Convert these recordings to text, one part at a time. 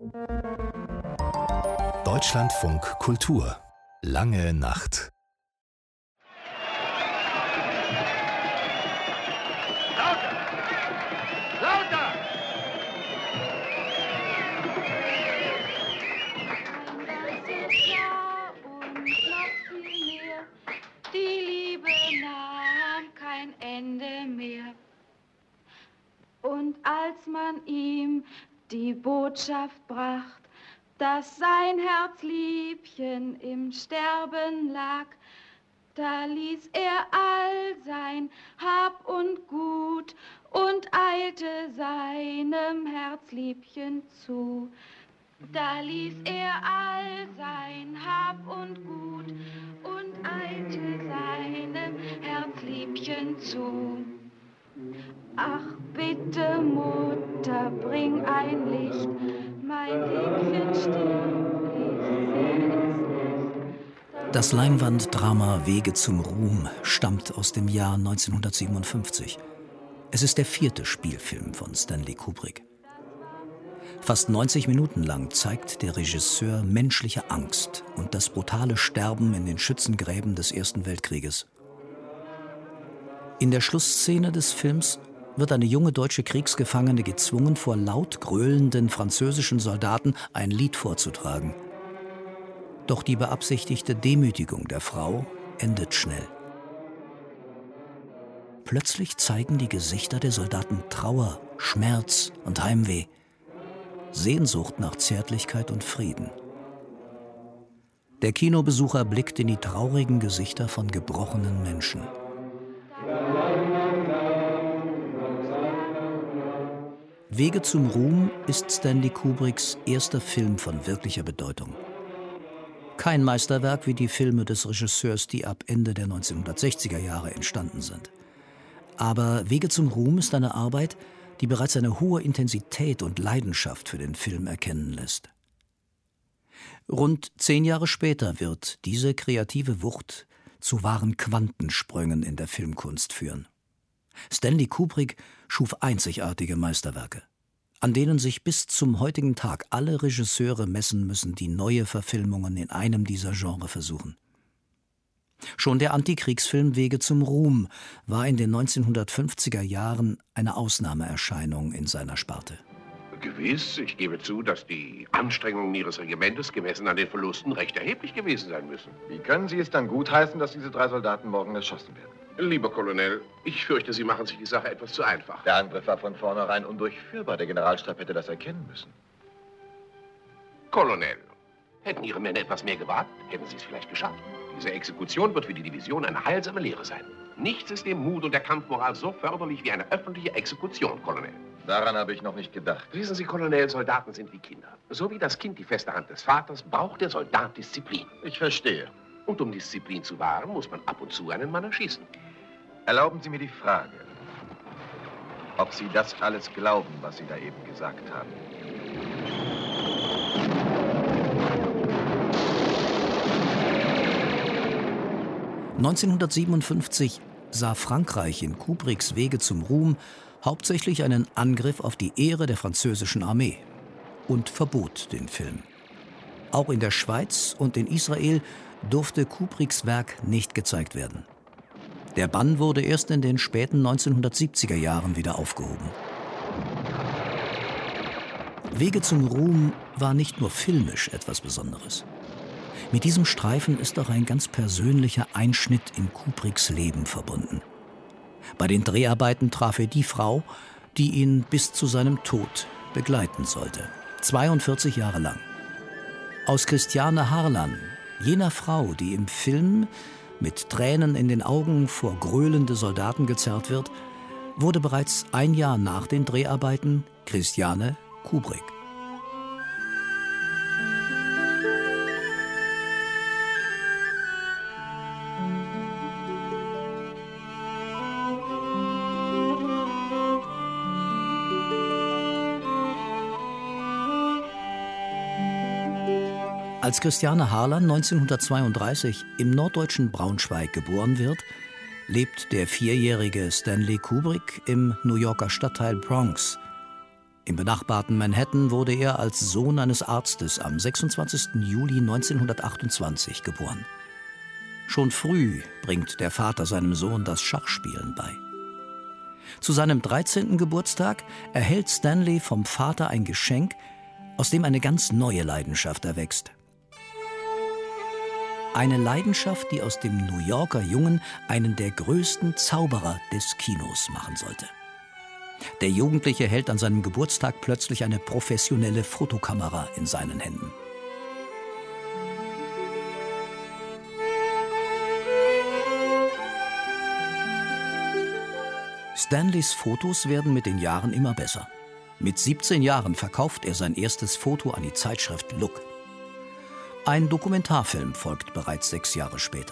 Deutschlandfunk Kultur. Lange Nacht. Lauter! Lauter! Und noch viel mehr. Die Liebe nahm kein Ende mehr. Und als man ihm die Botschaft bracht, dass sein Herzliebchen im Sterben lag, da ließ er all sein Hab und Gut und eilte seinem Herzliebchen zu. Da ließ er all sein Hab und Gut und eilte seinem Herzliebchen zu. Ach bitte, Mutter, bring ein Licht, mein Liebchen stirbt, ich seh es nicht. Das Leinwanddrama Wege zum Ruhm stammt aus dem Jahr 1957. Es ist der 4. Spielfilm von Stanley Kubrick. Fast 90 Minuten lang zeigt der Regisseur menschliche Angst und das brutale Sterben in den Schützengräben des Ersten Weltkrieges. In der Schlussszene des Films wird eine junge deutsche Kriegsgefangene gezwungen, vor laut gröhlenden französischen Soldaten ein Lied vorzutragen. Doch die beabsichtigte Demütigung der Frau endet schnell. Plötzlich zeigen die Gesichter der Soldaten Trauer, Schmerz und Heimweh, Sehnsucht nach Zärtlichkeit und Frieden. Der Kinobesucher blickt in die traurigen Gesichter von gebrochenen Menschen. Wege zum Ruhm ist Stanley Kubricks erster Film von wirklicher Bedeutung. Kein Meisterwerk wie die Filme des Regisseurs, die ab Ende der 1960er Jahre entstanden sind. Aber Wege zum Ruhm ist eine Arbeit, die bereits eine hohe Intensität und Leidenschaft für den Film erkennen lässt. Rund 10 Jahre später wird diese kreative Wucht zu wahren Quantensprüngen in der Filmkunst führen. Stanley Kubrick schuf einzigartige Meisterwerke, an denen sich bis zum heutigen Tag alle Regisseure messen müssen, die neue Verfilmungen in einem dieser Genres versuchen. Schon der Antikriegsfilm Wege zum Ruhm war in den 1950er Jahren eine Ausnahmeerscheinung in seiner Sparte. Gewiss, ich gebe zu, dass die Anstrengungen Ihres Regimentes gemessen an den Verlusten recht erheblich gewesen sein müssen. Wie können Sie es dann gutheißen, dass diese 3 Soldaten morgen erschossen werden? Lieber Colonel, ich fürchte, Sie machen sich die Sache etwas zu einfach. Der Angriff war von vornherein undurchführbar. Der Generalstab hätte das erkennen müssen. Colonel, hätten Ihre Männer etwas mehr gewagt, hätten Sie es vielleicht geschafft. Diese Exekution wird für die Division eine heilsame Lehre sein. Nichts ist dem Mut und der Kampfmoral so förderlich wie eine öffentliche Exekution, Colonel. Daran habe ich noch nicht gedacht. Wissen Sie, Colonel, Soldaten sind wie Kinder. So wie das Kind die feste Hand des Vaters, braucht der Soldat Disziplin. Ich verstehe. Und um Disziplin zu wahren, muss man ab und zu einen Mann erschießen. Erlauben Sie mir die Frage, ob Sie das alles glauben, was Sie da eben gesagt haben. (1957) sah Frankreich in Kubricks Wege zum Ruhm hauptsächlich einen Angriff auf die Ehre der französischen Armee und verbot den Film. Auch in der Schweiz und in Israel durfte Kubricks Werk nicht gezeigt werden. Der Bann wurde erst in den späten 1970er Jahren wieder aufgehoben. Wege zum Ruhm war nicht nur filmisch etwas Besonderes. Mit diesem Streifen ist auch ein ganz persönlicher Einschnitt in Kubricks Leben verbunden. Bei den Dreharbeiten traf er die Frau, die ihn bis zu seinem Tod begleiten sollte. 42 Jahre lang. Aus Christiane Harlan, jener Frau, die im Film mit Tränen in den Augen vor gröhlende Soldaten gezerrt wird, wurde bereits ein Jahr nach den Dreharbeiten Christiane Kubrick. Als Christiane Harlan 1932 im norddeutschen Braunschweig geboren wird, lebt der 4-jährige Stanley Kubrick im New Yorker Stadtteil Bronx. Im benachbarten Manhattan wurde er als Sohn eines Arztes am 26. Juli 1928 geboren. Schon früh bringt der Vater seinem Sohn das Schachspielen bei. Zu seinem 13. Geburtstag erhält Stanley vom Vater ein Geschenk, aus dem eine ganz neue Leidenschaft erwächst. Eine Leidenschaft, die aus dem New Yorker Jungen einen der größten Zauberer des Kinos machen sollte. Der Jugendliche hält an seinem Geburtstag plötzlich eine professionelle Fotokamera in seinen Händen. Stanleys Fotos werden mit den Jahren immer besser. Mit 17 Jahren verkauft er sein erstes Foto an die Zeitschrift Look. Ein Dokumentarfilm folgt bereits 6 Jahre später.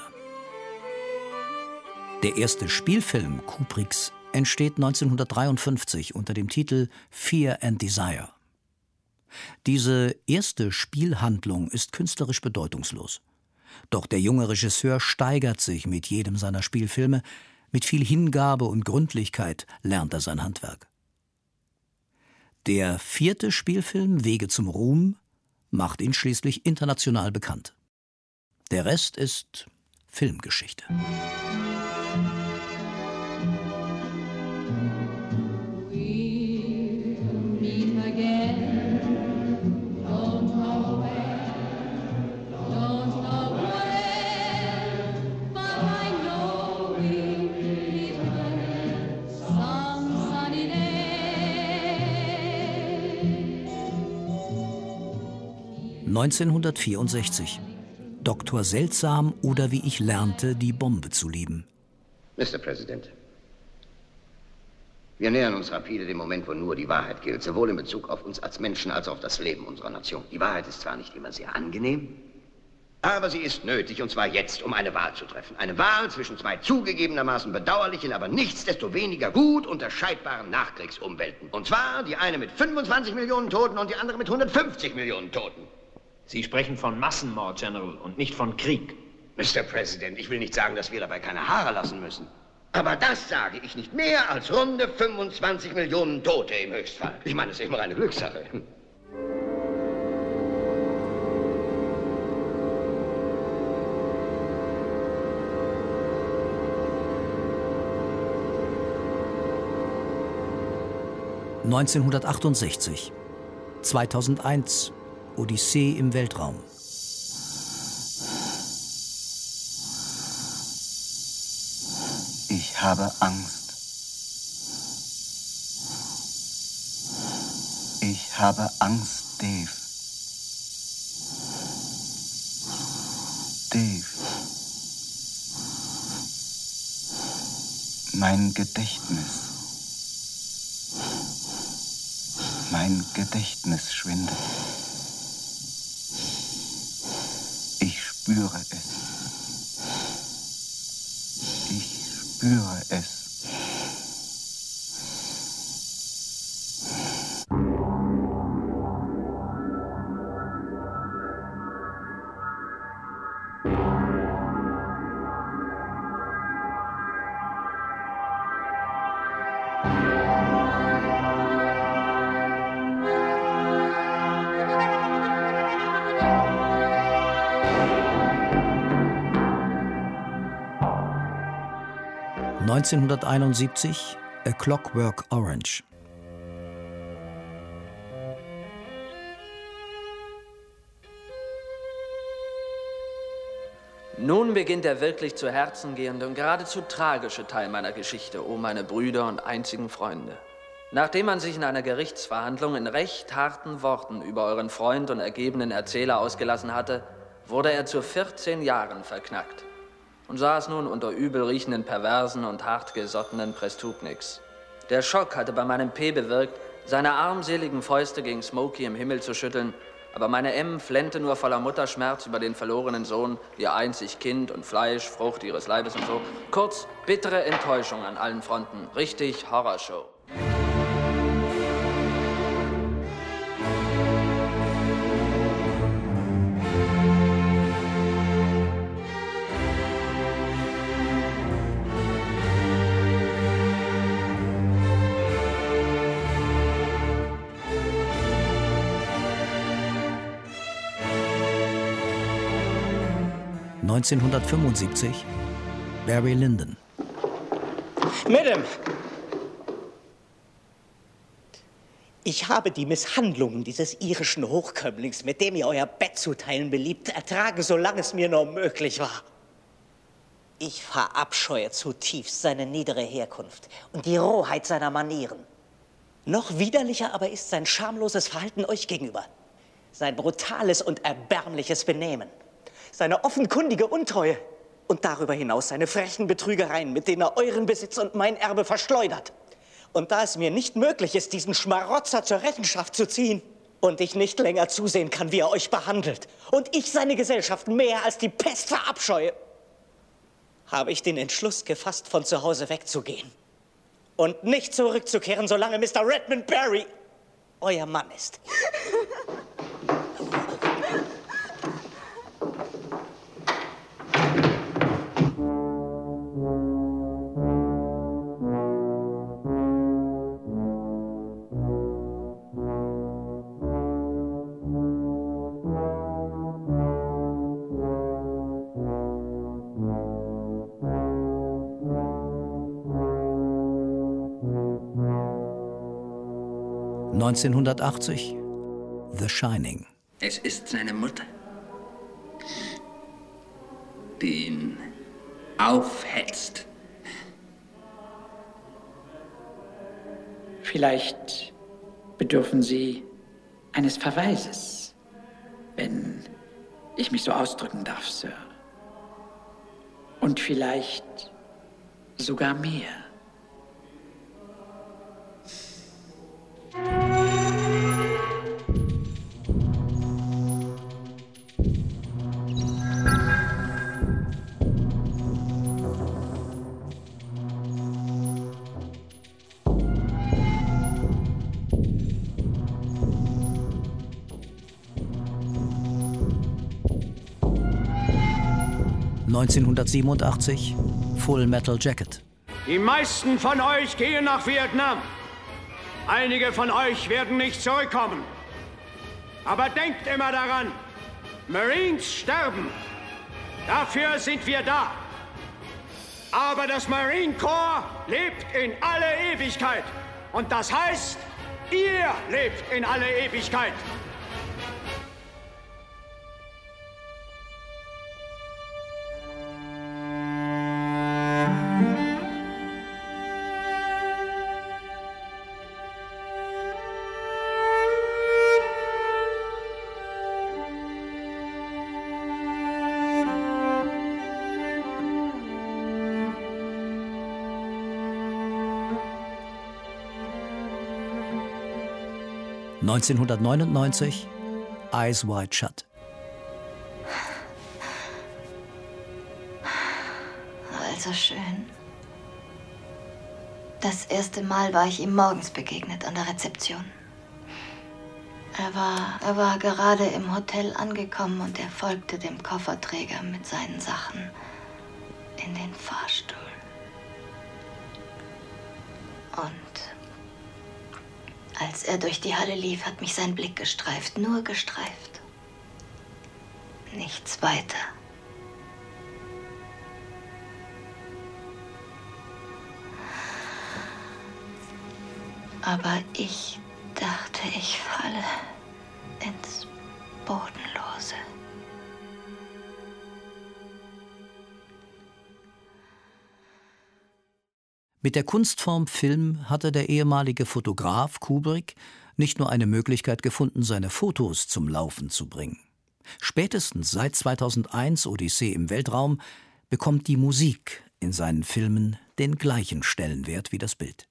Der erste Spielfilm Kubricks entsteht 1953 unter dem Titel Fear and Desire. Diese erste Spielhandlung ist künstlerisch bedeutungslos. Doch der junge Regisseur steigert sich mit jedem seiner Spielfilme. Mit viel Hingabe und Gründlichkeit lernt er sein Handwerk. Der 4. Spielfilm Wege zum Ruhm macht ihn schließlich international bekannt. Der Rest ist Filmgeschichte. (1964) Dr. Seltsam oder wie ich lernte, die Bombe zu lieben. Mr. President, wir nähern uns rapide dem Moment, wo nur die Wahrheit gilt, sowohl in Bezug auf uns als Menschen als auch auf das Leben unserer Nation. Die Wahrheit ist zwar nicht immer sehr angenehm, aber sie ist nötig, und zwar jetzt, um eine Wahl zu treffen. Eine Wahl zwischen zwei zugegebenermaßen bedauerlichen, aber nichtsdestoweniger gut unterscheidbaren Nachkriegsumwelten. Und zwar die eine mit 25 Millionen Toten und die andere mit 150 Millionen Toten. Sie sprechen von Massenmord, General, und nicht von Krieg. Mr. President, ich will nicht sagen, dass wir dabei keine Haare lassen müssen. Aber das sage ich nicht. Mehr als runde 25 Millionen Tote im Höchstfall. Ich meine, es ist immer eine Glückssache. (1968) 2001 Odyssee im Weltraum. Ich habe Angst. Ich habe Angst, Dave. Dave. Mein Gedächtnis. Mein Gedächtnis schwindet. Ich spüre es. Ich spüre es. (1971) A Clockwork Orange. Nun beginnt der wirklich zu Herzen gehende und geradezu tragische Teil meiner Geschichte, o meine Brüder und einzigen Freunde. Nachdem man sich in einer Gerichtsverhandlung in recht harten Worten über euren Freund und ergebenen Erzähler ausgelassen hatte, wurde er zu 14 Jahren verknackt und saß nun unter übel riechenden Perversen und hartgesottenen Prestupniks. Der Schock hatte bei meinem P bewirkt, seine armseligen Fäuste gegen Smokey im Himmel zu schütteln, aber meine M flennte nur voller Mutterschmerz über den verlorenen Sohn, ihr einzig Kind und Fleisch, Frucht ihres Leibes und so. Kurz, bittere Enttäuschung an allen Fronten. Richtig Horrorshow. 1975 Barry Lyndon. Madame! Ich habe die Misshandlungen dieses irischen Hochkömmlings, mit dem ihr euer Bett zu teilen beliebt, ertragen, solange es mir nur möglich war. Ich verabscheue zutiefst seine niedere Herkunft und die Rohheit seiner Manieren. Noch widerlicher aber ist sein schamloses Verhalten euch gegenüber. Sein brutales und erbärmliches Benehmen. Seine offenkundige Untreue. Und darüber hinaus seine frechen Betrügereien, mit denen er euren Besitz und mein Erbe verschleudert. Und da es mir nicht möglich ist, diesen Schmarotzer zur Rechenschaft zu ziehen und ich nicht länger zusehen kann, wie er euch behandelt und ich seine Gesellschaft mehr als die Pest verabscheue, habe ich den Entschluss gefasst, von zu Hause wegzugehen und nicht zurückzukehren, solange Mr. Redmond Barry euer Mann ist. 1980 The Shining. Es ist seine Mutter, die ihn aufhetzt. Vielleicht bedürfen Sie eines Verweises, wenn ich mich so ausdrücken darf, Sir. Und vielleicht sogar mehr. ...1987 Full Metal Jacket. Die meisten von euch gehen nach Vietnam. Einige von euch werden nicht zurückkommen. Aber denkt immer daran, Marines sterben. Dafür sind wir da. Aber das Marine Corps lebt in alle Ewigkeit. Und das heißt, ihr lebt in alle Ewigkeit. ...1999 Eyes Wide Shut. Also schön. Das erste Mal war ich ihm morgens begegnet an der Rezeption. Er war gerade im Hotel angekommen und er folgte dem Kofferträger mit seinen Sachen in den Fahrstuhl. Und als er durch die Halle lief, hat mich sein Blick gestreift, nur gestreift. Nichts weiter. Aber ich dachte, ich falle ins Bodenlose. Mit der Kunstform Film hatte der ehemalige Fotograf Kubrick nicht nur eine Möglichkeit gefunden, seine Fotos zum Laufen zu bringen. Spätestens seit 2001 Odyssee im Weltraum bekommt die Musik in seinen Filmen den gleichen Stellenwert wie das Bild.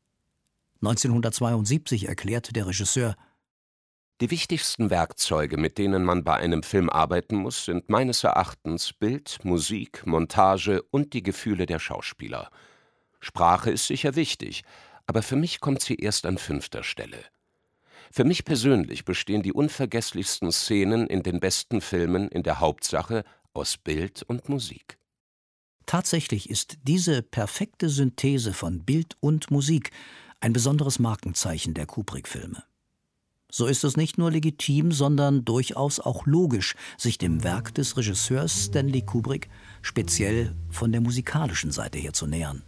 1972 erklärte der Regisseur: Die wichtigsten Werkzeuge, mit denen man bei einem Film arbeiten muss, sind meines Erachtens Bild, Musik, Montage und die Gefühle der Schauspieler. Sprache ist sicher wichtig, aber für mich kommt sie erst an 5. Stelle. Für mich persönlich bestehen die unvergesslichsten Szenen in den besten Filmen in der Hauptsache aus Bild und Musik. Tatsächlich ist diese perfekte Synthese von Bild und Musik ein besonderes Markenzeichen der Kubrick-Filme. So ist es nicht nur legitim, sondern durchaus auch logisch, sich dem Werk des Regisseurs Stanley Kubrick speziell von der musikalischen Seite her zu nähern.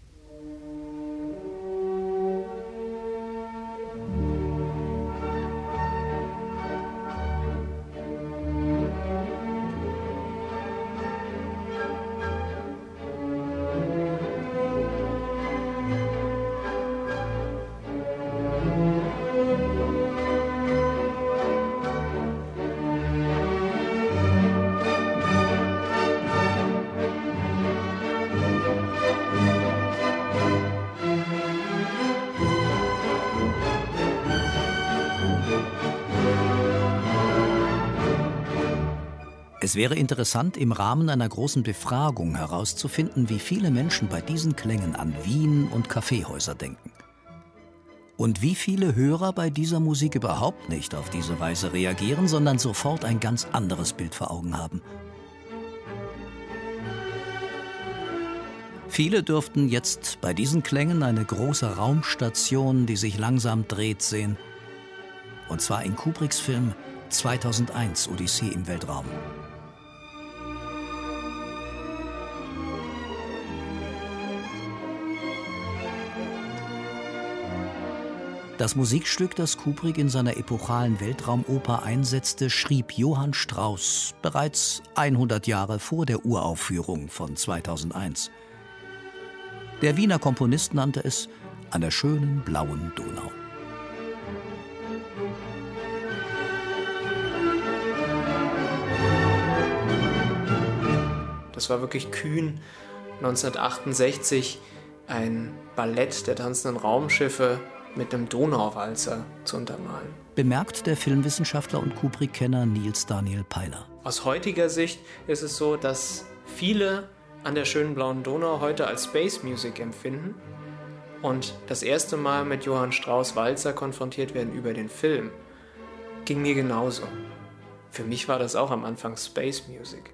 Es wäre interessant, im Rahmen einer großen Befragung herauszufinden, wie viele Menschen bei diesen Klängen an Wien und Kaffeehäuser denken. Und wie viele Hörer bei dieser Musik überhaupt nicht auf diese Weise reagieren, sondern sofort ein ganz anderes Bild vor Augen haben. Viele dürften jetzt bei diesen Klängen eine große Raumstation, die sich langsam dreht, sehen. Und zwar in Kubricks Film 2001 Odyssee im Weltraum. Das Musikstück, das Kubrick in seiner epochalen Weltraumoper einsetzte, schrieb Johann Strauss bereits 100 Jahre vor der Uraufführung von 2001. Der Wiener Komponist nannte es »An der schönen blauen Donau«. Das war wirklich kühn, 1968 ein Ballett der tanzenden Raumschiffe mit einem Donauwalzer zu untermalen. Bemerkt der Filmwissenschaftler und Kubrick-Kenner Niels Daniel Peiler. Aus heutiger Sicht ist es so, dass viele An der schönen blauen Donau heute als Space Music empfinden und das erste Mal mit Johann Strauss Walzer konfrontiert werden über den Film. Ging mir genauso. Für mich war das auch am Anfang Space Music.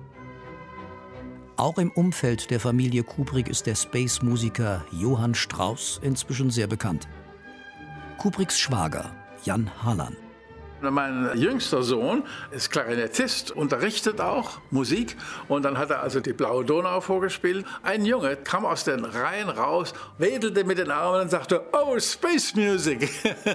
Auch im Umfeld der Familie Kubrick ist der Space-Musiker Johann Strauss inzwischen sehr bekannt. Kubricks Schwager, Jan Harlan. Mein jüngster Sohn ist Klarinettist, unterrichtet auch Musik. Und dann hat er also die Blaue Donau vorgespielt. Ein Junge kam aus den Reihen raus, wedelte mit den Armen und sagte, oh, Space Music.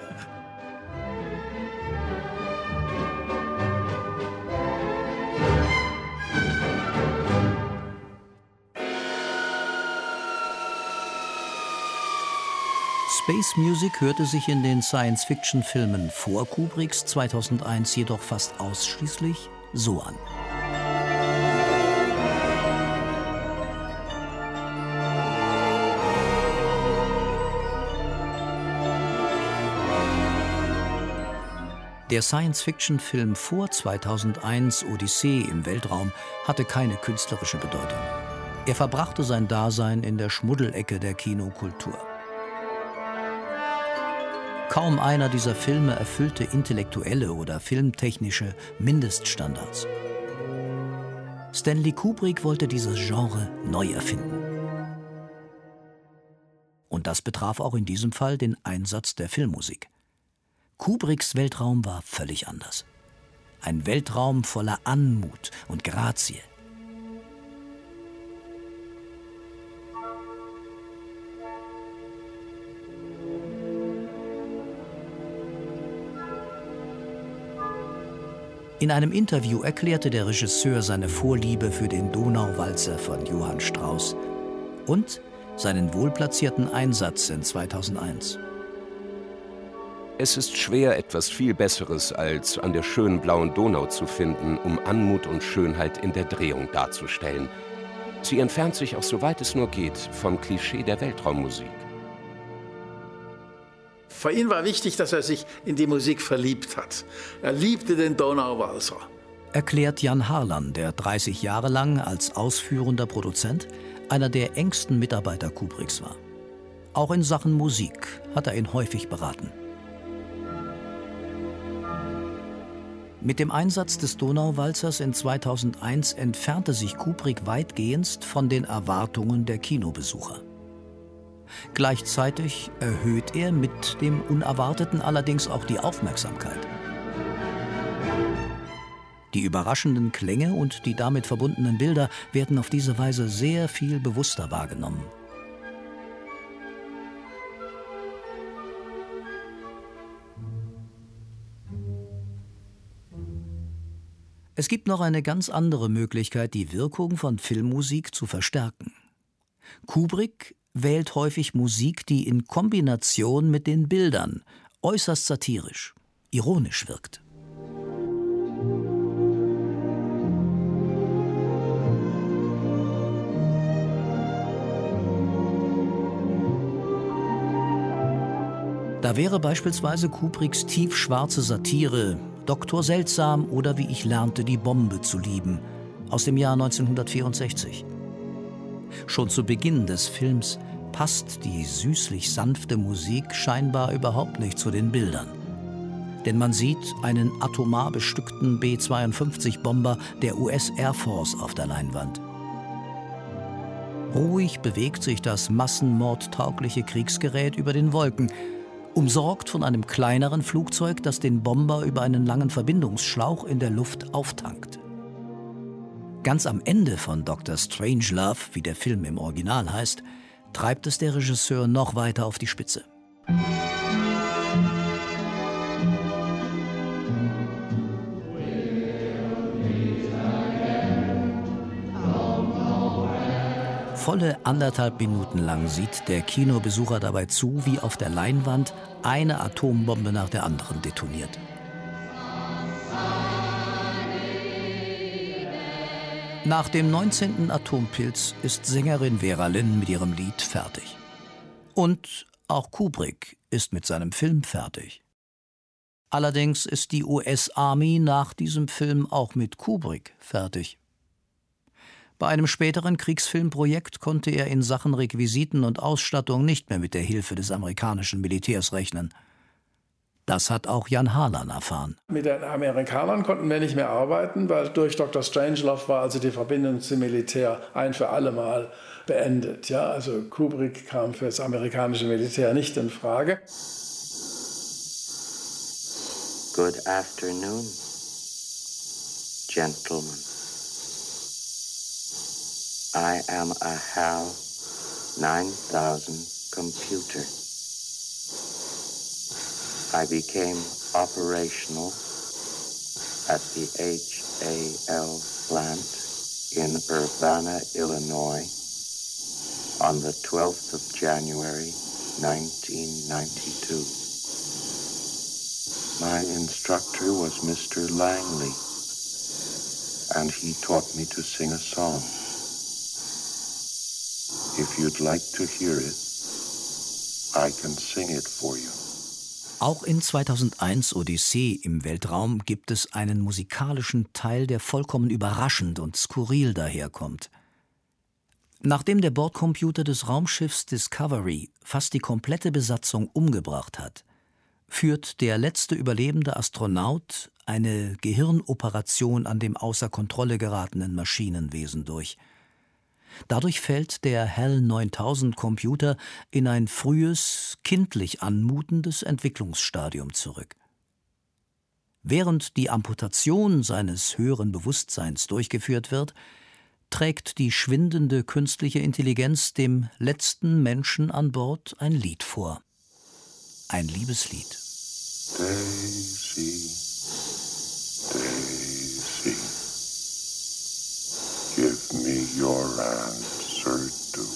Space Music hörte sich in den Science-Fiction-Filmen vor Kubricks 2001 jedoch fast ausschließlich so an. Der Science-Fiction-Film vor 2001 Odyssee im Weltraum hatte keine künstlerische Bedeutung. Er verbrachte sein Dasein in der Schmuddelecke der Kinokultur. Kaum einer dieser Filme erfüllte intellektuelle oder filmtechnische Mindeststandards. Stanley Kubrick wollte dieses Genre neu erfinden. Und das betraf auch in diesem Fall den Einsatz der Filmmusik. Kubricks Weltraum war völlig anders. Ein Weltraum voller Anmut und Grazie. In einem Interview erklärte der Regisseur seine Vorliebe für den Donauwalzer von Johann Strauss und seinen wohlplatzierten Einsatz in 2001. Es ist schwer, etwas viel Besseres als An der schönen blauen Donau zu finden, um Anmut und Schönheit in der Drehung darzustellen. Sie entfernt sich auch, soweit es nur geht, vom Klischee der Weltraummusik. Für ihn war wichtig, dass er sich in die Musik verliebt hat. Er liebte den Donauwalzer. Erklärt Jan Harlan, der 30 Jahre lang als ausführender Produzent einer der engsten Mitarbeiter Kubricks war. Auch in Sachen Musik hat er ihn häufig beraten. Mit dem Einsatz des Donauwalzers in 2001 entfernte sich Kubrick weitgehend von den Erwartungen der Kinobesucher. Gleichzeitig erhöht er mit dem Unerwarteten allerdings auch die Aufmerksamkeit. Die überraschenden Klänge und die damit verbundenen Bilder werden auf diese Weise sehr viel bewusster wahrgenommen. Es gibt noch eine ganz andere Möglichkeit, die Wirkung von Filmmusik zu verstärken. Kubrick wählt häufig Musik, die in Kombination mit den Bildern äußerst satirisch, ironisch wirkt. Da wäre beispielsweise Kubricks tiefschwarze Satire Dr. Seltsam oder Wie ich lernte, die Bombe zu lieben aus dem Jahr 1964. Schon zu Beginn des Films passt die süßlich sanfte Musik scheinbar überhaupt nicht zu den Bildern. Denn man sieht einen atomar bestückten B-52-Bomber der US Air Force auf der Leinwand. Ruhig bewegt sich das massenmordtaugliche Kriegsgerät über den Wolken, umsorgt von einem kleineren Flugzeug, das den Bomber über einen langen Verbindungsschlauch in der Luft auftankt. Ganz am Ende von Dr. Strangelove, wie der Film im Original heißt, treibt es der Regisseur noch weiter auf die Spitze. Volle 1,5 Minuten lang sieht der Kinobesucher dabei zu, wie auf der Leinwand eine Atombombe nach der anderen detoniert. Nach dem 19. Atompilz ist Sängerin Vera Lynn mit ihrem Lied fertig. Und auch Kubrick ist mit seinem Film fertig. Allerdings ist die US Army nach diesem Film auch mit Kubrick fertig. Bei einem späteren Kriegsfilmprojekt konnte er in Sachen Requisiten und Ausstattung nicht mehr mit der Hilfe des amerikanischen Militärs rechnen. Das hat auch Jan Harlan erfahren. Mit den Amerikanern konnten wir nicht mehr arbeiten, weil durch Dr. Strangelove war also die Verbindung zum Militär ein für alle Mal beendet. Ja, also Kubrick kam für das amerikanische Militär nicht in Frage. Good afternoon, gentlemen. I am a HAL 9000 computer. I became operational at the HAL plant in Urbana, Illinois on the 12th of January, 1992. My instructor was Mr. Langley, and he taught me to sing a song. If you'd like to hear it, I can sing it for you. Auch in 2001 Odyssee im Weltraum gibt es einen musikalischen Teil, der vollkommen überraschend und skurril daherkommt. Nachdem der Bordcomputer des Raumschiffs Discovery fast die komplette Besatzung umgebracht hat, führt der letzte überlebende Astronaut eine Gehirnoperation an dem außer Kontrolle geratenen Maschinenwesen durch. Dadurch fällt der HAL 9000 Computer in ein frühes, kindlich anmutendes Entwicklungsstadium zurück. Während die Amputation seines höheren Bewusstseins durchgeführt wird, trägt die schwindende künstliche Intelligenz dem letzten Menschen an Bord ein Lied vor. Ein Liebeslied. Daisy, Daisy, give me your answer, do.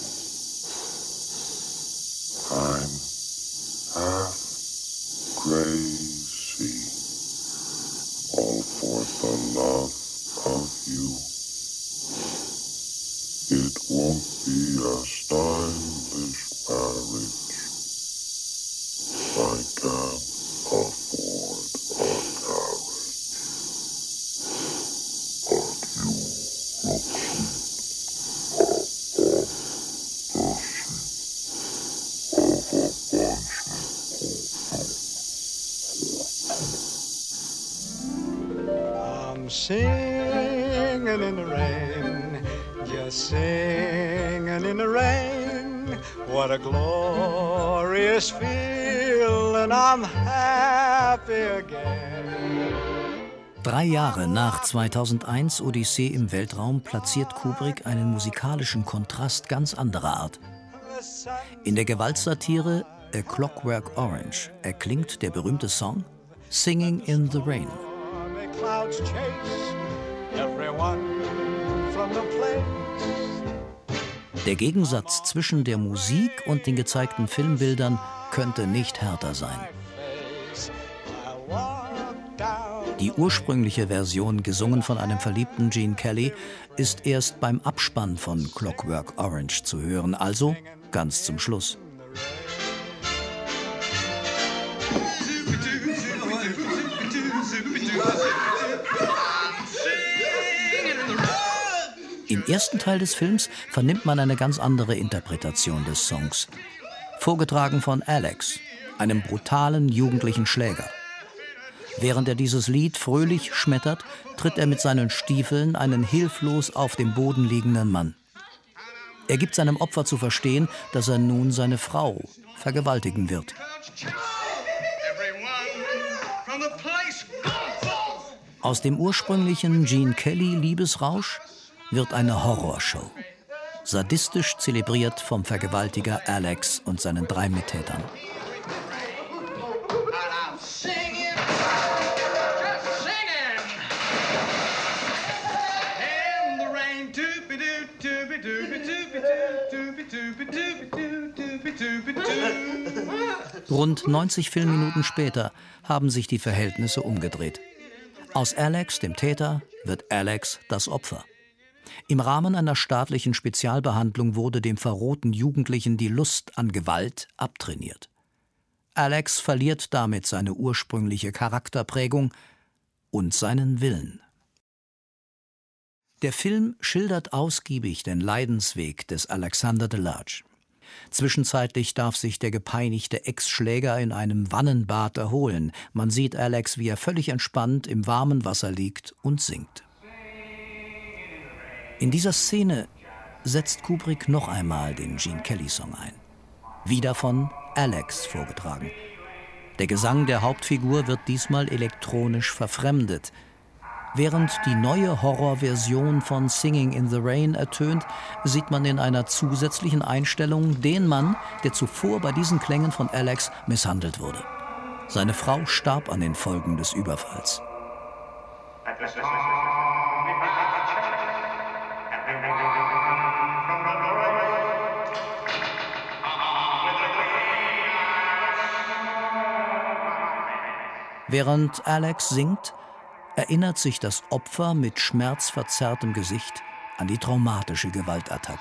I'm half crazy, all for the love of you. It won't be a stylish marriage. I can't afford a carriage, but you look I'm singing in the rain, just singing in the rain. What a glorious feeling, I'm happy again. 3 Jahre nach 2001 Odyssee im Weltraum platziert Kubrick einen musikalischen Kontrast ganz anderer Art. In der Gewaltsatire A Clockwork Orange erklingt der berühmte Song Singing in the Rain. Der Gegensatz zwischen der Musik und den gezeigten Filmbildern könnte nicht härter sein. Die ursprüngliche Version, gesungen von einem verliebten Gene Kelly, ist erst beim Abspann von Clockwork Orange zu hören, also ganz zum Schluss. Im ersten Teil des Films vernimmt man eine ganz andere Interpretation des Songs. Vorgetragen von Alex, einem brutalen jugendlichen Schläger. Während er dieses Lied fröhlich schmettert, tritt er mit seinen Stiefeln einen hilflos auf dem Boden liegenden Mann. Er gibt seinem Opfer zu verstehen, dass er nun seine Frau vergewaltigen wird. Aus dem ursprünglichen Gene Kelly-Liebesrausch wird eine Horrorshow. Sadistisch zelebriert vom Vergewaltiger Alex und seinen 3 Mittätern. Rund 90 Filmminuten später haben sich die Verhältnisse umgedreht. Aus Alex, dem Täter, wird Alex das Opfer. Im Rahmen einer staatlichen Spezialbehandlung wurde dem verrohten Jugendlichen die Lust an Gewalt abtrainiert. Alex verliert damit seine ursprüngliche Charakterprägung und seinen Willen. Der Film schildert ausgiebig den Leidensweg des Alexander Delarge. Zwischenzeitlich darf sich der gepeinigte Ex-Schläger in einem Wannenbad erholen. Man sieht Alex, wie er völlig entspannt im warmen Wasser liegt und singt. In dieser Szene setzt Kubrick noch einmal den Gene Kelly-Song ein. Wieder von Alex vorgetragen. Der Gesang der Hauptfigur wird diesmal elektronisch verfremdet. Während die neue Horrorversion von Singing in the Rain ertönt, sieht man in einer zusätzlichen Einstellung den Mann, der zuvor bei diesen Klängen von Alex misshandelt wurde. Seine Frau starb an den Folgen des Überfalls. Während Alex singt, erinnert sich das Opfer mit schmerzverzerrtem Gesicht an die traumatische Gewaltattacke.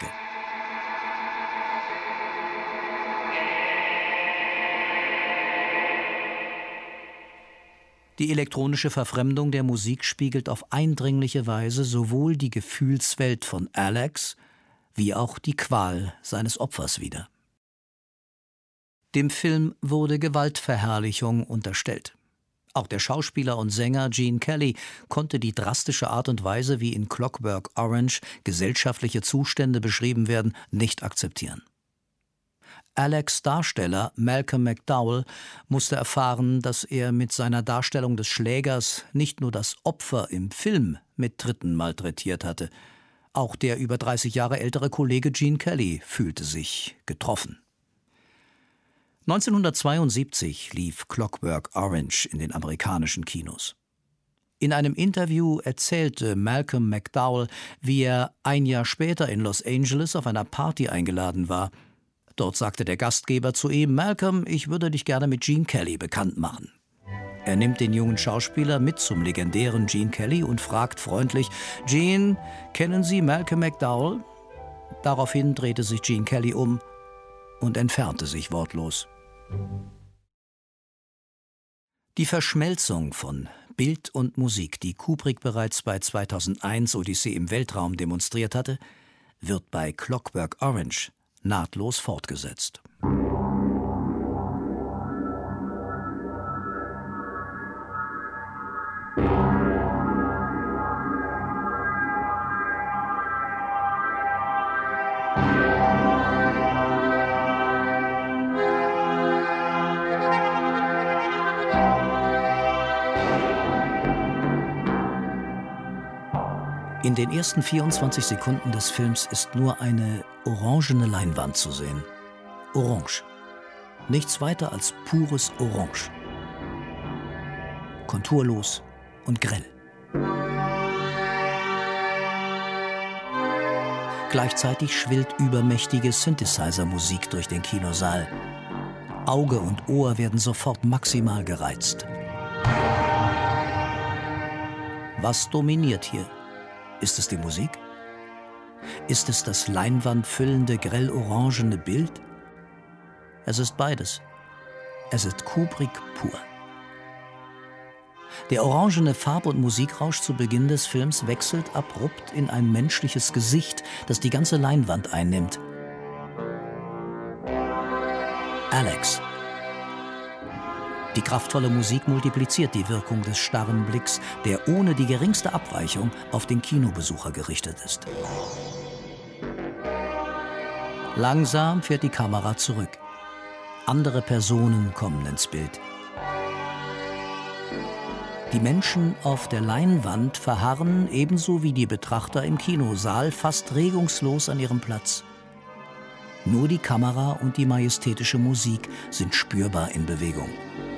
Die elektronische Verfremdung der Musik spiegelt auf eindringliche Weise sowohl die Gefühlswelt von Alex wie auch die Qual seines Opfers wider. Dem Film wurde Gewaltverherrlichung unterstellt. Auch der Schauspieler und Sänger Gene Kelly konnte die drastische Art und Weise, wie in Clockwork Orange gesellschaftliche Zustände beschrieben werden, nicht akzeptieren. Alex' Darsteller Malcolm McDowell musste erfahren, dass er mit seiner Darstellung des Schlägers nicht nur das Opfer im Film mit Tritten malträtiert hatte. Auch der über 30 Jahre ältere Kollege Gene Kelly fühlte sich getroffen. 1972 lief Clockwork Orange in den amerikanischen Kinos. In einem Interview erzählte Malcolm McDowell, wie er ein Jahr später in Los Angeles auf einer Party eingeladen war. Dort sagte der Gastgeber zu ihm: Malcolm, ich würde dich gerne mit Gene Kelly bekannt machen. Er nimmt den jungen Schauspieler mit zum legendären Gene Kelly und fragt freundlich: Gene, kennen Sie Malcolm McDowell? Daraufhin drehte sich Gene Kelly um und entfernte sich wortlos. Die Verschmelzung von Bild und Musik, die Kubrick bereits bei 2001 Odyssee im Weltraum demonstriert hatte, wird bei Clockwork Orange nahtlos fortgesetzt. In den ersten 24 Sekunden des Films ist nur eine orangene Leinwand zu sehen. Orange. Nichts weiter als pures Orange. Konturlos und grell. Gleichzeitig schwillt übermächtige Synthesizer-Musik durch den Kinosaal. Auge und Ohr werden sofort maximal gereizt. Was dominiert hier? Ist es die Musik? Ist es das leinwandfüllende, grell-orangene Bild? Es ist beides. Es ist Kubrick pur. Der orangene Farb- und Musikrausch zu Beginn des Films wechselt abrupt in ein menschliches Gesicht, das die ganze Leinwand einnimmt. Alex. Die kraftvolle Musik multipliziert die Wirkung des starren Blicks, der ohne die geringste Abweichung auf den Kinobesucher gerichtet ist. Langsam fährt die Kamera zurück. Andere Personen kommen ins Bild. Die Menschen auf der Leinwand verharren, ebenso wie die Betrachter im Kinosaal, fast regungslos an ihrem Platz. Nur die Kamera und die majestätische Musik sind spürbar in Bewegung.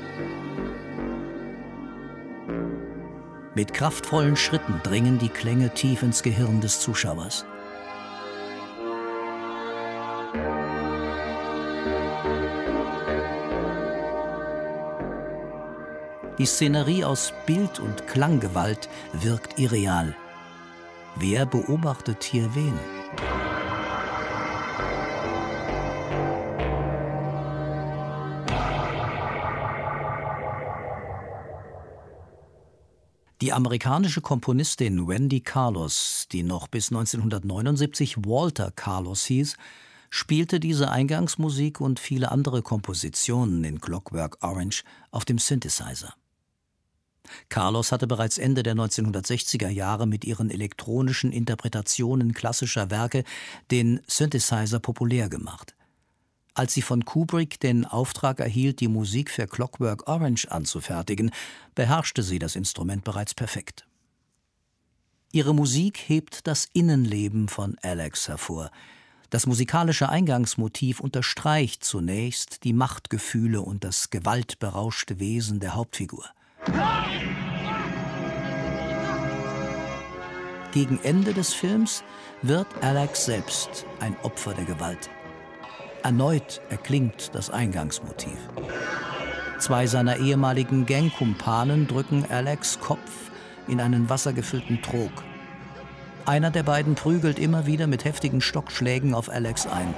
Mit kraftvollen Schritten dringen die Klänge tief ins Gehirn des Zuschauers. Die Szenerie aus Bild- und Klanggewalt wirkt irreal. Wer beobachtet hier wen? Die amerikanische Komponistin Wendy Carlos, die noch bis 1979 Walter Carlos hieß, spielte diese Eingangsmusik und viele andere Kompositionen in Clockwork Orange auf dem Synthesizer. Carlos hatte bereits Ende der 1960er Jahre mit ihren elektronischen Interpretationen klassischer Werke den Synthesizer populär gemacht. Als sie von Kubrick den Auftrag erhielt, die Musik für Clockwork Orange anzufertigen, beherrschte sie das Instrument bereits perfekt. Ihre Musik hebt das Innenleben von Alex hervor. Das musikalische Eingangsmotiv unterstreicht zunächst die Machtgefühle und das gewaltberauschte Wesen der Hauptfigur. Gegen Ende des Films wird Alex selbst ein Opfer der Gewalt. Erneut erklingt das Eingangsmotiv. Zwei seiner ehemaligen Gangkumpanen drücken Alex' Kopf in einen wassergefüllten Trog. Einer der beiden prügelt immer wieder mit heftigen Stockschlägen auf Alex ein.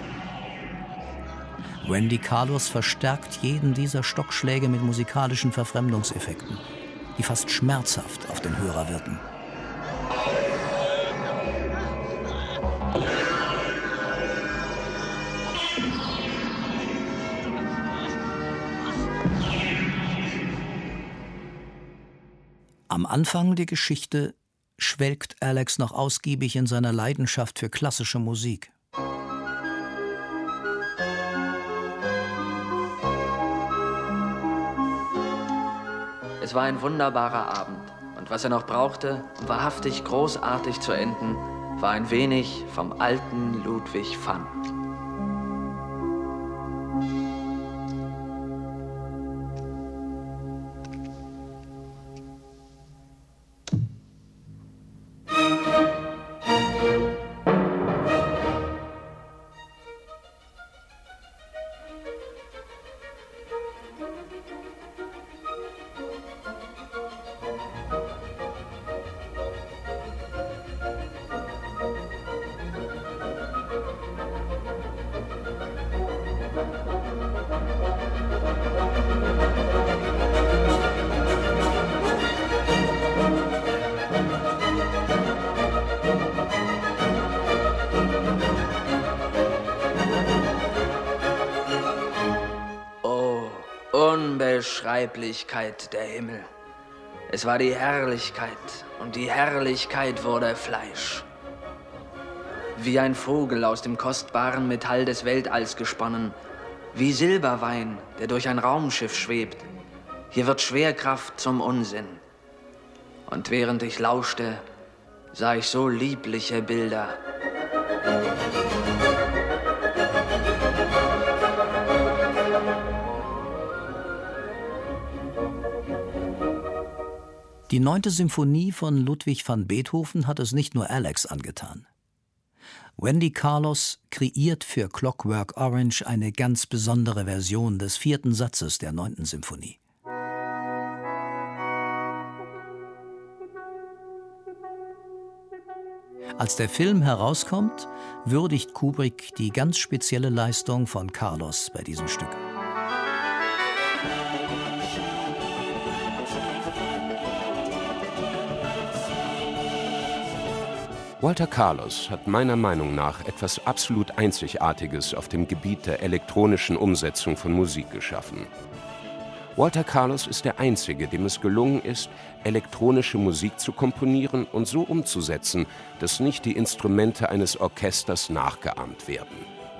Wendy Carlos verstärkt jeden dieser Stockschläge mit musikalischen Verfremdungseffekten, die fast schmerzhaft auf den Hörer wirken. Am Anfang der Geschichte schwelgt Alex noch ausgiebig in seiner Leidenschaft für klassische Musik. Es war ein wunderbarer Abend. Und was er noch brauchte, um wahrhaftig großartig zu enden, war ein wenig vom alten Ludwig van. Unbeschreiblichkeit der Himmel. Es war die Herrlichkeit, und die Herrlichkeit wurde Fleisch. Wie ein Vogel aus dem kostbaren Metall des Weltalls gesponnen, wie Silberwein, der durch ein Raumschiff schwebt. Hier wird Schwerkraft zum Unsinn. Und während ich lauschte, sah ich so liebliche Bilder. Die 9. Symphonie von Ludwig van Beethoven hat es nicht nur Alex angetan. Wendy Carlos kreiert für Clockwork Orange eine ganz besondere Version des 4. Satzes der 9. Symphonie. Als der Film herauskommt, würdigt Kubrick die ganz spezielle Leistung von Carlos bei diesem Stück. Walter Carlos hat meiner Meinung nach etwas absolut Einzigartiges auf dem Gebiet der elektronischen Umsetzung von Musik geschaffen. Walter Carlos ist der Einzige, dem es gelungen ist, elektronische Musik zu komponieren und so umzusetzen, dass nicht die Instrumente eines Orchesters nachgeahmt werden.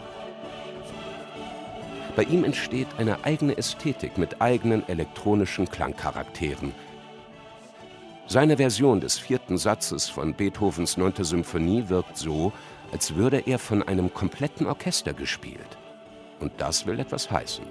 Bei ihm entsteht eine eigene Ästhetik mit eigenen elektronischen Klangcharakteren. Seine Version des 4. Satzes von Beethovens 9. Symphonie wirkt so, als würde er von einem kompletten Orchester gespielt. Und das will etwas heißen.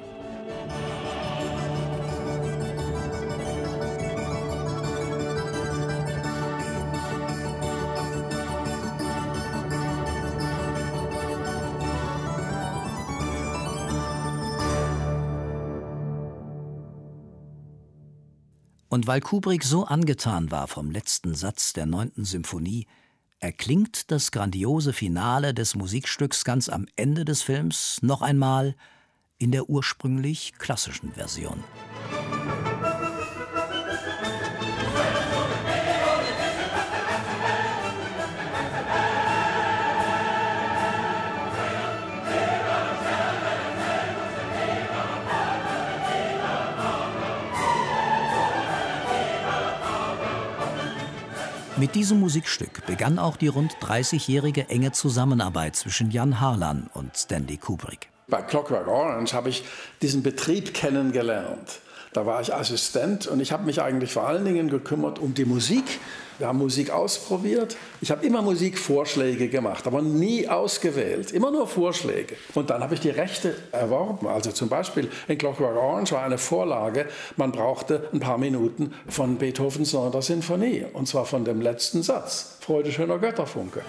Und weil Kubrick so angetan war vom letzten Satz der 9. Symphonie, erklingt das grandiose Finale des Musikstücks ganz am Ende des Films noch einmal in der ursprünglich klassischen Version. Mit diesem Musikstück begann auch die rund 30-jährige enge Zusammenarbeit zwischen Jan Harlan und Stanley Kubrick. Bei Clockwork Orange habe ich diesen Betrieb kennengelernt. Da war ich Assistent und ich habe mich eigentlich vor allen Dingen gekümmert um die Musik. Wir haben Musik ausprobiert. Ich habe immer Musikvorschläge gemacht, aber nie ausgewählt. Immer nur Vorschläge. Und dann habe ich die Rechte erworben. Also zum Beispiel in Clockwork Orange war eine Vorlage, man brauchte ein paar Minuten von Beethovens 9. Sinfonie. Und zwar von dem letzten Satz. Freude schöner Götterfunke.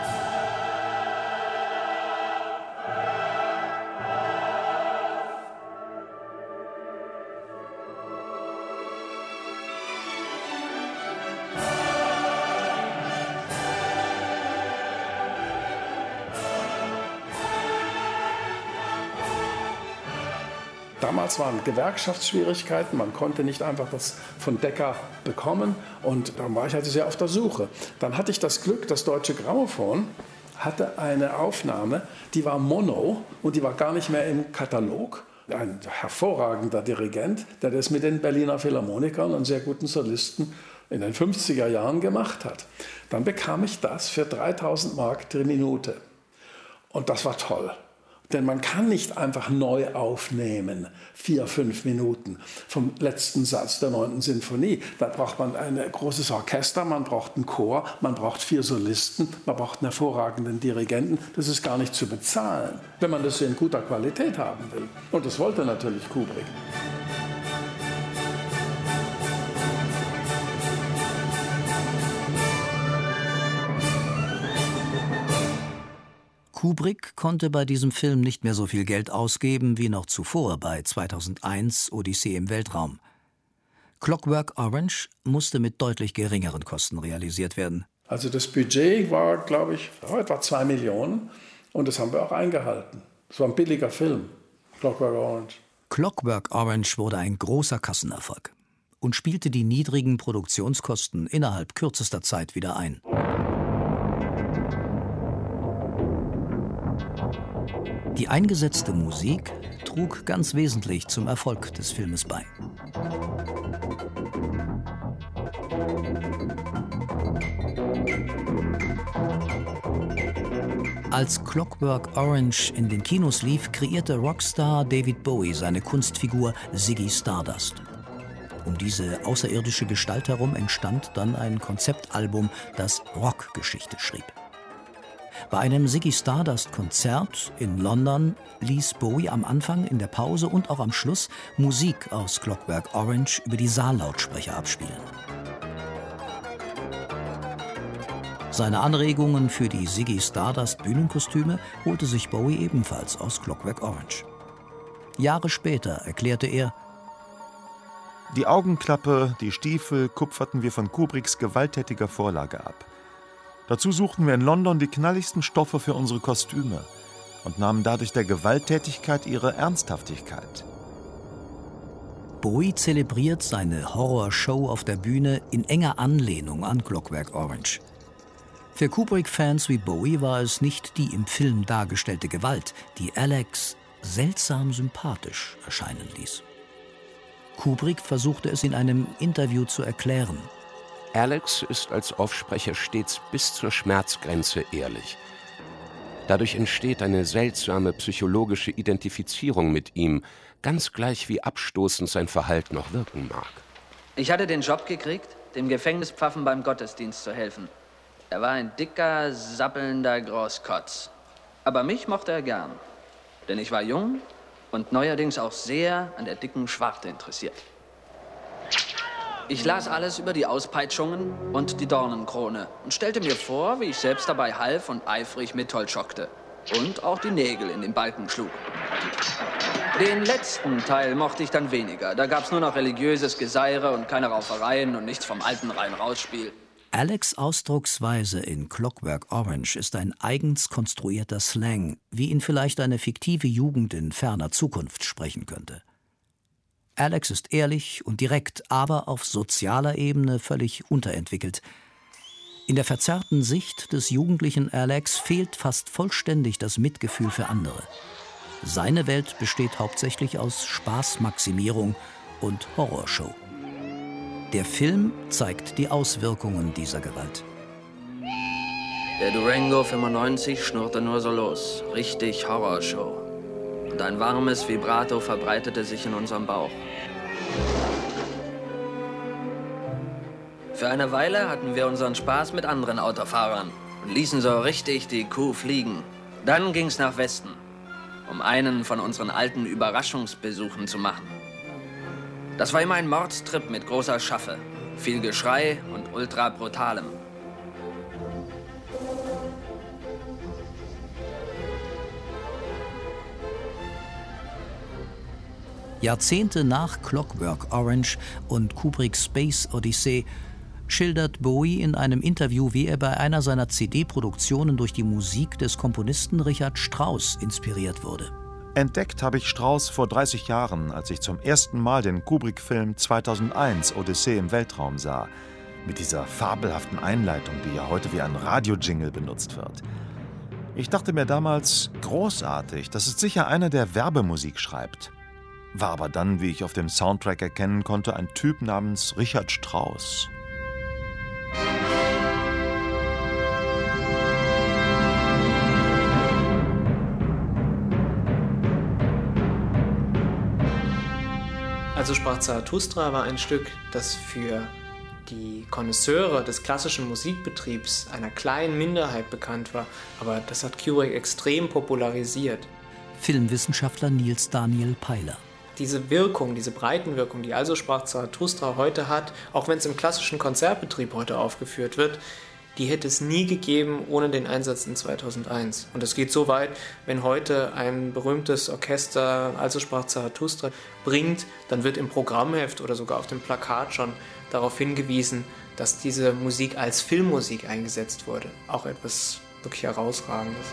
Damals waren Gewerkschaftsschwierigkeiten, man konnte nicht einfach das von Decca bekommen und dann war ich also sehr auf der Suche. Dann hatte ich das Glück, das Deutsche Grammophon hatte eine Aufnahme, die war Mono und die war gar nicht mehr im Katalog. Ein hervorragender Dirigent, der das mit den Berliner Philharmonikern und sehr guten Solisten in den 50er Jahren gemacht hat. Dann bekam ich das für 3.000 Mark die Minute und das war toll. Denn man kann nicht einfach neu aufnehmen, 4, 5 Minuten vom letzten Satz der 9. Sinfonie. Da braucht man ein großes Orchester, man braucht einen Chor, man braucht 4 Solisten, man braucht einen hervorragenden Dirigenten. Das ist gar nicht zu bezahlen, wenn man das in guter Qualität haben will. Und das wollte natürlich Kubrick. Kubrick konnte bei diesem Film nicht mehr so viel Geld ausgeben wie noch zuvor bei 2001 Odyssee im Weltraum. Clockwork Orange musste mit deutlich geringeren Kosten realisiert werden. Also das Budget war, glaube ich, etwa 2 Millionen und das haben wir auch eingehalten. Es war ein billiger Film, Clockwork Orange. Clockwork Orange wurde ein großer Kassenerfolg und spielte die niedrigen Produktionskosten innerhalb kürzester Zeit wieder ein. Die eingesetzte Musik trug ganz wesentlich zum Erfolg des Filmes bei. Als Clockwork Orange in den Kinos lief, kreierte Rockstar David Bowie seine Kunstfigur Ziggy Stardust. Um diese außerirdische Gestalt herum entstand dann ein Konzeptalbum, das Rockgeschichte schrieb. Bei einem Ziggy Stardust-Konzert in London ließ Bowie am Anfang, in der Pause und auch am Schluss Musik aus Clockwork Orange über die Saallautsprecher abspielen. Seine Anregungen für die Ziggy Stardust-Bühnenkostüme holte sich Bowie ebenfalls aus Clockwork Orange. Jahre später erklärte er: Die Augenklappe, die Stiefel kupferten wir von Kubricks gewalttätiger Vorlage ab. Dazu suchten wir in London die knalligsten Stoffe für unsere Kostüme und nahmen dadurch der Gewalttätigkeit ihre Ernsthaftigkeit. Bowie zelebriert seine Horrorshow auf der Bühne in enger Anlehnung an Clockwork Orange. Für Kubrick-Fans wie Bowie war es nicht die im Film dargestellte Gewalt, die Alex seltsam sympathisch erscheinen ließ. Kubrick versuchte es in einem Interview zu erklären. Alex ist als Aufsprecher stets bis zur Schmerzgrenze ehrlich. Dadurch entsteht eine seltsame psychologische Identifizierung mit ihm, ganz gleich wie abstoßend sein Verhalten noch wirken mag. Ich hatte den Job gekriegt, dem Gefängnispfaffen beim Gottesdienst zu helfen. Er war ein dicker, sappelnder Großkotz. Aber mich mochte er gern, denn ich war jung und neuerdings auch sehr an der dicken Schwarte interessiert. Ich las alles über die Auspeitschungen und die Dornenkrone und stellte mir vor, wie ich selbst dabei half und eifrig mitholdschockte und auch die Nägel in den Balken schlug. Den letzten Teil mochte ich dann weniger. Da gab's nur noch religiöses Geseire und keine Raufereien und nichts vom alten Rein-Raus-Spiel. Alex' Ausdrucksweise in Clockwork Orange ist ein eigens konstruierter Slang, wie ihn vielleicht eine fiktive Jugend in ferner Zukunft sprechen könnte. Alex ist ehrlich und direkt, aber auf sozialer Ebene völlig unterentwickelt. In der verzerrten Sicht des jugendlichen Alex fehlt fast vollständig das Mitgefühl für andere. Seine Welt besteht hauptsächlich aus Spaßmaximierung und Horrorshow. Der Film zeigt die Auswirkungen dieser Gewalt. Der Durango 95 schnurrte nur so los. Richtig Horrorshow. Und ein warmes Vibrato verbreitete sich in unserem Bauch. Für eine Weile hatten wir unseren Spaß mit anderen Autofahrern und ließen so richtig die Kuh fliegen. Dann ging's nach Westen, um einen von unseren alten Überraschungsbesuchen zu machen. Das war immer ein Mordstrip mit großer Schaffe, viel Geschrei und ultra brutalem. Jahrzehnte nach Clockwork Orange und Kubricks Space Odyssey schildert Bowie in einem Interview, wie er bei einer seiner CD-Produktionen durch die Musik des Komponisten Richard Strauss inspiriert wurde. Entdeckt habe ich Strauss vor 30 Jahren, als ich zum ersten Mal den Kubrick-Film 2001 Odyssee im Weltraum sah. Mit dieser fabelhaften Einleitung, die ja heute wie ein Radio-Jingle benutzt wird. Ich dachte mir damals, großartig, das ist sicher einer, der Werbemusik schreibt. War aber dann, wie ich auf dem Soundtrack erkennen konnte, ein Typ namens Richard Strauss. Also sprach Zarathustra war ein Stück, das für die Konnoisseure des klassischen Musikbetriebs einer kleinen Minderheit bekannt war, aber das hat Kubrick extrem popularisiert. Filmwissenschaftler Niels Daniel Peiler. Diese Wirkung, diese Breitenwirkung, die Also sprach Zarathustra heute hat, auch wenn es im klassischen Konzertbetrieb heute aufgeführt wird, die hätte es nie gegeben ohne den Einsatz in 2001. Und es geht so weit, wenn heute ein berühmtes Orchester Also sprach Zarathustra bringt, dann wird im Programmheft oder sogar auf dem Plakat schon darauf hingewiesen, dass diese Musik als Filmmusik eingesetzt wurde. Auch etwas wirklich Herausragendes.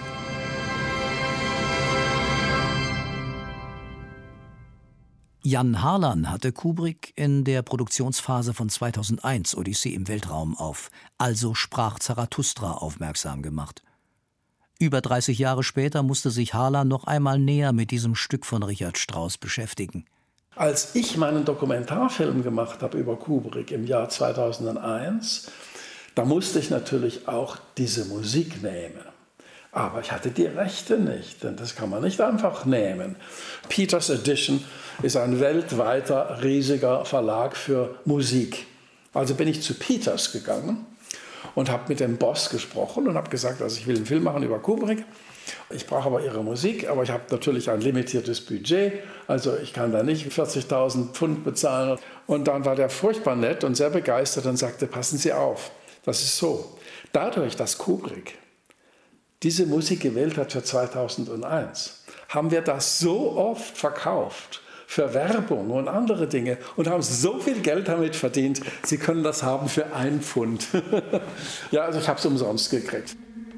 Jan Harlan hatte Kubrick in der Produktionsphase von 2001 Odyssee im Weltraum auf Also sprach Zarathustra aufmerksam gemacht. Über 30 Jahre später musste sich Harlan noch einmal näher mit diesem Stück von Richard Strauss beschäftigen. Als ich meinen Dokumentarfilm gemacht habe über Kubrick im Jahr 2001, da musste ich natürlich auch diese Musik nehmen. Aber ich hatte die Rechte nicht, denn das kann man nicht einfach nehmen. Peters Edition ist ein weltweiter, riesiger Verlag für Musik. Also bin ich zu Peters gegangen und habe mit dem Boss gesprochen und habe gesagt, also ich will einen Film machen über Kubrick. Ich brauche aber Ihre Musik, aber ich habe natürlich ein limitiertes Budget, also ich kann da nicht 40.000 Pfund bezahlen. Und dann war der furchtbar nett und sehr begeistert und sagte, passen Sie auf, das ist so. Dadurch, dass Kubrick diese Musik gewählt hat für 2001, haben wir das so oft verkauft für Werbung und andere Dinge und haben so viel Geld damit verdient, Sie können das haben für 1 Pfund. Ja, also ich habe es umsonst gekriegt.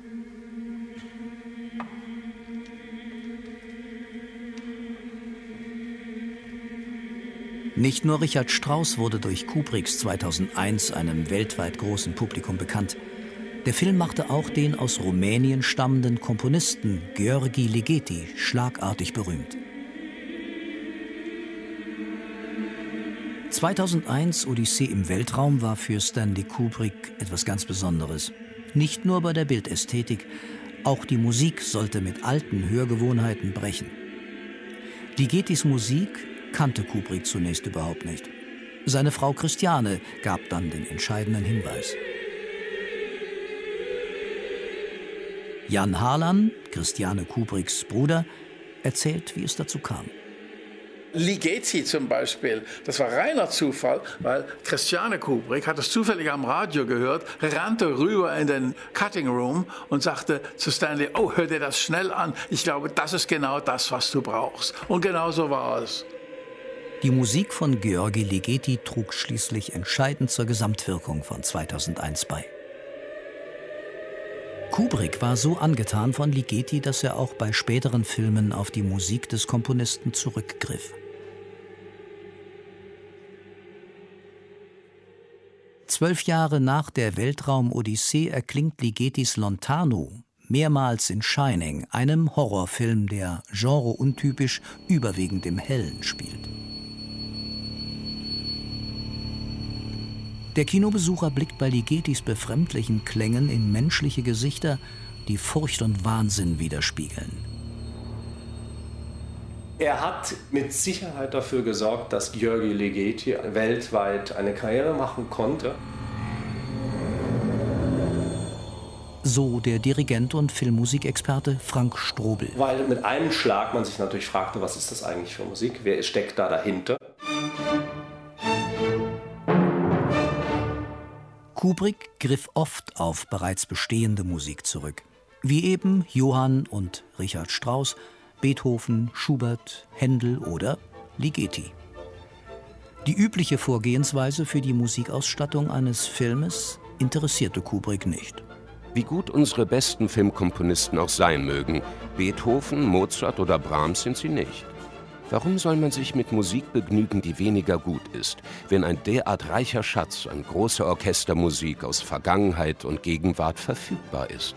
Nicht nur Richard Strauss wurde durch Kubricks 2001 einem weltweit großen Publikum bekannt. Der Film machte auch den aus Rumänien stammenden Komponisten Gheorghe Ligeti schlagartig berühmt. 2001 Odyssee im Weltraum war für Stanley Kubrick etwas ganz Besonderes. Nicht nur bei der Bildästhetik, auch die Musik sollte mit alten Hörgewohnheiten brechen. Ligetis Musik kannte Kubrick zunächst überhaupt nicht. Seine Frau Christiane gab dann den entscheidenden Hinweis. Jan Harlan, Christiane Kubricks Bruder, erzählt, wie es dazu kam. Ligeti zum Beispiel, das war reiner Zufall, weil Christiane Kubrick hat es zufällig am Radio gehört, rannte rüber in den Cutting Room und sagte zu Stanley, oh, hör dir das schnell an, ich glaube, das ist genau das, was du brauchst. Und genau so war es. Die Musik von Gheorghe Ligeti trug schließlich entscheidend zur Gesamtwirkung von 2001 bei. Kubrick war so angetan von Ligeti, dass er auch bei späteren Filmen auf die Musik des Komponisten zurückgriff. 12 Jahre nach der Weltraum-Odyssee erklingt Ligetis Lontano mehrmals in Shining, einem Horrorfilm, der genreuntypisch überwiegend im Hellen spielt. Der Kinobesucher blickt bei Ligetis befremdlichen Klängen in menschliche Gesichter, die Furcht und Wahnsinn widerspiegeln. Er hat mit Sicherheit dafür gesorgt, dass Gheorghe Ligeti weltweit eine Karriere machen konnte. So der Dirigent und Filmmusikexperte Frank Strobel. Weil mit einem Schlag man sich natürlich fragte, was ist das eigentlich für Musik? Wer steckt da dahinter? Kubrick griff oft auf bereits bestehende Musik zurück, wie eben Johann und Richard Strauss, Beethoven, Schubert, Händel oder Ligeti. Die übliche Vorgehensweise für die Musikausstattung eines Filmes interessierte Kubrick nicht. Wie gut unsere besten Filmkomponisten auch sein mögen, Beethoven, Mozart oder Brahms sind sie nicht. Warum soll man sich mit Musik begnügen, die weniger gut ist, wenn ein derart reicher Schatz an großer Orchestermusik aus Vergangenheit und Gegenwart verfügbar ist?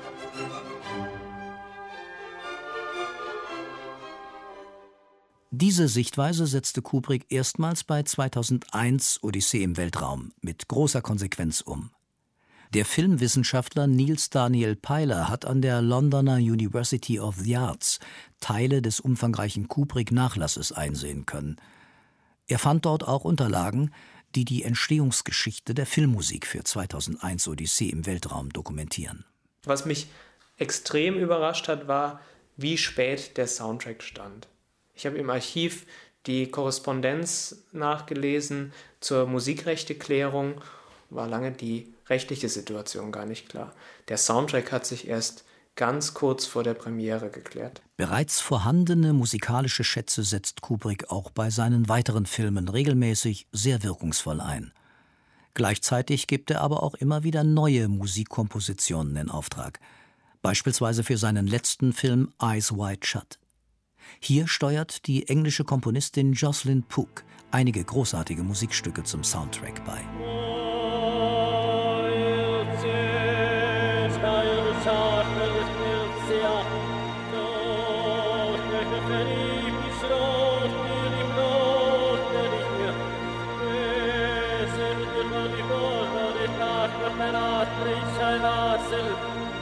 Diese Sichtweise setzte Kubrick erstmals bei 2001 Odyssee im Weltraum mit großer Konsequenz um. Der Filmwissenschaftler Niels Daniel Peiler hat an der Londoner University of the Arts Teile des umfangreichen Kubrick-Nachlasses einsehen können. Er fand dort auch Unterlagen, die die Entstehungsgeschichte der Filmmusik für 2001 Odyssee im Weltraum dokumentieren. Was mich extrem überrascht hat, war, wie spät der Soundtrack stand. Ich habe im Archiv die Korrespondenz nachgelesen zur Musikrechteklärung, war lange die rechtliche Situation gar nicht klar. Der Soundtrack hat sich erst ganz kurz vor der Premiere geklärt. Bereits vorhandene musikalische Schätze setzt Kubrick auch bei seinen weiteren Filmen regelmäßig sehr wirkungsvoll ein. Gleichzeitig gibt er aber auch immer wieder neue Musikkompositionen in Auftrag. Beispielsweise für seinen letzten Film Eyes Wide Shut. Hier steuert die englische Komponistin Jocelyn Pook einige großartige Musikstücke zum Soundtrack bei.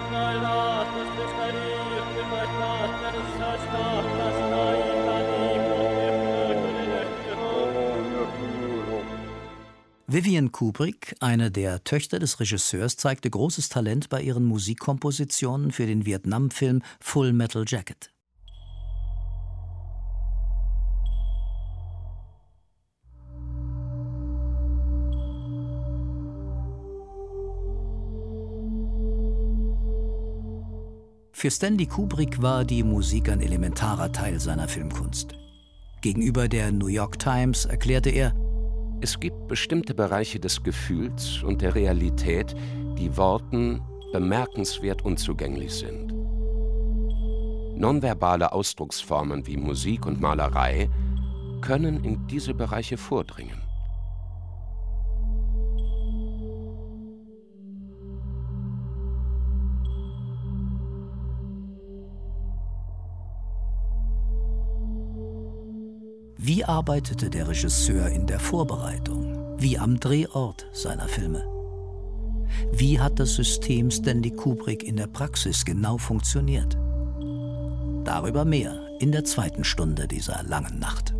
Vivian Kubrick, eine der Töchter des Regisseurs, zeigte großes Talent bei ihren Musikkompositionen für den Vietnamfilm Full Metal Jacket. Für Stanley Kubrick war die Musik ein elementarer Teil seiner Filmkunst. Gegenüber der New York Times erklärte er: Es gibt bestimmte Bereiche des Gefühls und der Realität, die Worten bemerkenswert unzugänglich sind. Nonverbale Ausdrucksformen wie Musik und Malerei können in diese Bereiche vordringen. Wie arbeitete der Regisseur in der Vorbereitung, wie am Drehort seiner Filme? Wie hat das System Stanley Kubrick in der Praxis genau funktioniert? Darüber mehr in der zweiten Stunde dieser langen Nacht.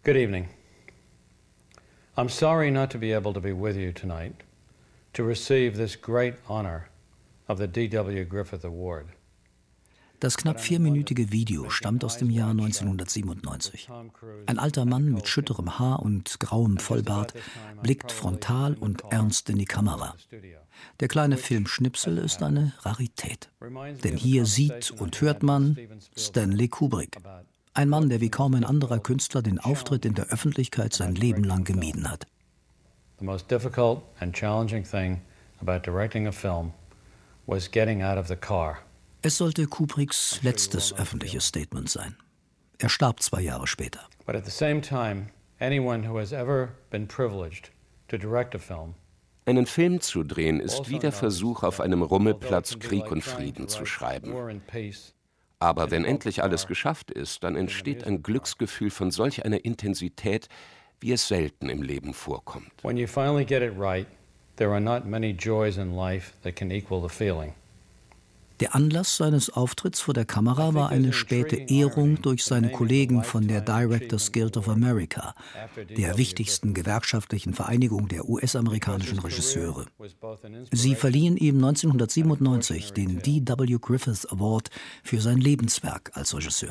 Good evening. I'm sorry not to be able to be with you tonight to receive this great honor of the D.W. Griffith Award. Das knapp 4-minütige Video stammt aus dem Jahr 1997. Ein alter Mann mit schütterem Haar und grauem Vollbart blickt frontal und ernst in die Kamera. Der kleine Filmschnipsel ist eine Rarität. Denn hier sieht und hört man Stanley Kubrick. Ein Mann, der wie kaum ein anderer Künstler den Auftritt in der Öffentlichkeit sein Leben lang gemieden hat. The most difficult and challenging thing about directing a film was getting out of the car. Es sollte Kubricks letztes öffentliches Statement sein. Er starb 2 Jahre später. But at the same time, anyone who has ever been privileged to direct a film Einen Film zu drehen ist wie der Versuch, auf einem Rummelplatz Krieg und Frieden zu schreiben. Aber wenn endlich alles geschafft ist, dann entsteht ein Glücksgefühl von solch einer Intensität, wie es selten im Leben vorkommt. When you finally get it right, there are not many joys in life that can equal the feeling. Der Anlass seines Auftritts vor der Kamera war eine späte Ehrung durch seine Kollegen von der Directors Guild of America, der wichtigsten gewerkschaftlichen Vereinigung der US-amerikanischen Regisseure. Sie verliehen ihm 1997 den D.W. Griffith Award für sein Lebenswerk als Regisseur.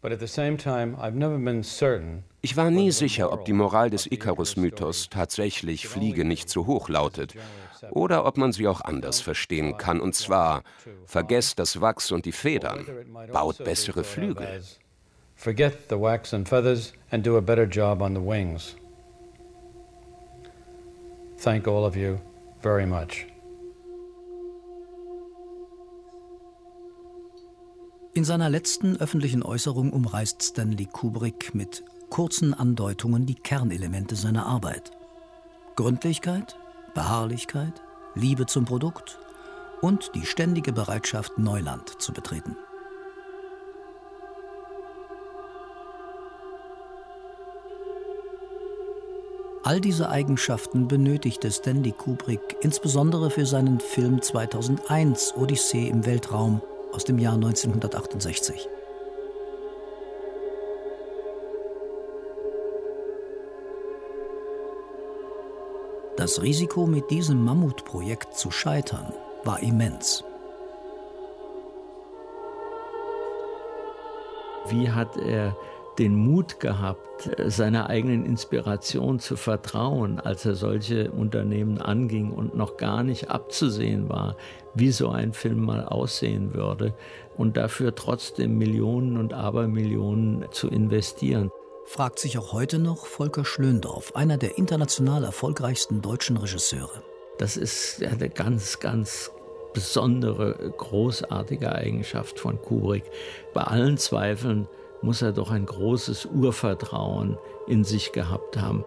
Ich war nie sicher, ob die Moral des Ikarus-Mythos tatsächlich Fliege nicht zu hoch lautet oder ob man sie auch anders verstehen kann, und zwar: Vergesst das Wachs und die Federn, baut bessere Flügel. Forget the wax and feathers and do a better job on the wings. Thank all of you very much. In seiner letzten öffentlichen Äußerung umreißt Stanley Kubrick mit kurzen Andeutungen die Kernelemente seiner Arbeit. Gründlichkeit, Beharrlichkeit, Liebe zum Produkt und die ständige Bereitschaft, Neuland zu betreten. All diese Eigenschaften benötigte Stanley Kubrick insbesondere für seinen Film 2001 Odyssee im Weltraum aus dem Jahr 1968. Das Risiko, mit diesem Mammutprojekt zu scheitern, war immens. Wie hat er den Mut gehabt, seiner eigenen Inspiration zu vertrauen, als er solche Unternehmen anging und noch gar nicht abzusehen war, wie so ein Film mal aussehen würde, und dafür trotzdem Millionen und Abermillionen zu investieren. Fragt sich auch heute noch Volker Schlöndorff, einer der international erfolgreichsten deutschen Regisseure. Das ist eine ganz, ganz besondere, großartige Eigenschaft von Kubrick. Bei allen Zweifeln muss er doch ein großes Urvertrauen in sich gehabt haben.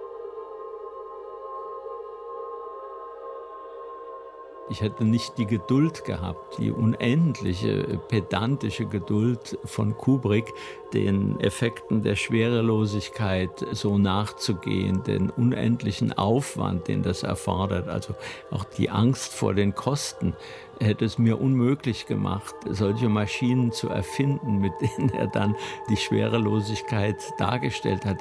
Ich hätte nicht die Geduld gehabt, die unendliche, pedantische Geduld von Kubrick, den Effekten der Schwerelosigkeit so nachzugehen, den unendlichen Aufwand, den das erfordert, also auch die Angst vor den Kosten, hätte es mir unmöglich gemacht, solche Maschinen zu erfinden, mit denen er dann die Schwerelosigkeit dargestellt hat.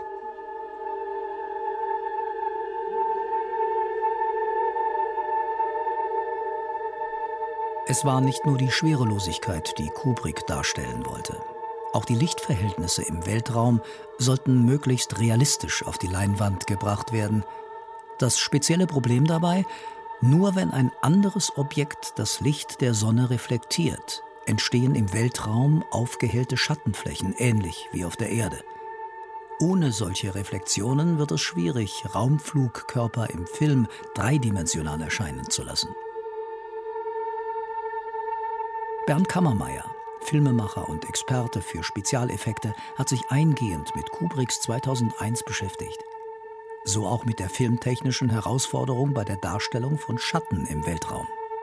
Es war nicht nur die Schwerelosigkeit, die Kubrick darstellen wollte. Auch die Lichtverhältnisse im Weltraum sollten möglichst realistisch auf die Leinwand gebracht werden. Das spezielle Problem dabei: Nur wenn ein anderes Objekt das Licht der Sonne reflektiert, entstehen im Weltraum aufgehellte Schattenflächen, ähnlich wie auf der Erde. Ohne solche Reflexionen wird es schwierig, Raumflugkörper im Film dreidimensional erscheinen zu lassen. Bernd Kammermeier, Filmemacher und Experte für Spezialeffekte, hat sich eingehend mit Kubricks 2001 beschäftigt. So auch mit der filmtechnischen Herausforderung bei der Darstellung von Schatten im Weltraum.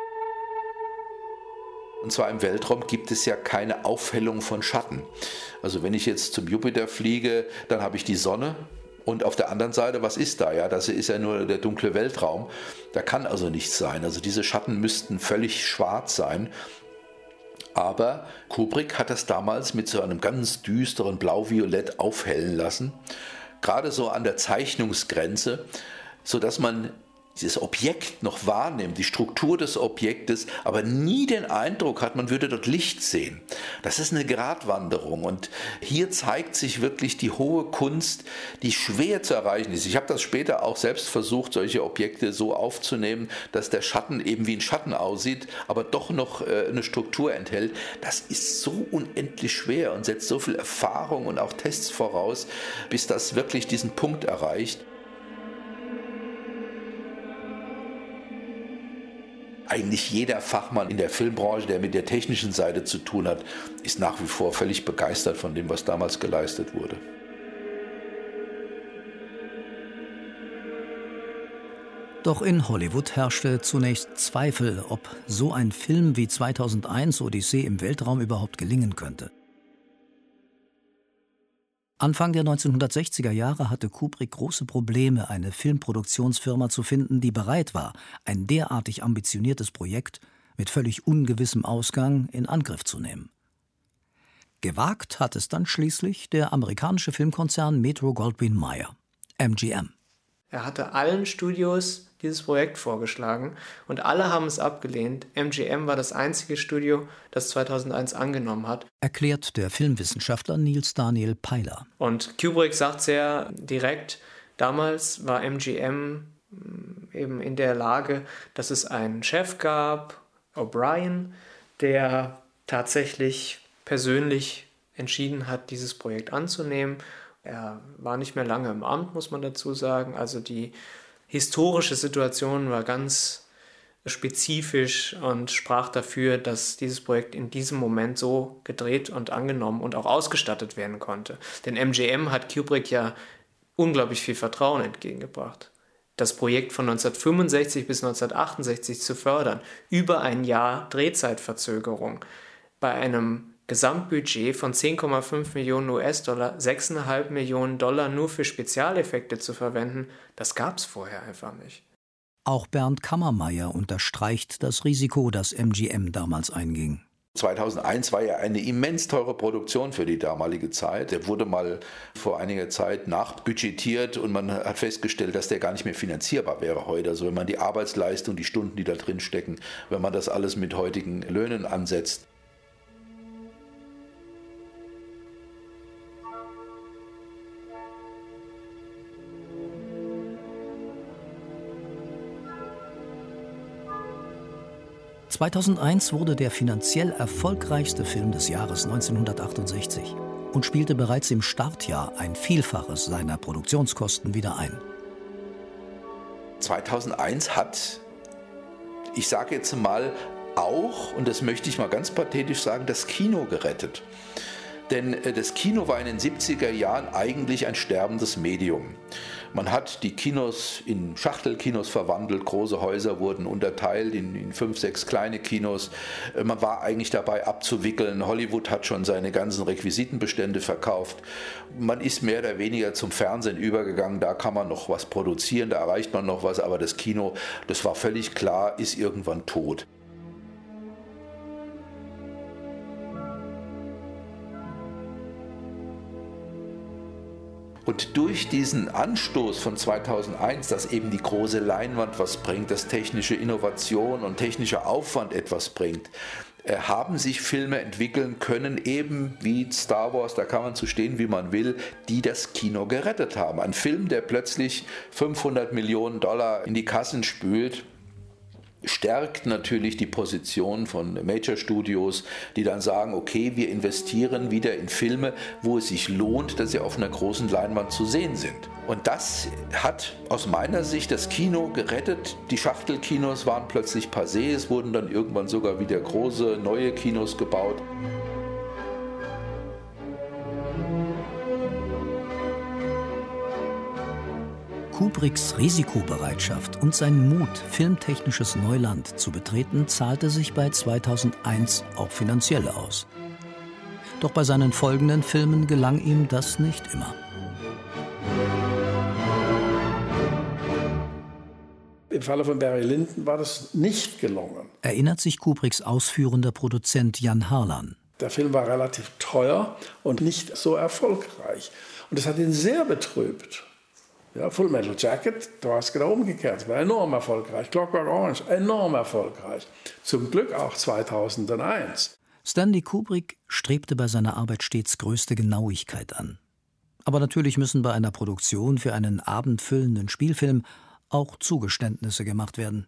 Und zwar im Weltraum gibt es ja keine Aufhellung von Schatten. Also wenn ich jetzt zum Jupiter fliege, dann habe ich die Sonne. Und auf der anderen Seite, was ist da? Ja, das ist ja nur der dunkle Weltraum. Da kann also nichts sein. Also diese Schatten müssten völlig schwarz sein. Aber Kubrick hat das damals mit so einem ganz düsteren Blau-Violett aufhellen lassen. gerade so an der Zeichnungsgrenze, sodass man dieses Objekt noch wahrnimmt, die Struktur des Objektes, aber nie den Eindruck hat, man würde dort Licht sehen. Das ist eine Gratwanderung und hier zeigt sich wirklich die hohe Kunst, die schwer zu erreichen ist. Ich habe das später auch selbst versucht, solche Objekte so aufzunehmen, dass der Schatten eben wie ein Schatten aussieht, aber doch noch eine Struktur enthält. Das ist so unendlich schwer und setzt so viel Erfahrung und auch Tests voraus, bis das wirklich diesen Punkt erreicht. Eigentlich jeder Fachmann in der Filmbranche, der mit der technischen Seite zu tun hat, ist nach wie vor völlig begeistert von dem, was damals geleistet wurde. Doch in Hollywood herrschte zunächst Zweifel, ob so ein Film wie 2001 Odyssee im Weltraum überhaupt gelingen könnte. Anfang der 1960er Jahre hatte Kubrick große Probleme, eine Filmproduktionsfirma zu finden, die bereit war, ein derartig ambitioniertes Projekt mit völlig ungewissem Ausgang in Angriff zu nehmen. Gewagt hat es dann schließlich der amerikanische Filmkonzern Metro-Goldwyn-Mayer, MGM. Er hatte allen Studios dieses Projekt vorgeschlagen und alle haben es abgelehnt. MGM war das einzige Studio, das 2001 angenommen hat. Erklärt der Filmwissenschaftler Niels Daniel Peiler. Und Kubrick sagt sehr direkt, damals war MGM eben in der Lage, dass es einen Chef gab, O'Brien, der tatsächlich persönlich entschieden hat, dieses Projekt anzunehmen. Er war nicht mehr lange im Amt, muss man dazu sagen. Also die historische Situation war ganz spezifisch und sprach dafür, dass dieses Projekt in diesem Moment so gedreht und angenommen und auch ausgestattet werden konnte. Denn MGM hat Kubrick ja unglaublich viel Vertrauen entgegengebracht. Das Projekt von 1965 bis 1968 zu fördern, über ein Jahr Drehzeitverzögerung, bei einem Gesamtbudget von 10,5 Millionen US-Dollar, 6,5 Millionen Dollar nur für Spezialeffekte zu verwenden, das gab es vorher einfach nicht. Auch Bernd Kammermeier unterstreicht das Risiko, das MGM damals einging. 2001 war ja eine immens teure Produktion für die damalige Zeit. Der wurde mal vor einiger Zeit nachbudgetiert und man hat festgestellt, dass der gar nicht mehr finanzierbar wäre heute. Also wenn man die Arbeitsleistung, die Stunden, die da drin stecken, wenn man das alles mit heutigen Löhnen ansetzt. (2001) wurde der finanziell erfolgreichste Film des Jahres 1968 und spielte bereits im Startjahr ein Vielfaches seiner Produktionskosten wieder ein. 2001 hat, ich sage jetzt mal auch, und das möchte ich mal ganz pathetisch sagen, das Kino gerettet. Denn das Kino war in den 70er Jahren eigentlich ein sterbendes Medium. Man hat die Kinos in Schachtelkinos verwandelt, große Häuser wurden unterteilt in 5, 6 kleine Kinos. Man war eigentlich dabei abzuwickeln. Hollywood hat schon seine ganzen Requisitenbestände verkauft. Man ist mehr oder weniger zum Fernsehen übergegangen, da kann man noch was produzieren, da erreicht man noch was, aber das Kino, das war völlig klar, ist irgendwann tot. Und durch diesen Anstoß von 2001, dass eben die große Leinwand was bringt, dass technische Innovation und technischer Aufwand etwas bringt, haben sich Filme entwickeln können, eben wie Star Wars, da kann man zu stehen, wie man will, die das Kino gerettet haben. Ein Film, der plötzlich 500 Millionen Dollar in die Kassen spült, stärkt natürlich die Position von Major Studios, die dann sagen, okay, wir investieren wieder in Filme, wo es sich lohnt, dass sie auf einer großen Leinwand zu sehen sind. Und das hat aus meiner Sicht das Kino gerettet. Die Schachtelkinos waren plötzlich passé, es wurden dann irgendwann sogar wieder große, neue Kinos gebaut. Kubricks Risikobereitschaft und sein Mut, filmtechnisches Neuland zu betreten, zahlte sich bei 2001 auch finanziell aus. Doch bei seinen folgenden Filmen gelang ihm das nicht immer. Im Falle von Barry Lyndon war das nicht gelungen. Erinnert sich Kubricks ausführender Produzent Jan Harlan. Der Film war relativ teuer und nicht so erfolgreich. Und das hat ihn sehr betrübt. Ja, Full Metal Jacket, da war es genau umgekehrt, war enorm erfolgreich. Clockwork Orange, enorm erfolgreich. Zum Glück auch 2001. Stanley Kubrick strebte bei seiner Arbeit stets größte Genauigkeit an. Aber natürlich müssen bei einer Produktion für einen abendfüllenden Spielfilm auch Zugeständnisse gemacht werden.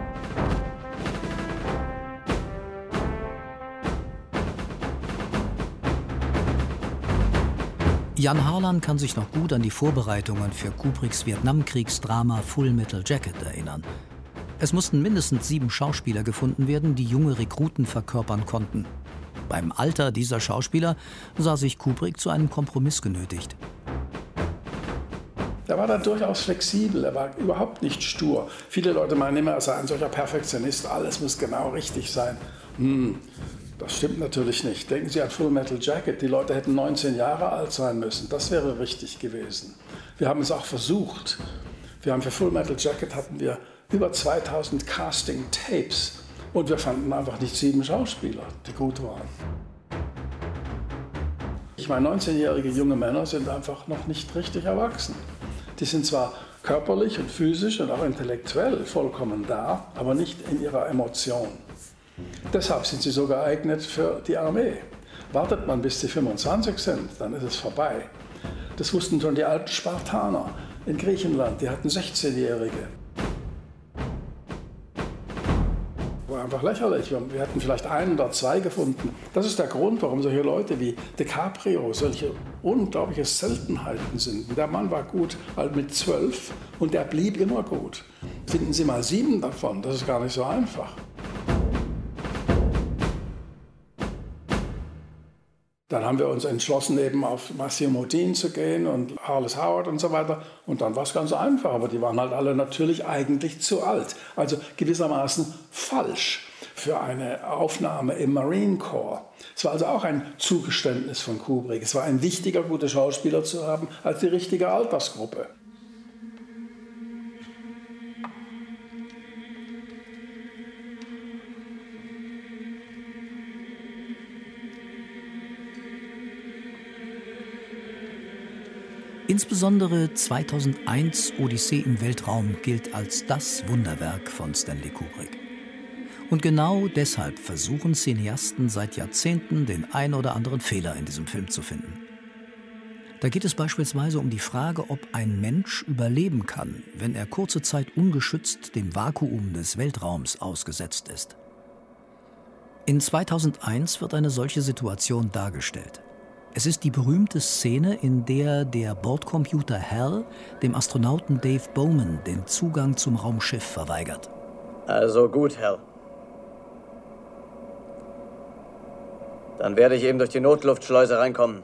Jan Harlan kann sich noch gut an die Vorbereitungen für Kubricks Vietnamkriegsdrama Full Metal Jacket erinnern. Es mussten mindestens 7 Schauspieler gefunden werden, die junge Rekruten verkörpern konnten. Beim Alter dieser Schauspieler sah sich Kubrick zu einem Kompromiss genötigt. Er war da durchaus flexibel, er war überhaupt nicht stur. Viele Leute meinen immer, er sei ein solcher Perfektionist, alles muss genau richtig sein. Das stimmt natürlich nicht. Denken Sie an Full Metal Jacket, die Leute hätten 19 Jahre alt sein müssen. Das wäre richtig gewesen. Wir haben es auch versucht. Für Full Metal Jacket hatten wir über 2000 Casting-Tapes und wir fanden einfach nicht 7 Schauspieler, die gut waren. Ich meine, 19-jährige junge Männer sind einfach noch nicht richtig erwachsen. Die sind zwar körperlich und physisch und auch intellektuell vollkommen da, aber nicht in ihrer Emotion. Deshalb sind sie so geeignet für die Armee. Wartet man, bis sie 25 sind, dann ist es vorbei. Das wussten schon die alten Spartaner in Griechenland, die hatten 16-Jährige. War einfach lächerlich. Wir hätten vielleicht 1 oder 2 gefunden. Das ist der Grund, warum solche Leute wie DiCaprio solche unglaubliche Seltenheiten sind. Der Mann war gut halt mit 12 und der blieb immer gut. Finden Sie mal 7 davon, das ist gar nicht so einfach. Dann haben wir uns entschlossen, eben auf Matthew Modine zu gehen und Arliss Howard und so weiter. Und dann war es ganz einfach, aber die waren halt alle natürlich eigentlich zu alt. Also gewissermaßen falsch für eine Aufnahme im Marine Corps. Es war also auch ein Zugeständnis von Kubrick. Es war ein wichtiger, gute Schauspieler zu haben als die richtige Altersgruppe. Insbesondere 2001 Odyssee im Weltraum gilt als das Wunderwerk von Stanley Kubrick. Und genau deshalb versuchen Cineasten seit Jahrzehnten, den ein oder anderen Fehler in diesem Film zu finden. Da geht es beispielsweise um die Frage, ob ein Mensch überleben kann, wenn er kurze Zeit ungeschützt dem Vakuum des Weltraums ausgesetzt ist. In 2001 wird eine solche Situation dargestellt. Es ist die berühmte Szene, in der der Bordcomputer HAL dem Astronauten Dave Bowman den Zugang zum Raumschiff verweigert. Also gut, HAL. Dann werde ich eben durch die Notluftschleuse reinkommen.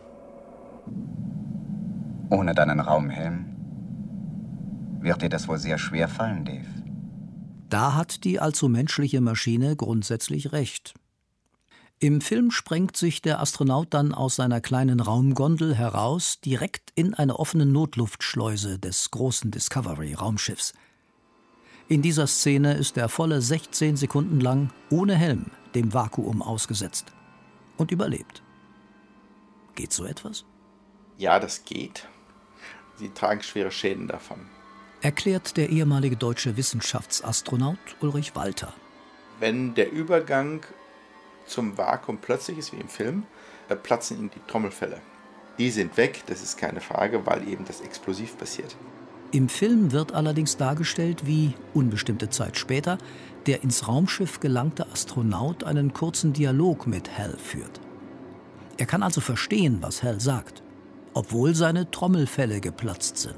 Ohne deinen Raumhelm wird dir das wohl sehr schwer fallen, Dave. Da hat die allzu menschliche Maschine grundsätzlich recht. Im Film sprengt sich der Astronaut dann aus seiner kleinen Raumgondel heraus, direkt in eine offene Notluftschleuse des großen Discovery-Raumschiffs. In dieser Szene ist er volle 16 Sekunden lang ohne Helm dem Vakuum ausgesetzt und überlebt. Geht so etwas? Ja, das geht. Sie tragen schwere Schäden davon. Erklärt der ehemalige deutsche Wissenschaftsastronaut Ulrich Walter. Wenn der Übergang zum Vakuum plötzlich ist, wie im Film, platzen ihnen die Trommelfelle. Die sind weg, das ist keine Frage, weil eben das explosiv passiert. Im Film wird allerdings dargestellt, wie, unbestimmte Zeit später, der ins Raumschiff gelangte Astronaut einen kurzen Dialog mit HAL führt. Er kann also verstehen, was HAL sagt, obwohl seine Trommelfelle geplatzt sind.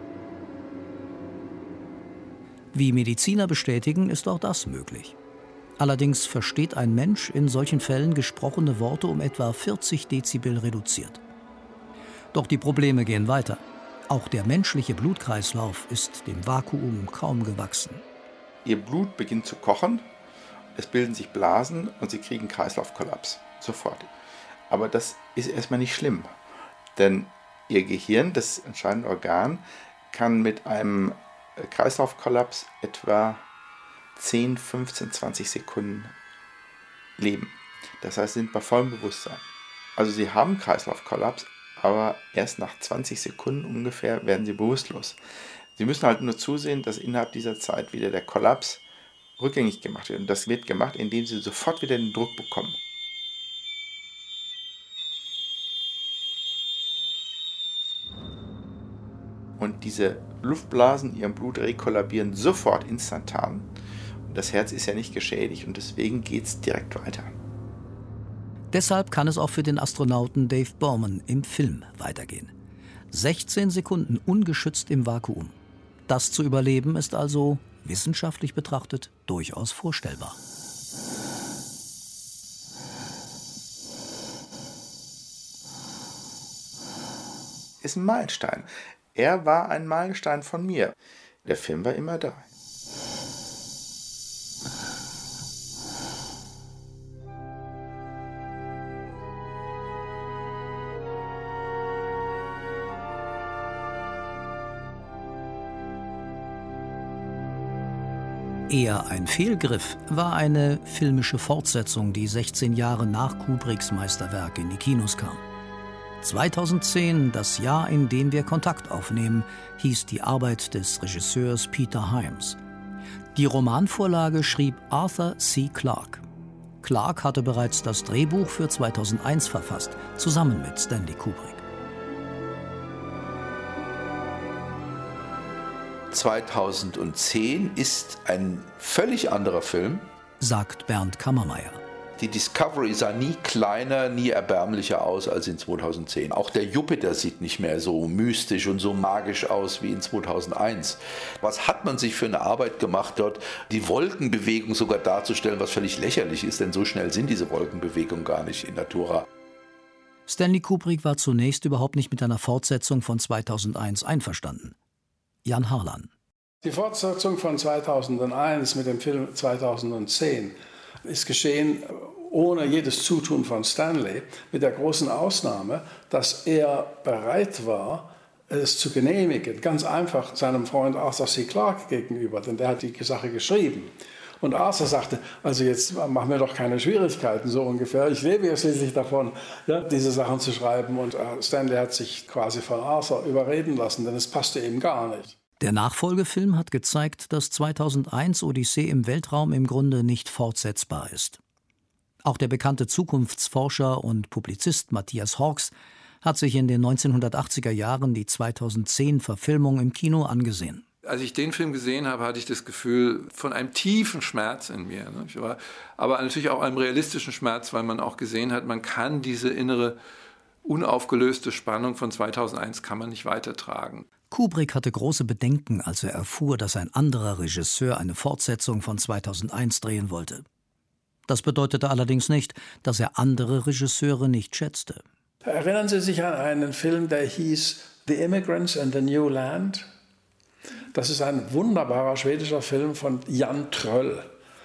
Wie Mediziner bestätigen, ist auch das möglich. Allerdings versteht ein Mensch in solchen Fällen gesprochene Worte um etwa 40 Dezibel reduziert. Doch die Probleme gehen weiter. Auch der menschliche Blutkreislauf ist dem Vakuum kaum gewachsen. Ihr Blut beginnt zu kochen, es bilden sich Blasen und sie kriegen Kreislaufkollaps. Sofort. Aber das ist erstmal nicht schlimm. Denn ihr Gehirn, das entscheidende Organ, kann mit einem Kreislaufkollaps etwa 10, 15, 20 Sekunden leben. Das heißt, sie sind bei vollem Bewusstsein. Also sie haben Kreislaufkollaps, aber erst nach 20 Sekunden ungefähr werden sie bewusstlos. Sie müssen halt nur zusehen, dass innerhalb dieser Zeit wieder der Kollaps rückgängig gemacht wird. Und das wird gemacht, indem sie sofort wieder den Druck bekommen. Und diese Luftblasen in ihrem Blut rekollabieren sofort instantan. Und das Herz ist ja nicht geschädigt und deswegen geht es direkt weiter. Deshalb kann es auch für den Astronauten Dave Bowman im Film weitergehen. 16 Sekunden ungeschützt im Vakuum. Das zu überleben ist also, wissenschaftlich betrachtet, durchaus vorstellbar. Ist ein Meilenstein. Er war ein Meilenstein von mir. Der Film war immer da. Eher ein Fehlgriff war eine filmische Fortsetzung, die 16 Jahre nach Kubricks Meisterwerk in die Kinos kam. 2010, das Jahr, in dem wir Kontakt aufnehmen, hieß die Arbeit des Regisseurs Peter Hyams. Die Romanvorlage schrieb Arthur C. Clarke. Clarke hatte bereits das Drehbuch für 2001 verfasst, zusammen mit Stanley Kubrick. 2010 ist ein völlig anderer Film, sagt Bernd Kammermeier. Die Discovery sah nie kleiner, nie erbärmlicher aus als in 2010. Auch der Jupiter sieht nicht mehr so mystisch und so magisch aus wie in 2001. Was hat man sich für eine Arbeit gemacht, dort die Wolkenbewegung sogar darzustellen, was völlig lächerlich ist, denn so schnell sind diese Wolkenbewegungen gar nicht in Natura. Stanley Kubrick war zunächst überhaupt nicht mit einer Fortsetzung von 2001 einverstanden. Jan Harlan. Die Fortsetzung von 2001 mit dem Film 2010 ist geschehen ohne jedes Zutun von Stanley, mit der großen Ausnahme, dass er bereit war, es zu genehmigen, ganz einfach seinem Freund Arthur C. Clarke gegenüber, denn der hat die Sache geschrieben. Und Arthur sagte, also jetzt machen wir doch keine Schwierigkeiten, so ungefähr. Ich lebe ja schließlich davon, ja, diese Sachen zu schreiben. Und Stanley hat sich quasi von Arthur überreden lassen, denn es passte ihm gar nicht. Der Nachfolgefilm hat gezeigt, dass 2001 Odyssee im Weltraum im Grunde nicht fortsetzbar ist. Auch der bekannte Zukunftsforscher und Publizist Matthias Hawkes hat sich in den 1980er Jahren die 2010-Verfilmung im Kino angesehen. Als ich den Film gesehen habe, hatte ich das Gefühl von einem tiefen Schmerz in mir. Aber natürlich auch einem realistischen Schmerz, weil man auch gesehen hat, man kann diese innere, unaufgelöste Spannung von 2001 kann man nicht weitertragen. Kubrick hatte große Bedenken, als er erfuhr, dass ein anderer Regisseur eine Fortsetzung von 2001 drehen wollte. Das bedeutete allerdings nicht, dass er andere Regisseure nicht schätzte. Erinnern Sie sich an einen Film, der hieß The Immigrants and the New Land? Das ist ein wunderbarer schwedischer Film von Jan Troell,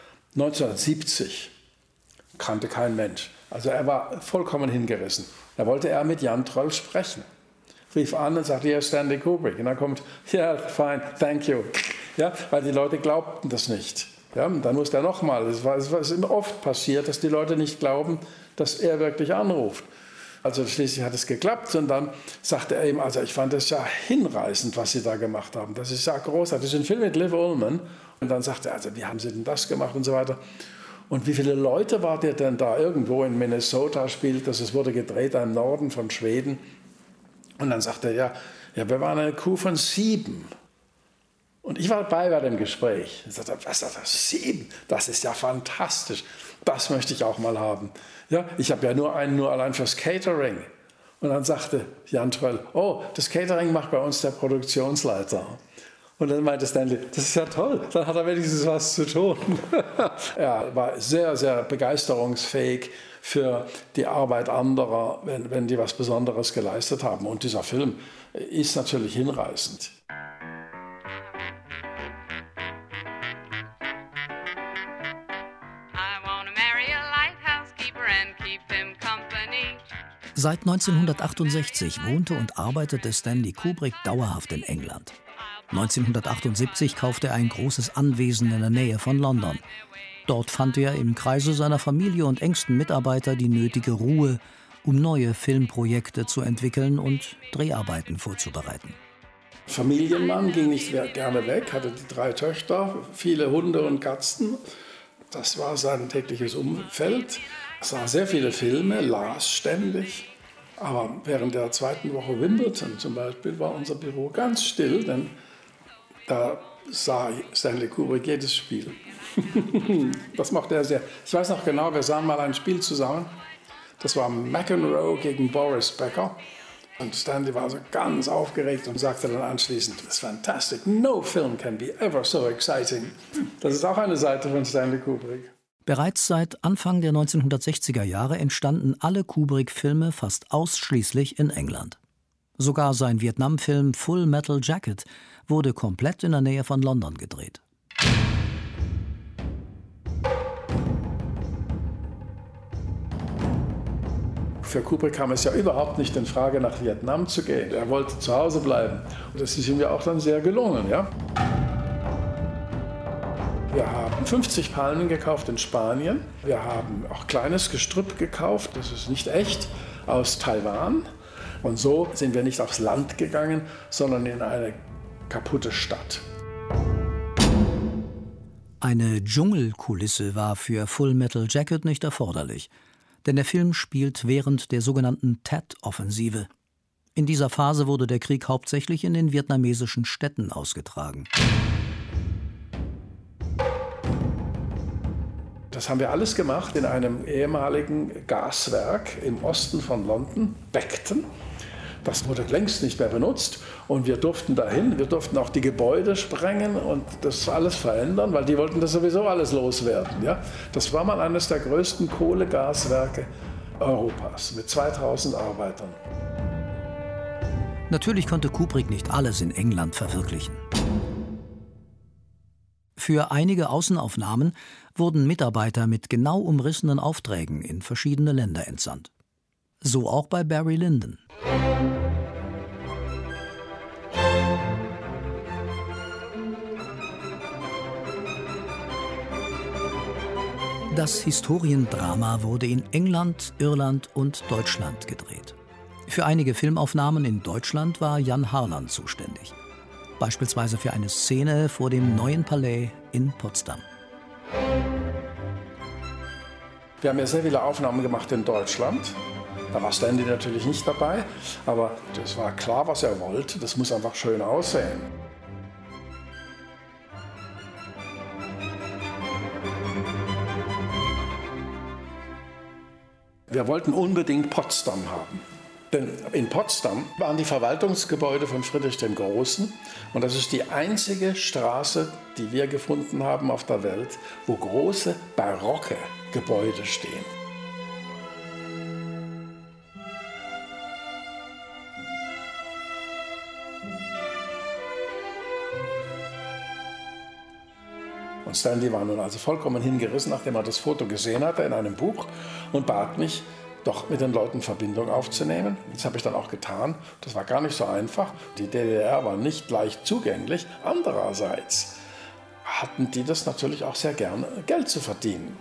1970. Kannte kein Mensch. Also er war vollkommen hingerissen. Da wollte er mit Jan Troell sprechen. Rief an und sagte, ja, Stanley Kubrick. Und dann kommt, ja, fine, thank you. Ja, weil die Leute glaubten das nicht. Ja, und dann musste er nochmal. Es ist immer oft passiert, dass die Leute nicht glauben, dass er wirklich anruft. Also schließlich hat es geklappt und dann sagte er ihm, also ich fand das ja hinreißend, was Sie da gemacht haben. Das ist ja großartig. Das ist ein Film mit Liv Ullmann. Und dann sagte er, also wie haben Sie denn das gemacht und so weiter. Und wie viele Leute wart ihr denn da? Irgendwo in Minnesota spielt das. Es wurde gedreht im Norden von Schweden. Und dann sagte er, ja, wir waren eine Crew von 7. Und ich war dabei bei dem Gespräch. Ich sagte, was ist das? 7? Das ist ja fantastisch. Das möchte ich auch mal haben. Ja, ich habe ja nur allein fürs Catering. Und dann sagte Jan Troell, oh, das Catering macht bei uns der Produktionsleiter. Und dann meinte Stanley, das ist ja toll, dann hat er wenigstens was zu tun. Er war sehr, sehr begeisterungsfähig für die Arbeit anderer, wenn die was Besonderes geleistet haben. Und dieser Film ist natürlich hinreißend. Seit 1968 wohnte und arbeitete Stanley Kubrick dauerhaft in England. 1978 kaufte er ein großes Anwesen in der Nähe von London. Dort fand er im Kreise seiner Familie und engsten Mitarbeiter die nötige Ruhe, um neue Filmprojekte zu entwickeln und Dreharbeiten vorzubereiten. Familienmann, ging nicht gerne weg, hatte die 3 Töchter, viele Hunde und Katzen. Das war sein tägliches Umfeld. Er sah sehr viele Filme, las ständig. Aber während der 2. Woche Wimbledon zum Beispiel war unser Büro ganz still, denn da sah Stanley Kubrick jedes Spiel. Das mochte er sehr. Ich weiß noch genau, wir sahen mal ein Spiel zusammen. Das war McEnroe gegen Boris Becker. Und Stanley war so ganz aufgeregt und sagte dann anschließend, "It's fantastic, no film can be ever so exciting." Das ist auch eine Seite von Stanley Kubrick. Bereits seit Anfang der 1960er Jahre entstanden alle Kubrick-Filme fast ausschließlich in England. Sogar sein Vietnam-Film Full Metal Jacket wurde komplett in der Nähe von London gedreht. Für Kubrick kam es ja überhaupt nicht in Frage, nach Vietnam zu gehen. Er wollte zu Hause bleiben. Und das ist ihm ja auch dann sehr gelungen. Ja? Wir haben 50 Palmen gekauft in Spanien. Wir haben auch kleines Gestrüpp gekauft, das ist nicht echt, aus Taiwan. Und so sind wir nicht aufs Land gegangen, sondern in eine kaputte Stadt. Eine Dschungelkulisse war für Full Metal Jacket nicht erforderlich. Denn der Film spielt während der sogenannten Tet-Offensive. In dieser Phase wurde der Krieg hauptsächlich in den vietnamesischen Städten ausgetragen. Das haben wir alles gemacht in einem ehemaligen Gaswerk im Osten von London, Beckton. Das wurde längst nicht mehr benutzt und wir durften dahin. Wir durften auch die Gebäude sprengen und das alles verändern, weil die wollten das sowieso alles loswerden. Ja? Das war mal eines der größten Kohlegaswerke Europas mit 2000 Arbeitern. Natürlich konnte Kubrick nicht alles in England verwirklichen. Für einige Außenaufnahmen wurden Mitarbeiter mit genau umrissenen Aufträgen in verschiedene Länder entsandt. So auch bei Barry Lyndon. Das Historiendrama wurde in England, Irland und Deutschland gedreht. Für einige Filmaufnahmen in Deutschland war Jan Harlan zuständig. Beispielsweise für eine Szene vor dem Neuen Palais in Potsdam. Wir haben ja sehr viele Aufnahmen gemacht in Deutschland. Da war Stanley natürlich nicht dabei, aber das war klar, was er wollte. Das muss einfach schön aussehen. Wir wollten unbedingt Potsdam haben. Denn in Potsdam waren die Verwaltungsgebäude von Friedrich dem Großen. Und das ist die einzige Straße, die wir gefunden haben auf der Welt, wo große barocke Gebäude stehen. Und Stanley war nun also vollkommen hingerissen, nachdem er das Foto gesehen hatte in einem Buch und bat mich, doch mit den Leuten Verbindung aufzunehmen. Das habe ich dann auch getan. Das war gar nicht so einfach. Die DDR war nicht leicht zugänglich. Andererseits hatten die das natürlich auch sehr gerne, Geld zu verdienen.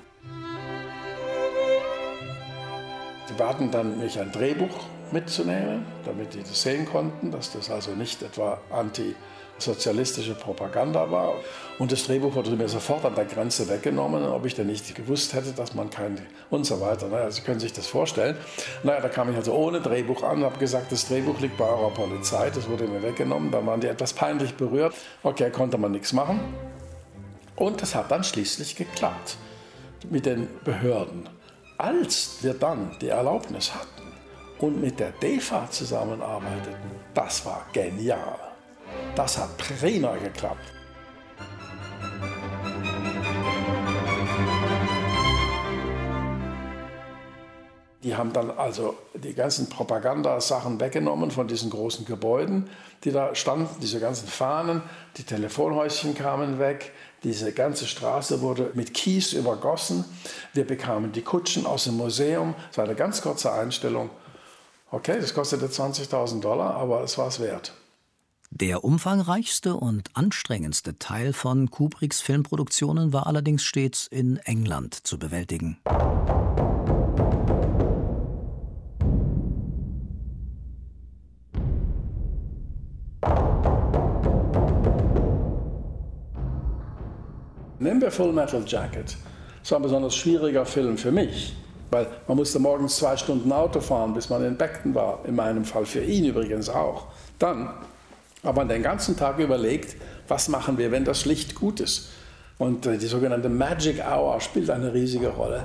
Sie baten dann, mich ein Drehbuch mitzunehmen, damit die das sehen konnten, dass das also nicht etwa antisozialistische Propaganda war. Und das Drehbuch wurde mir sofort an der Grenze weggenommen, ob ich denn nicht gewusst hätte, dass man kein und so weiter. Naja, Sie können sich das vorstellen. Naja, da kam ich also ohne Drehbuch an und habe gesagt, das Drehbuch liegt bei eurer Polizei, das wurde mir weggenommen. Dann waren die etwas peinlich berührt. Okay, konnte man nichts machen. Und das hat dann schließlich geklappt mit den Behörden. Als wir dann die Erlaubnis hatten und mit der DEFA zusammenarbeiteten, das war genial. Das hat prima geklappt. Die haben dann also die ganzen Propagandasachen weggenommen von diesen großen Gebäuden, die da standen, diese ganzen Fahnen, die Telefonhäuschen kamen weg, diese ganze Straße wurde mit Kies übergossen. Wir bekamen die Kutschen aus dem Museum. Es war eine ganz kurze Einstellung. Okay, das kostete $20.000, aber es war es wert. Der umfangreichste und anstrengendste Teil von Kubricks Filmproduktionen war allerdings stets in England zu bewältigen. Nehmen wir Full Metal Jacket. Das war ein besonders schwieriger Film für mich, weil man musste morgens 2 Stunden Auto fahren, bis man in Beckton war, in meinem Fall, für ihn übrigens auch. Dann hat man den ganzen Tag überlegt, was machen wir, wenn das Licht gut ist. Und die sogenannte Magic Hour spielt eine riesige Rolle.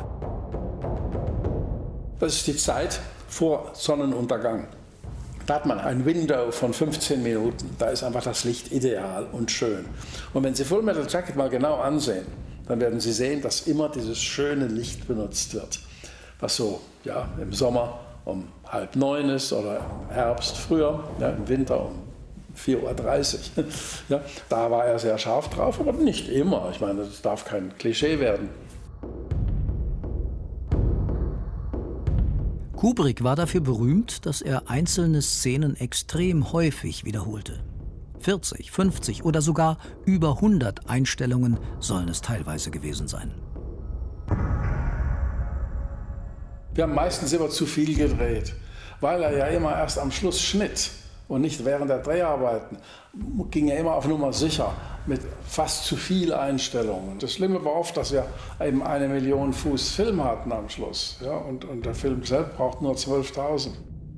Das ist die Zeit vor Sonnenuntergang. Da hat man ein Window von 15 Minuten. Da ist einfach das Licht ideal und schön. Und wenn Sie Full Metal Jacket mal genau ansehen, dann werden Sie sehen, dass immer dieses schöne Licht benutzt wird. Was so im Sommer um 8:30 ist oder im Herbst früher, im Winter um 4:30 Uhr. Ja, da war er sehr scharf drauf, aber nicht immer. Ich meine, das darf kein Klischee werden. Kubrick war dafür berühmt, dass er einzelne Szenen extrem häufig wiederholte. 40, 50 oder sogar über 100 Einstellungen sollen es teilweise gewesen sein. Wir haben meistens immer zu viel gedreht, weil er ja immer erst am Schluss schnitt und nicht während der Dreharbeiten. Ging er immer auf Nummer sicher mit fast zu viel Einstellungen. Das Schlimme war oft, dass wir eben 1 Million Fuß Film hatten am Schluss. Ja, und der Film selbst braucht nur 12.000.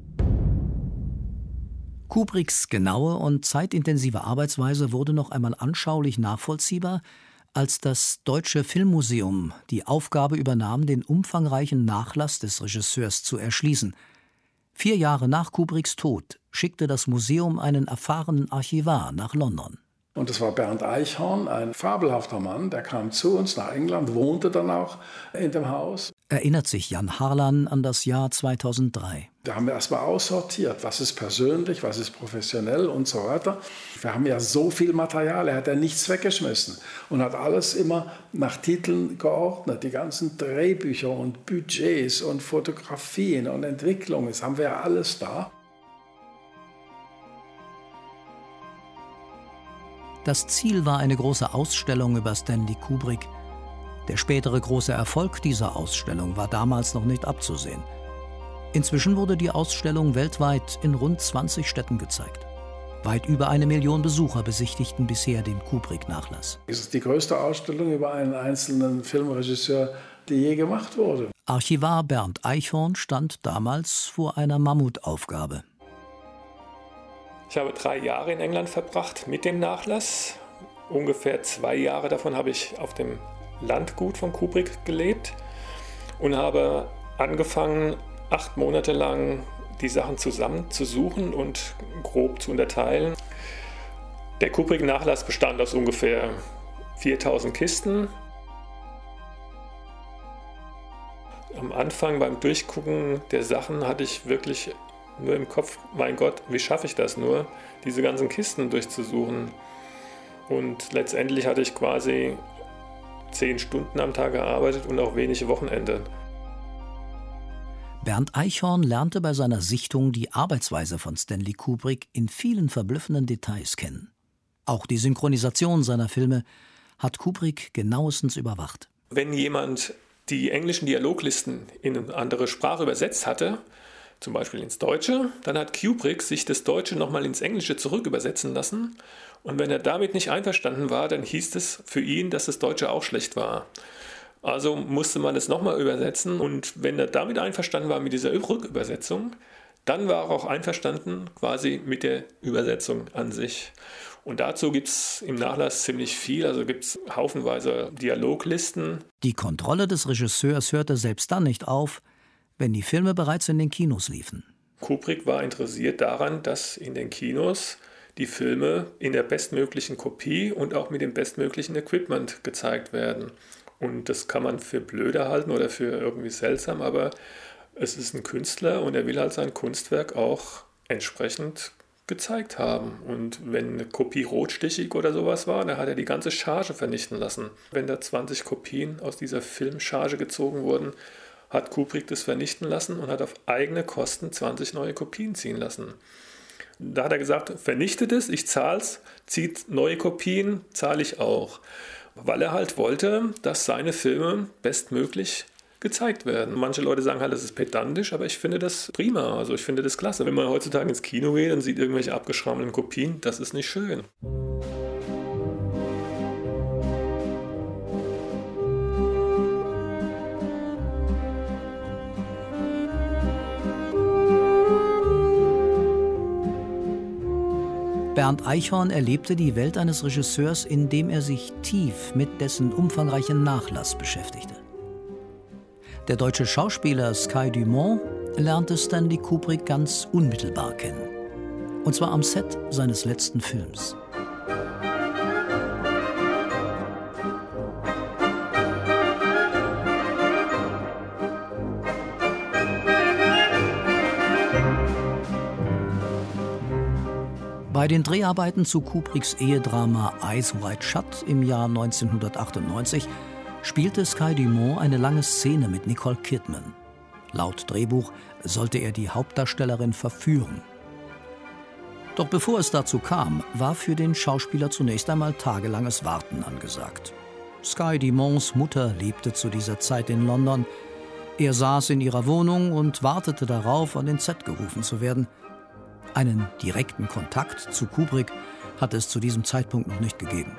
Kubricks genaue und zeitintensive Arbeitsweise wurde noch einmal anschaulich nachvollziehbar, als das Deutsche Filmmuseum die Aufgabe übernahm, den umfangreichen Nachlass des Regisseurs zu erschließen. 4 Jahre nach Kubricks Tod schickte das Museum einen erfahrenen Archivar nach London. Und das war Bernd Eichhorn, ein fabelhafter Mann, der kam zu uns nach England, wohnte dann auch in dem Haus. Erinnert sich Jan Harlan an das Jahr 2003. Da haben wir erstmal aussortiert, was ist persönlich, was ist professionell und so weiter. Wir haben ja so viel Material, er hat ja nichts weggeschmissen und hat alles immer nach Titeln geordnet. Die ganzen Drehbücher und Budgets und Fotografien und Entwicklungen, das haben wir ja alles da. Das Ziel war eine große Ausstellung über Stanley Kubrick. Der spätere große Erfolg dieser Ausstellung war damals noch nicht abzusehen. Inzwischen wurde die Ausstellung weltweit in rund 20 Städten gezeigt. Weit über 1 Million Besucher besichtigten bisher den Kubrick-Nachlass. Es ist die größte Ausstellung über einen einzelnen Filmregisseur, die je gemacht wurde. Archivar Bernd Eichhorn stand damals vor einer Mammutaufgabe. Ich habe 3 Jahre in England verbracht mit dem Nachlass. Ungefähr 2 Jahre davon habe ich auf dem Landgut von Kubrick gelebt und habe angefangen, 8 Monate lang die Sachen zusammenzusuchen und grob zu unterteilen. Der Kubrick-Nachlass bestand aus ungefähr 4000 Kisten. Am Anfang beim Durchgucken der Sachen hatte ich wirklich nur im Kopf, mein Gott, wie schaffe ich das nur, diese ganzen Kisten durchzusuchen. Und letztendlich hatte ich quasi 10 Stunden am Tag gearbeitet und auch wenig Wochenende. Bernd Eichhorn lernte bei seiner Sichtung die Arbeitsweise von Stanley Kubrick in vielen verblüffenden Details kennen. Auch die Synchronisation seiner Filme hat Kubrick genauestens überwacht. Wenn jemand die englischen Dialoglisten in eine andere Sprache übersetzt hatte, zum Beispiel ins Deutsche, dann hat Kubrick sich das Deutsche nochmal ins Englische zurück übersetzen lassen. Und wenn er damit nicht einverstanden war, dann hieß es für ihn, dass das Deutsche auch schlecht war. Also musste man es nochmal übersetzen. Und wenn er damit einverstanden war mit dieser Rückübersetzung, dann war er auch einverstanden quasi mit der Übersetzung an sich. Und dazu gibt es im Nachlass ziemlich viel, also gibt es haufenweise Dialoglisten. Die Kontrolle des Regisseurs hörte selbst dann nicht auf, wenn die Filme bereits in den Kinos liefen. Kubrick war interessiert daran, dass in den Kinos die Filme in der bestmöglichen Kopie und auch mit dem bestmöglichen Equipment gezeigt werden. Und das kann man für blöde halten oder für irgendwie seltsam, aber es ist ein Künstler und er will halt sein Kunstwerk auch entsprechend gezeigt haben. Und wenn eine Kopie rotstichig oder sowas war, dann hat er die ganze Charge vernichten lassen. Wenn da 20 Kopien aus dieser Filmcharge gezogen wurden, hat Kubrick das vernichten lassen und hat auf eigene Kosten 20 neue Kopien ziehen lassen. Da hat er gesagt, vernichtet es, ich zahl's, zieht neue Kopien, zahle ich auch. Weil er halt wollte, dass seine Filme bestmöglich gezeigt werden. Manche Leute sagen halt, das ist pedantisch, aber ich finde das prima, also ich finde das klasse. Wenn man heutzutage ins Kino geht und sieht irgendwelche abgeschrammten Kopien, das ist nicht schön. Bernd Eichhorn erlebte die Welt eines Regisseurs, indem er sich tief mit dessen umfangreichen Nachlass beschäftigte. Der deutsche Schauspieler Sky Dumont lernte Stanley Kubrick ganz unmittelbar kennen. Und zwar am Set seines letzten Films. Bei den Dreharbeiten zu Kubricks Ehedrama Eyes Wide Shut im Jahr 1998 spielte Sky Dumont eine lange Szene mit Nicole Kidman. Laut Drehbuch sollte er die Hauptdarstellerin verführen. Doch bevor es dazu kam, war für den Schauspieler zunächst einmal tagelanges Warten angesagt. Sky Dumonts Mutter lebte zu dieser Zeit in London. Er saß in ihrer Wohnung und wartete darauf, an den Set gerufen zu werden. Einen direkten Kontakt zu Kubrick hatte es zu diesem Zeitpunkt noch nicht gegeben.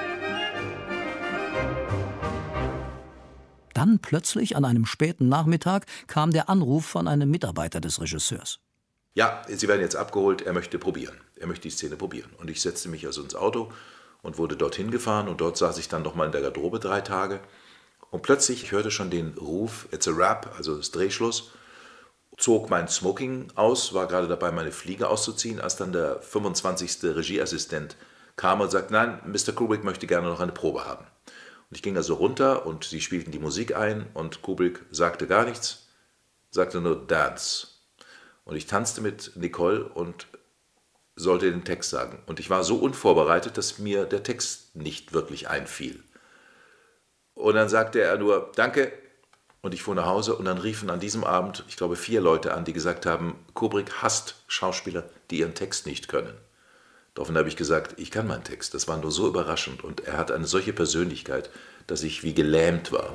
Dann plötzlich an einem späten Nachmittag kam der Anruf von einem Mitarbeiter des Regisseurs. Ja, Sie werden jetzt abgeholt, er möchte probieren. Er möchte die Szene probieren. Und ich setzte mich also ins Auto und wurde dorthin gefahren. Und dort saß ich dann noch mal in der Garderobe 3 Tage. Und plötzlich, ich hörte schon den Ruf, it's a wrap, also das Drehschluss. Zog mein Smoking aus, war gerade dabei, meine Fliege auszuziehen, als dann der 25. Regieassistent kam und sagte, nein, Mr. Kubrick möchte gerne noch eine Probe haben. Und ich ging also runter und sie spielten die Musik ein und Kubrick sagte gar nichts, sagte nur Dance. Und ich tanzte mit Nicole und sollte den Text sagen. Und ich war so unvorbereitet, dass mir der Text nicht wirklich einfiel. Und dann sagte er nur, danke. Und ich fuhr nach Hause und dann riefen an diesem Abend, ich glaube 4 Leute an, die gesagt haben, Kubrick hasst Schauspieler, die ihren Text nicht können. Daraufhin habe ich gesagt, ich kann meinen Text. Das war nur so überraschend und er hat eine solche Persönlichkeit, dass ich wie gelähmt war.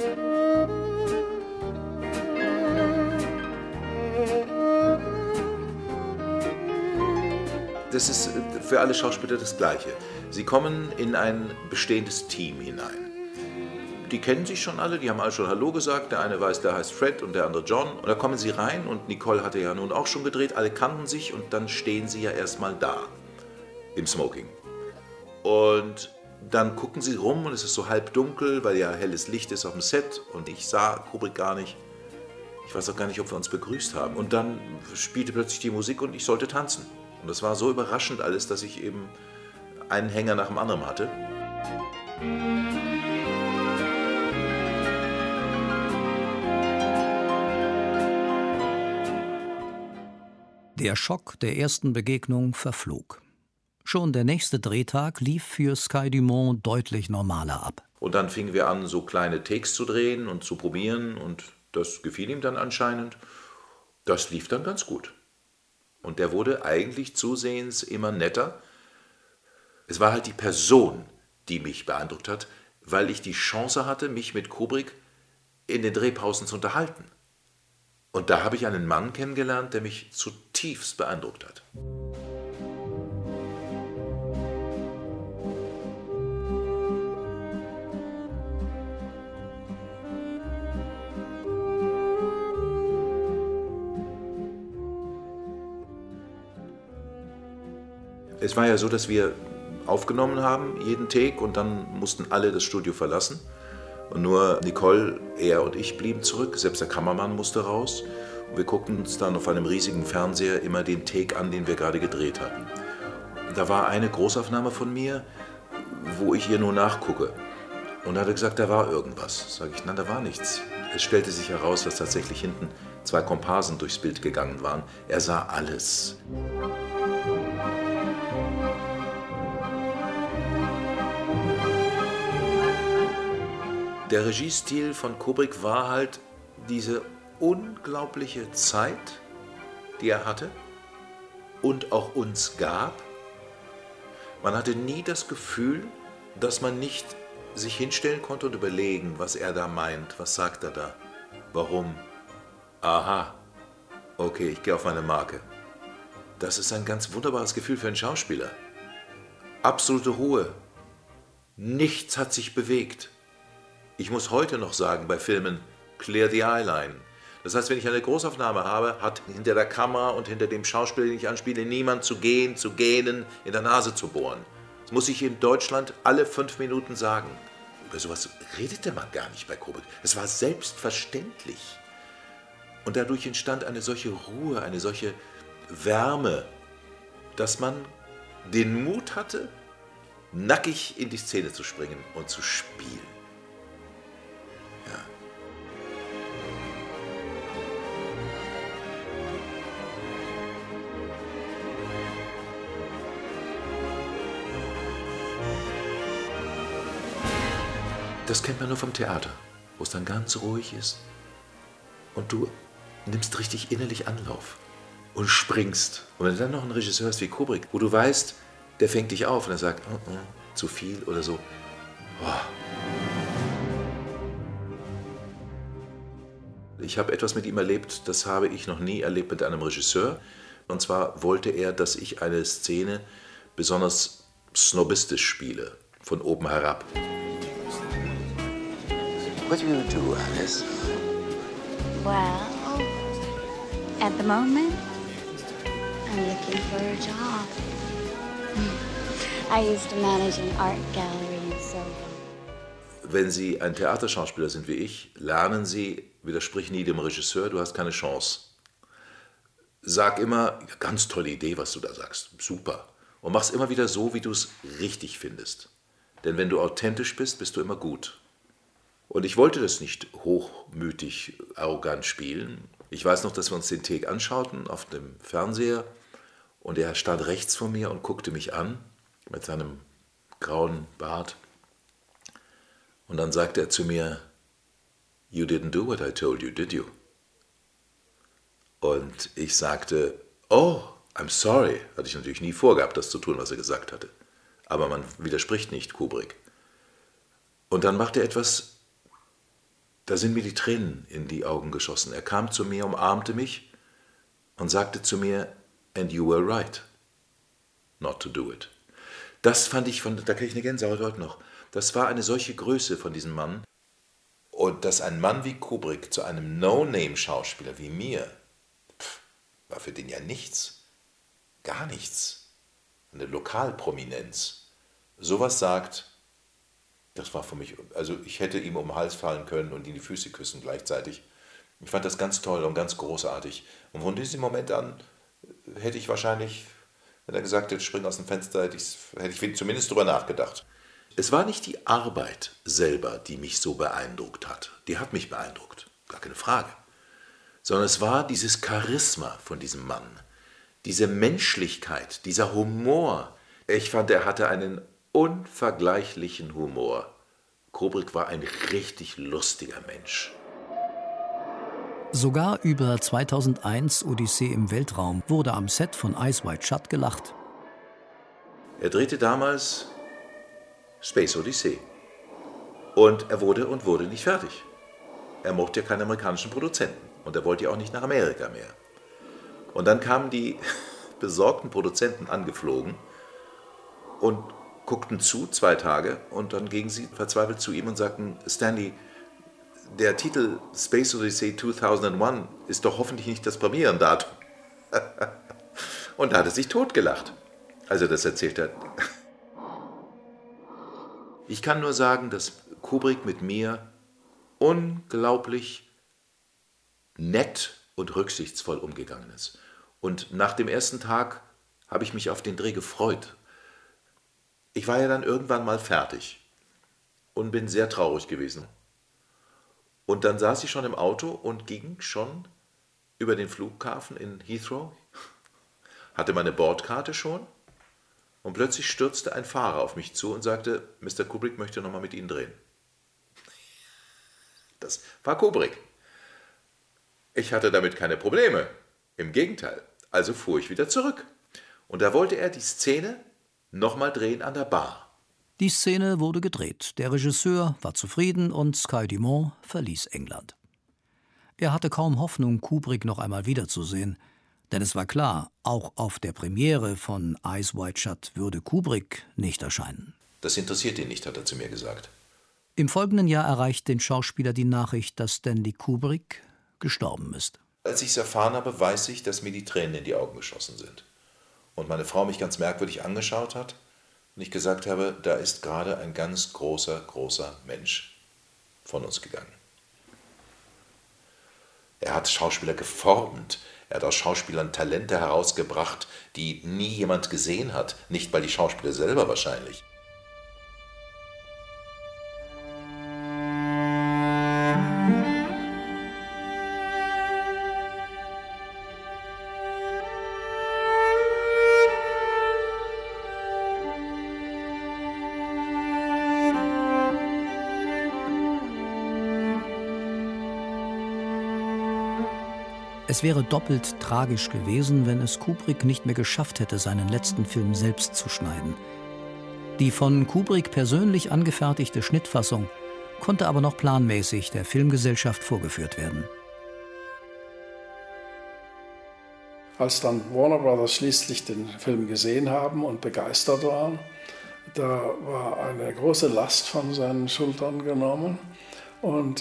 Das ist für alle Schauspieler das Gleiche. Sie kommen in ein bestehendes Team hinein. Die kennen sich schon alle, die haben alle schon Hallo gesagt. Der eine weiß, der heißt Fred und der andere John. Und da kommen sie rein und Nicole hatte ja nun auch schon gedreht. Alle kannten sich und dann stehen sie ja erstmal da im Smoking. Und dann gucken sie rum und es ist so halb dunkel, weil ja helles Licht ist auf dem Set und ich sah Kubrick gar nicht. Ich weiß auch gar nicht, ob wir uns begrüßt haben. Und dann spielte plötzlich die Musik und ich sollte tanzen. Und das war so überraschend alles, dass ich eben einen Hänger nach dem anderen hatte. Der Schock der ersten Begegnung verflog. Schon der nächste Drehtag lief für Sky Dumont deutlich normaler ab. Und dann fingen wir an, so kleine Takes zu drehen und zu probieren und das gefiel ihm dann anscheinend. Das lief dann ganz gut. Und der wurde eigentlich zusehends immer netter. Es war halt die Person, die mich beeindruckt hat, weil ich die Chance hatte, mich mit Kubrick in den Drehpausen zu unterhalten. Und da habe ich einen Mann kennengelernt, der mich zutiefst beeindruckt hat. Es war ja so, dass wir aufgenommen haben, jeden Take, und dann mussten alle das Studio verlassen. Und nur Nicole, er und ich blieben zurück, selbst der Kameramann musste raus. Und wir guckten uns dann auf einem riesigen Fernseher immer den Take an, den wir gerade gedreht hatten. Und da war eine Großaufnahme von mir, wo ich ihr nur nachgucke. Und da hat er gesagt, da war irgendwas. Sag ich, nein, da war nichts. Es stellte sich heraus, dass tatsächlich hinten 2 Komparsen durchs Bild gegangen waren. Er sah alles. Der Regiestil von Kubrick war halt diese unglaubliche Zeit, die er hatte, und auch uns gab. Man hatte nie das Gefühl, dass man nicht sich hinstellen konnte und überlegen, was er da meint, was sagt er da, warum. Aha, okay, ich gehe auf meine Marke. Das ist ein ganz wunderbares Gefühl für einen Schauspieler. Absolute Ruhe. Nichts hat sich bewegt. Ich muss heute noch sagen, bei Filmen, clear the eyeline. Das heißt, wenn ich eine Großaufnahme habe, hat hinter der Kamera und hinter dem Schauspieler, den ich anspiele, niemand zu gehen, zu gähnen, in der Nase zu bohren. Das muss ich in Deutschland alle 5 Minuten sagen. Über sowas redete man gar nicht bei Kubrick. Es war selbstverständlich. Und dadurch entstand eine solche Ruhe, eine solche Wärme, dass man den Mut hatte, nackig in die Szene zu springen und zu spielen. Ja. Das kennt man nur vom Theater, wo es dann ganz ruhig ist und du nimmst richtig innerlich Anlauf und springst. Und wenn du dann noch einen Regisseur hast wie Kubrick, wo du weißt, der fängt dich auf und er sagt, zu viel oder so. Boah. Ich habe etwas mit ihm erlebt, das habe ich noch nie erlebt mit einem Regisseur. Und zwar wollte er, dass ich eine Szene besonders snobistisch spiele, von oben herab. What do you do, Alice? Well, at the moment, I'm looking for a job. I used to manage an art gallery in Soho. Wenn Sie ein Theaterschauspieler sind wie ich, lernen Sie, widersprich nie dem Regisseur, du hast keine Chance. Sag immer, ganz tolle Idee, was du da sagst, super. Und mach's immer wieder so, wie du es richtig findest. Denn wenn du authentisch bist, bist du immer gut. Und ich wollte das nicht hochmütig, arrogant spielen. Ich weiß noch, dass wir uns den Take anschauten auf dem Fernseher und er stand rechts vor mir und guckte mich an mit seinem grauen Bart. Und dann sagte er zu mir, "You didn't do what I told you, did you?" Und ich sagte, "Oh, I'm sorry." Hatte ich natürlich nie vorgehabt, das zu tun, was er gesagt hatte. Aber man widerspricht nicht Kubrick. Und dann machte er etwas, da sind mir die Tränen in die Augen geschossen. Er kam zu mir, umarmte mich und sagte zu mir, "And you were right, not to do it." Das fand ich, da kriege ich eine Gänsehaut heute noch. Das war eine solche Größe von diesem Mann. Und dass ein Mann wie Kubrick zu einem No-Name-Schauspieler wie mir, war für den ja nichts, gar nichts, eine Lokalprominenz, sowas sagt, das war für mich, also ich hätte ihm um den Hals fallen können und ihm die Füße küssen gleichzeitig. Ich fand das ganz toll und ganz großartig. Und von diesem Moment an hätte ich wahrscheinlich, wenn er gesagt hätte, spring aus dem Fenster, hätte ich zumindest drüber nachgedacht. Es war nicht die Arbeit selber, die mich so beeindruckt hat. Die hat mich beeindruckt, gar keine Frage. Sondern es war dieses Charisma von diesem Mann, diese Menschlichkeit, dieser Humor. Ich fand, er hatte einen unvergleichlichen Humor. Kubrick war ein richtig lustiger Mensch. Sogar über 2001 Odyssee im Weltraum wurde am Set von Eyes Wide Shut gelacht. Er drehte damals Space Odyssey. Und er wurde nicht fertig. Er mochte ja keine amerikanischen Produzenten. Und er wollte ja auch nicht nach Amerika mehr. Und dann kamen die besorgten Produzenten angeflogen und guckten zu 2 Tage. Und dann gingen sie verzweifelt zu ihm und sagten, Stanley, der Titel Space Odyssey 2001 ist doch hoffentlich nicht das Premierendatum. Und da hat er sich totgelacht, als er das erzählt hat. Ich kann nur sagen, dass Kubrick mit mir unglaublich nett und rücksichtsvoll umgegangen ist. Und nach dem ersten Tag habe ich mich auf den Dreh gefreut. Ich war ja dann irgendwann mal fertig und bin sehr traurig gewesen. Und dann saß ich schon im Auto und ging schon über den Flughafen in Heathrow, hatte meine Bordkarte schon und plötzlich stürzte ein Fahrer auf mich zu und sagte, Mr. Kubrick möchte nochmal mit Ihnen drehen. Das war Kubrick. Ich hatte damit keine Probleme, im Gegenteil. Also fuhr ich wieder zurück. Und da wollte er die Szene nochmal drehen an der Bar. Die Szene wurde gedreht. Der Regisseur war zufrieden und Sky Dumont verließ England. Er hatte kaum Hoffnung, Kubrick noch einmal wiederzusehen. Denn es war klar, auch auf der Premiere von Eyes Wide Shut würde Kubrick nicht erscheinen. Das interessiert ihn nicht, hat er zu mir gesagt. Im folgenden Jahr erreicht den Schauspieler die Nachricht, dass Stanley Kubrick gestorben ist. Als ich es erfahren habe, weiß ich, dass mir die Tränen in die Augen geschossen sind. Und meine Frau mich ganz merkwürdig angeschaut hat und ich gesagt habe, da ist gerade ein ganz großer, großer Mensch von uns gegangen. Er hat Schauspieler geformt. Er hat aus Schauspielern Talente herausgebracht, die nie jemand gesehen hat. Nicht mal die Schauspieler selber wahrscheinlich. Es wäre doppelt tragisch gewesen, wenn es Kubrick nicht mehr geschafft hätte, seinen letzten Film selbst zu schneiden. Die von Kubrick persönlich angefertigte Schnittfassung konnte aber noch planmäßig der Filmgesellschaft vorgeführt werden. Als dann Warner Brothers schließlich den Film gesehen haben und begeistert waren, da war eine große Last von seinen Schultern genommen und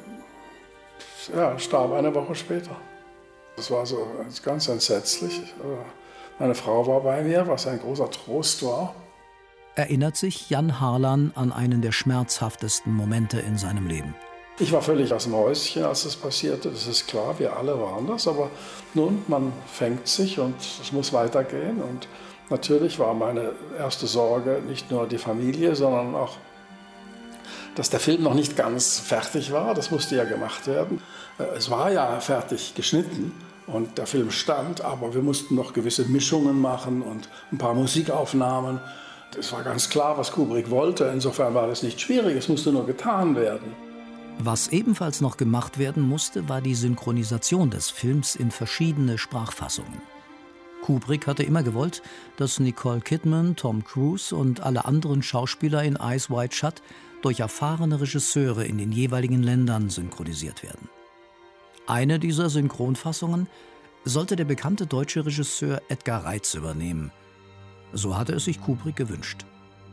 starb eine Woche später. Das war so ganz entsetzlich. Meine Frau war bei mir, was ein großer Trost war. Erinnert sich Jan Harlan an einen der schmerzhaftesten Momente in seinem Leben. Ich war völlig aus dem Häuschen, als es passierte, das ist klar, wir alle waren das. Aber nun, man fängt sich und es muss weitergehen. Und natürlich war meine erste Sorge nicht nur die Familie, sondern auch, dass der Film noch nicht ganz fertig war. Das musste ja gemacht werden. Es war ja fertig geschnitten und der Film stand, aber wir mussten noch gewisse Mischungen machen und ein paar Musikaufnahmen. Es war ganz klar, was Kubrick wollte. Insofern war das nicht schwierig, es musste nur getan werden. Was ebenfalls noch gemacht werden musste, war die Synchronisation des Films in verschiedene Sprachfassungen. Kubrick hatte immer gewollt, dass Nicole Kidman, Tom Cruise und alle anderen Schauspieler in Eyes Wide Shut durch erfahrene Regisseure in den jeweiligen Ländern synchronisiert werden. Eine dieser Synchronfassungen sollte der bekannte deutsche Regisseur Edgar Reitz übernehmen. So hatte es sich Kubrick gewünscht.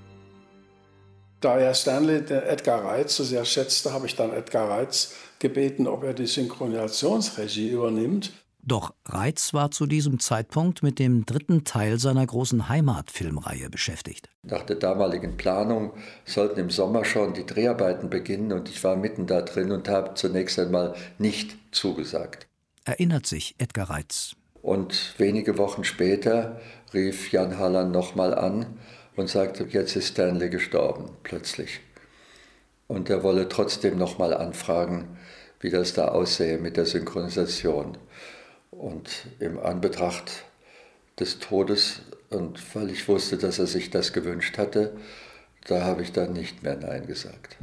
Da er Stanley Edgar Reitz so sehr schätzte, habe ich dann Edgar Reitz gebeten, ob er die Synchronisationsregie übernimmt. Doch Reitz war zu diesem Zeitpunkt mit dem dritten Teil seiner großen Heimatfilmreihe beschäftigt. Nach der damaligen Planung sollten im Sommer schon die Dreharbeiten beginnen und ich war mitten da drin und habe zunächst einmal nicht zugesagt. Erinnert sich Edgar Reitz. Und wenige Wochen später rief Jan Harlan nochmal an und sagte, jetzt ist Stanley gestorben, plötzlich. Und er wolle trotzdem nochmal anfragen, wie das da aussähe mit der Synchronisation. Und im Anbetracht des Todes und weil ich wusste, dass er sich das gewünscht hatte, da habe ich dann nicht mehr Nein gesagt.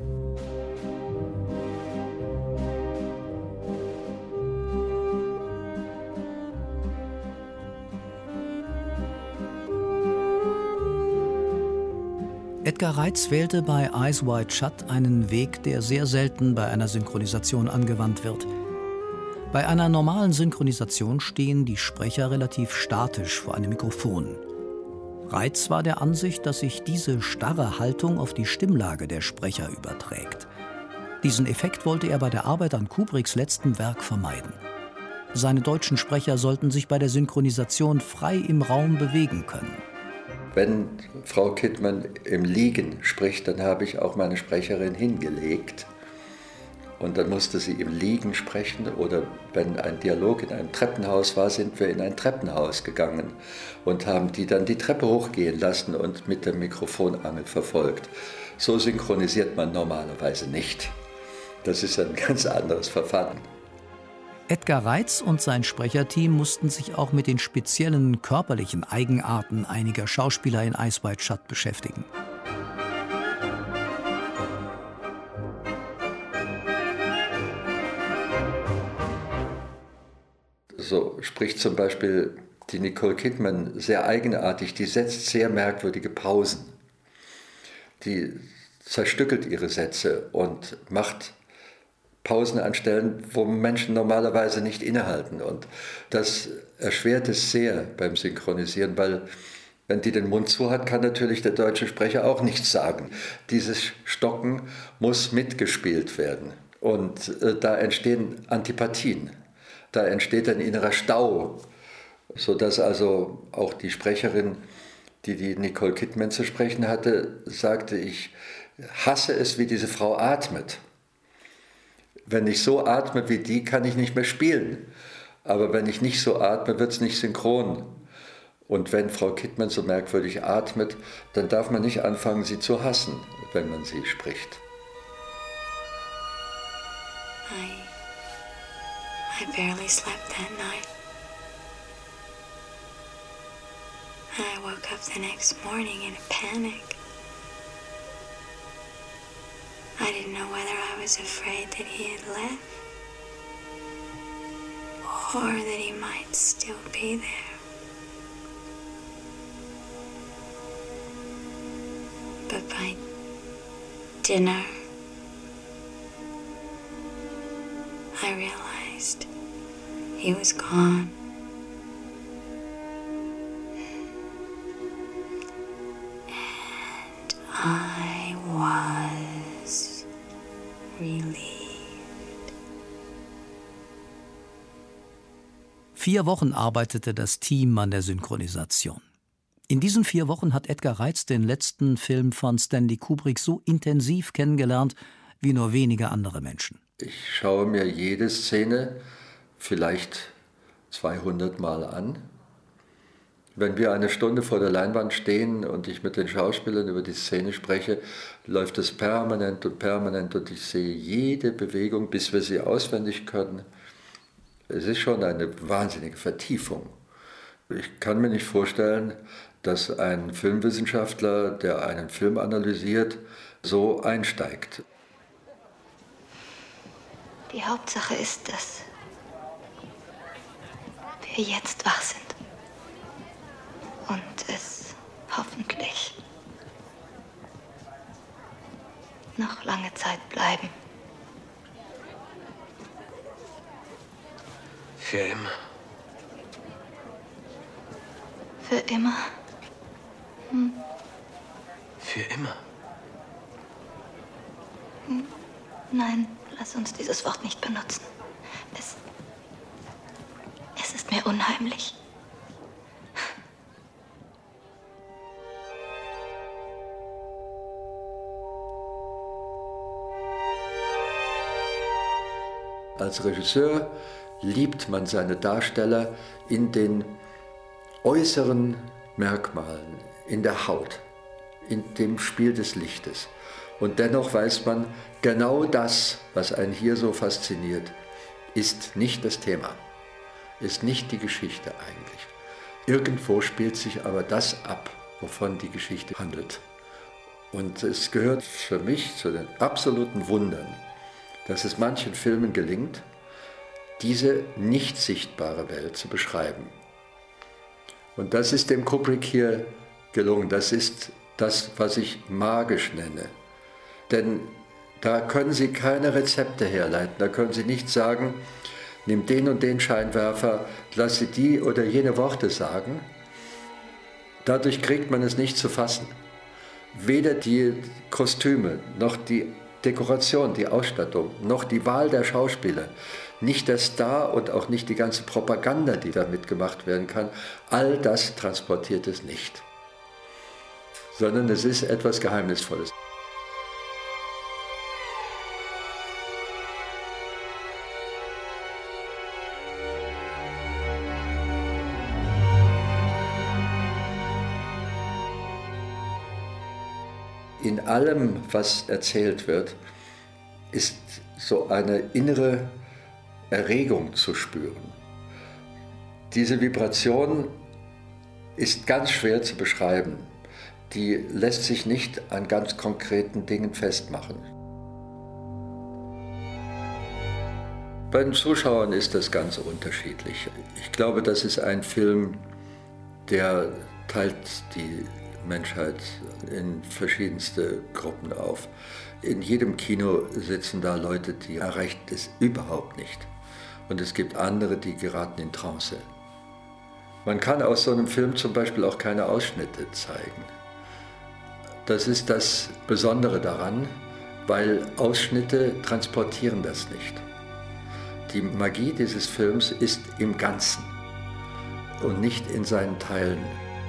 Edgar Reitz wählte bei Eyes Wide Shut einen Weg, der sehr selten bei einer Synchronisation angewandt wird. Bei einer normalen Synchronisation stehen die Sprecher relativ statisch vor einem Mikrofon. Reitz war der Ansicht, dass sich diese starre Haltung auf die Stimmlage der Sprecher überträgt. Diesen Effekt wollte er bei der Arbeit an Kubricks letztem Werk vermeiden. Seine deutschen Sprecher sollten sich bei der Synchronisation frei im Raum bewegen können. Wenn Frau Kidman im Liegen spricht, dann habe ich auch meine Sprecherin hingelegt. Und dann musste sie im Liegen sprechen oder wenn ein Dialog in einem Treppenhaus war, sind wir in ein Treppenhaus gegangen und haben die dann die Treppe hochgehen lassen und mit der Mikrofonangel verfolgt. So synchronisiert man normalerweise nicht. Das ist ein ganz anderes Verfahren. Edgar Reitz und sein Sprecherteam mussten sich auch mit den speziellen körperlichen Eigenarten einiger Schauspieler in Eyes Wide Shut beschäftigen. So spricht zum Beispiel die Nicole Kidman sehr eigenartig, die setzt sehr merkwürdige Pausen. Die zerstückelt ihre Sätze und macht Pausen an Stellen, wo Menschen normalerweise nicht innehalten. Und das erschwert es sehr beim Synchronisieren, weil wenn die den Mund zu hat, kann natürlich der deutsche Sprecher auch nichts sagen. Dieses Stocken muss mitgespielt werden. Und da entstehen Antipathien, da entsteht ein innerer Stau, sodass also auch die Sprecherin, die Nicole Kidman zu sprechen hatte, sagte, ich hasse es, wie diese Frau atmet. Wenn ich so atme wie die, kann ich nicht mehr spielen. Aber wenn ich nicht so atme, wird es nicht synchron. Und wenn Frau Kidman so merkwürdig atmet, dann darf man nicht anfangen, sie zu hassen, wenn man sie spricht. I barely slept that night. I woke up the next morning in a panic. I didn't know whether I was afraid that he had left or that he might still be there. But by dinner, I realized he was gone. And I was relieved. 4 Wochen arbeitete das Team an der Synchronisation. In diesen 4 Wochen hat Edgar Reitz den letzten Film von Stanley Kubrick so intensiv kennengelernt wie nur wenige andere Menschen. Ich schaue mir jede Szene vielleicht 200 Mal an. Wenn wir eine Stunde vor der Leinwand stehen und ich mit den Schauspielern über die Szene spreche, läuft es permanent und ich sehe jede Bewegung, bis wir sie auswendig können. Es ist schon eine wahnsinnige Vertiefung. Ich kann mir nicht vorstellen, dass ein Filmwissenschaftler, der einen Film analysiert, so einsteigt. Die Hauptsache ist, dass wir jetzt wach sind und es hoffentlich noch lange Zeit bleiben. Für immer. Für immer? Hm. Für immer. Hm. Nein, lass uns dieses Wort nicht benutzen. Es ist mir unheimlich. Als Regisseur liebt man seine Darsteller in den äußeren Merkmalen, in der Haut, in dem Spiel des Lichtes. Und dennoch weiß man, genau das, was einen hier so fasziniert, ist nicht das Thema, ist nicht die Geschichte eigentlich. Irgendwo spielt sich aber das ab, wovon die Geschichte handelt. Und es gehört für mich zu den absoluten Wundern, dass es manchen Filmen gelingt, diese nicht sichtbare Welt zu beschreiben. Und das ist dem Kubrick hier gelungen. Das ist das, was ich magisch nenne. Denn da können Sie keine Rezepte herleiten. Da können Sie nicht sagen, nimm den und den Scheinwerfer, lass Sie die oder jene Worte sagen. Dadurch kriegt man es nicht zu fassen. Weder die Kostüme, noch die Dekoration, die Ausstattung, noch die Wahl der Schauspieler, nicht der Star und auch nicht die ganze Propaganda, die damit gemacht werden kann, all das transportiert es nicht. Sondern es ist etwas Geheimnisvolles. In allem, was erzählt wird, ist so eine innere Erregung zu spüren. Diese Vibration ist ganz schwer zu beschreiben. Die lässt sich nicht an ganz konkreten Dingen festmachen. Bei den Zuschauern ist das ganz unterschiedlich. Ich glaube, das ist ein Film, der teilt die Menschheit in verschiedenste Gruppen auf. In jedem Kino sitzen da Leute, die erreicht es überhaupt nicht. Und es gibt andere, die geraten in Trance. Man kann aus so einem Film zum Beispiel auch keine Ausschnitte zeigen. Das ist das Besondere daran, weil Ausschnitte transportieren das nicht. Die Magie dieses Films ist im Ganzen und nicht in seinen Teilen.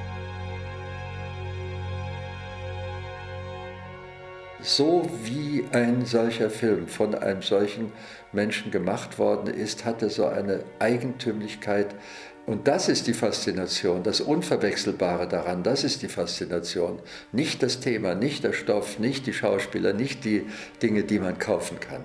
So wie ein solcher Film von einem solchen Menschen gemacht worden ist, hat er so eine Eigentümlichkeit. Und das ist die Faszination, das Unverwechselbare daran, das ist die Faszination. Nicht das Thema, nicht der Stoff, nicht die Schauspieler, nicht die Dinge, die man kaufen kann.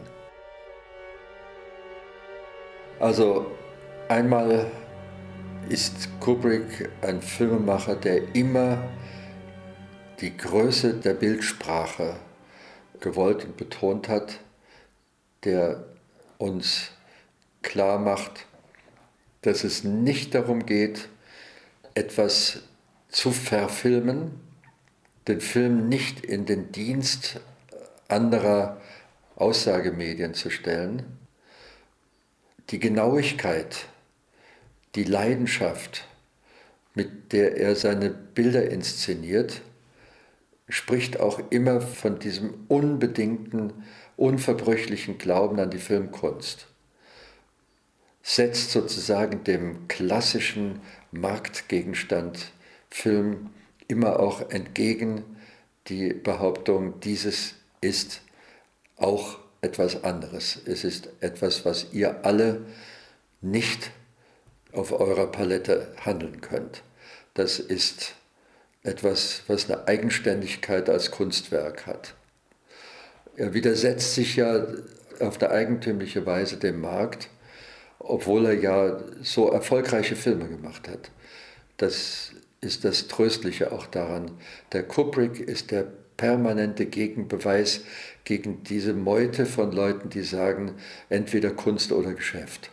Also einmal ist Kubrick ein Filmemacher, der immer die Größe der Bildsprache gewollt und betont hat, der uns klar macht, dass es nicht darum geht, etwas zu verfilmen, den Film nicht in den Dienst anderer Aussagemedien zu stellen. Die Genauigkeit, die Leidenschaft, mit der er seine Bilder inszeniert, spricht auch immer von diesem unbedingten, unverbrüchlichen Glauben an die Filmkunst. Setzt sozusagen dem klassischen Marktgegenstand Film immer auch entgegen die Behauptung, dieses ist auch etwas anderes. Es ist etwas, was ihr alle nicht auf eurer Palette handeln könnt. Das ist etwas, was eine Eigenständigkeit als Kunstwerk hat. Er widersetzt sich ja auf eine eigentümliche Weise dem Markt, obwohl er ja so erfolgreiche Filme gemacht hat. Das ist das Tröstliche auch daran. Der Kubrick ist der permanente Gegenbeweis gegen diese Meute von Leuten, die sagen, entweder Kunst oder Geschäft.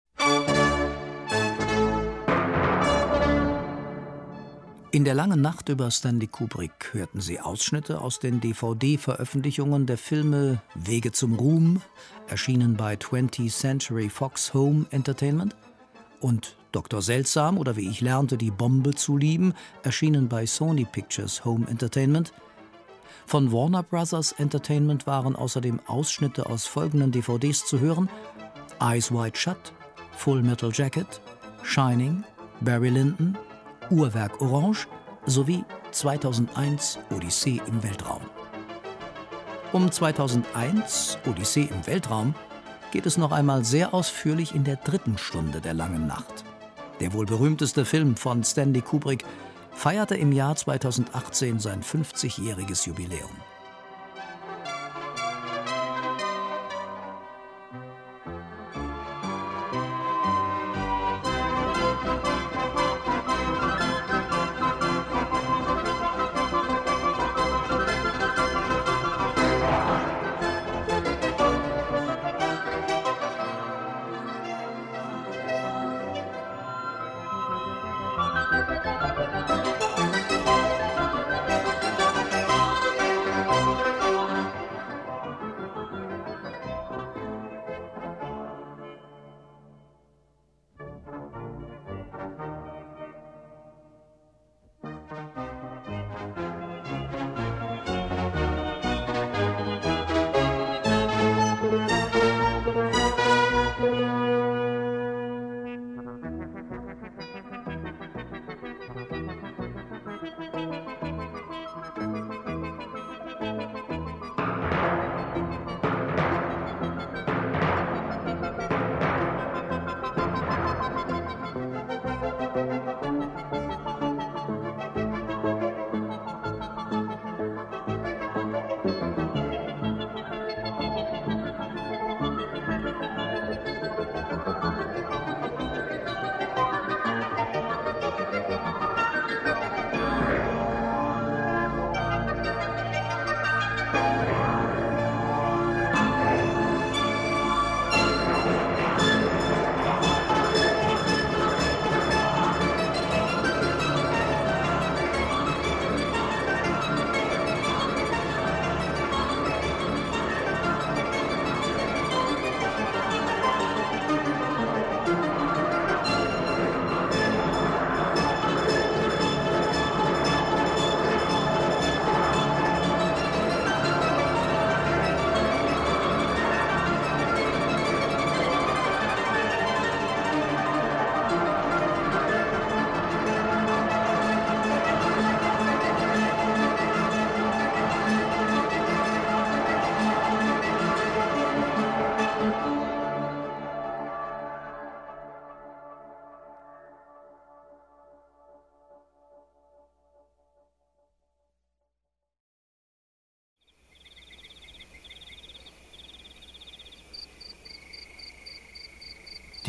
In der langen Nacht über Stanley Kubrick hörten Sie Ausschnitte aus den DVD-Veröffentlichungen der Filme Wege zum Ruhm, erschienen bei 20th Century Fox Home Entertainment, und Dr. Seltsam oder Wie ich lernte, die Bombe zu lieben, erschienen bei Sony Pictures Home Entertainment. Von Warner Brothers Entertainment waren außerdem Ausschnitte aus folgenden DVDs zu hören: Eyes Wide Shut, Full Metal Jacket, Shining, Barry Lyndon, Uhrwerk Orange sowie 2001 Odyssee im Weltraum. Um 2001 Odyssee im Weltraum geht es noch einmal sehr ausführlich in der dritten Stunde der langen Nacht. Der wohl berühmteste Film von Stanley Kubrick feierte im Jahr 2018 sein 50-jähriges Jubiläum.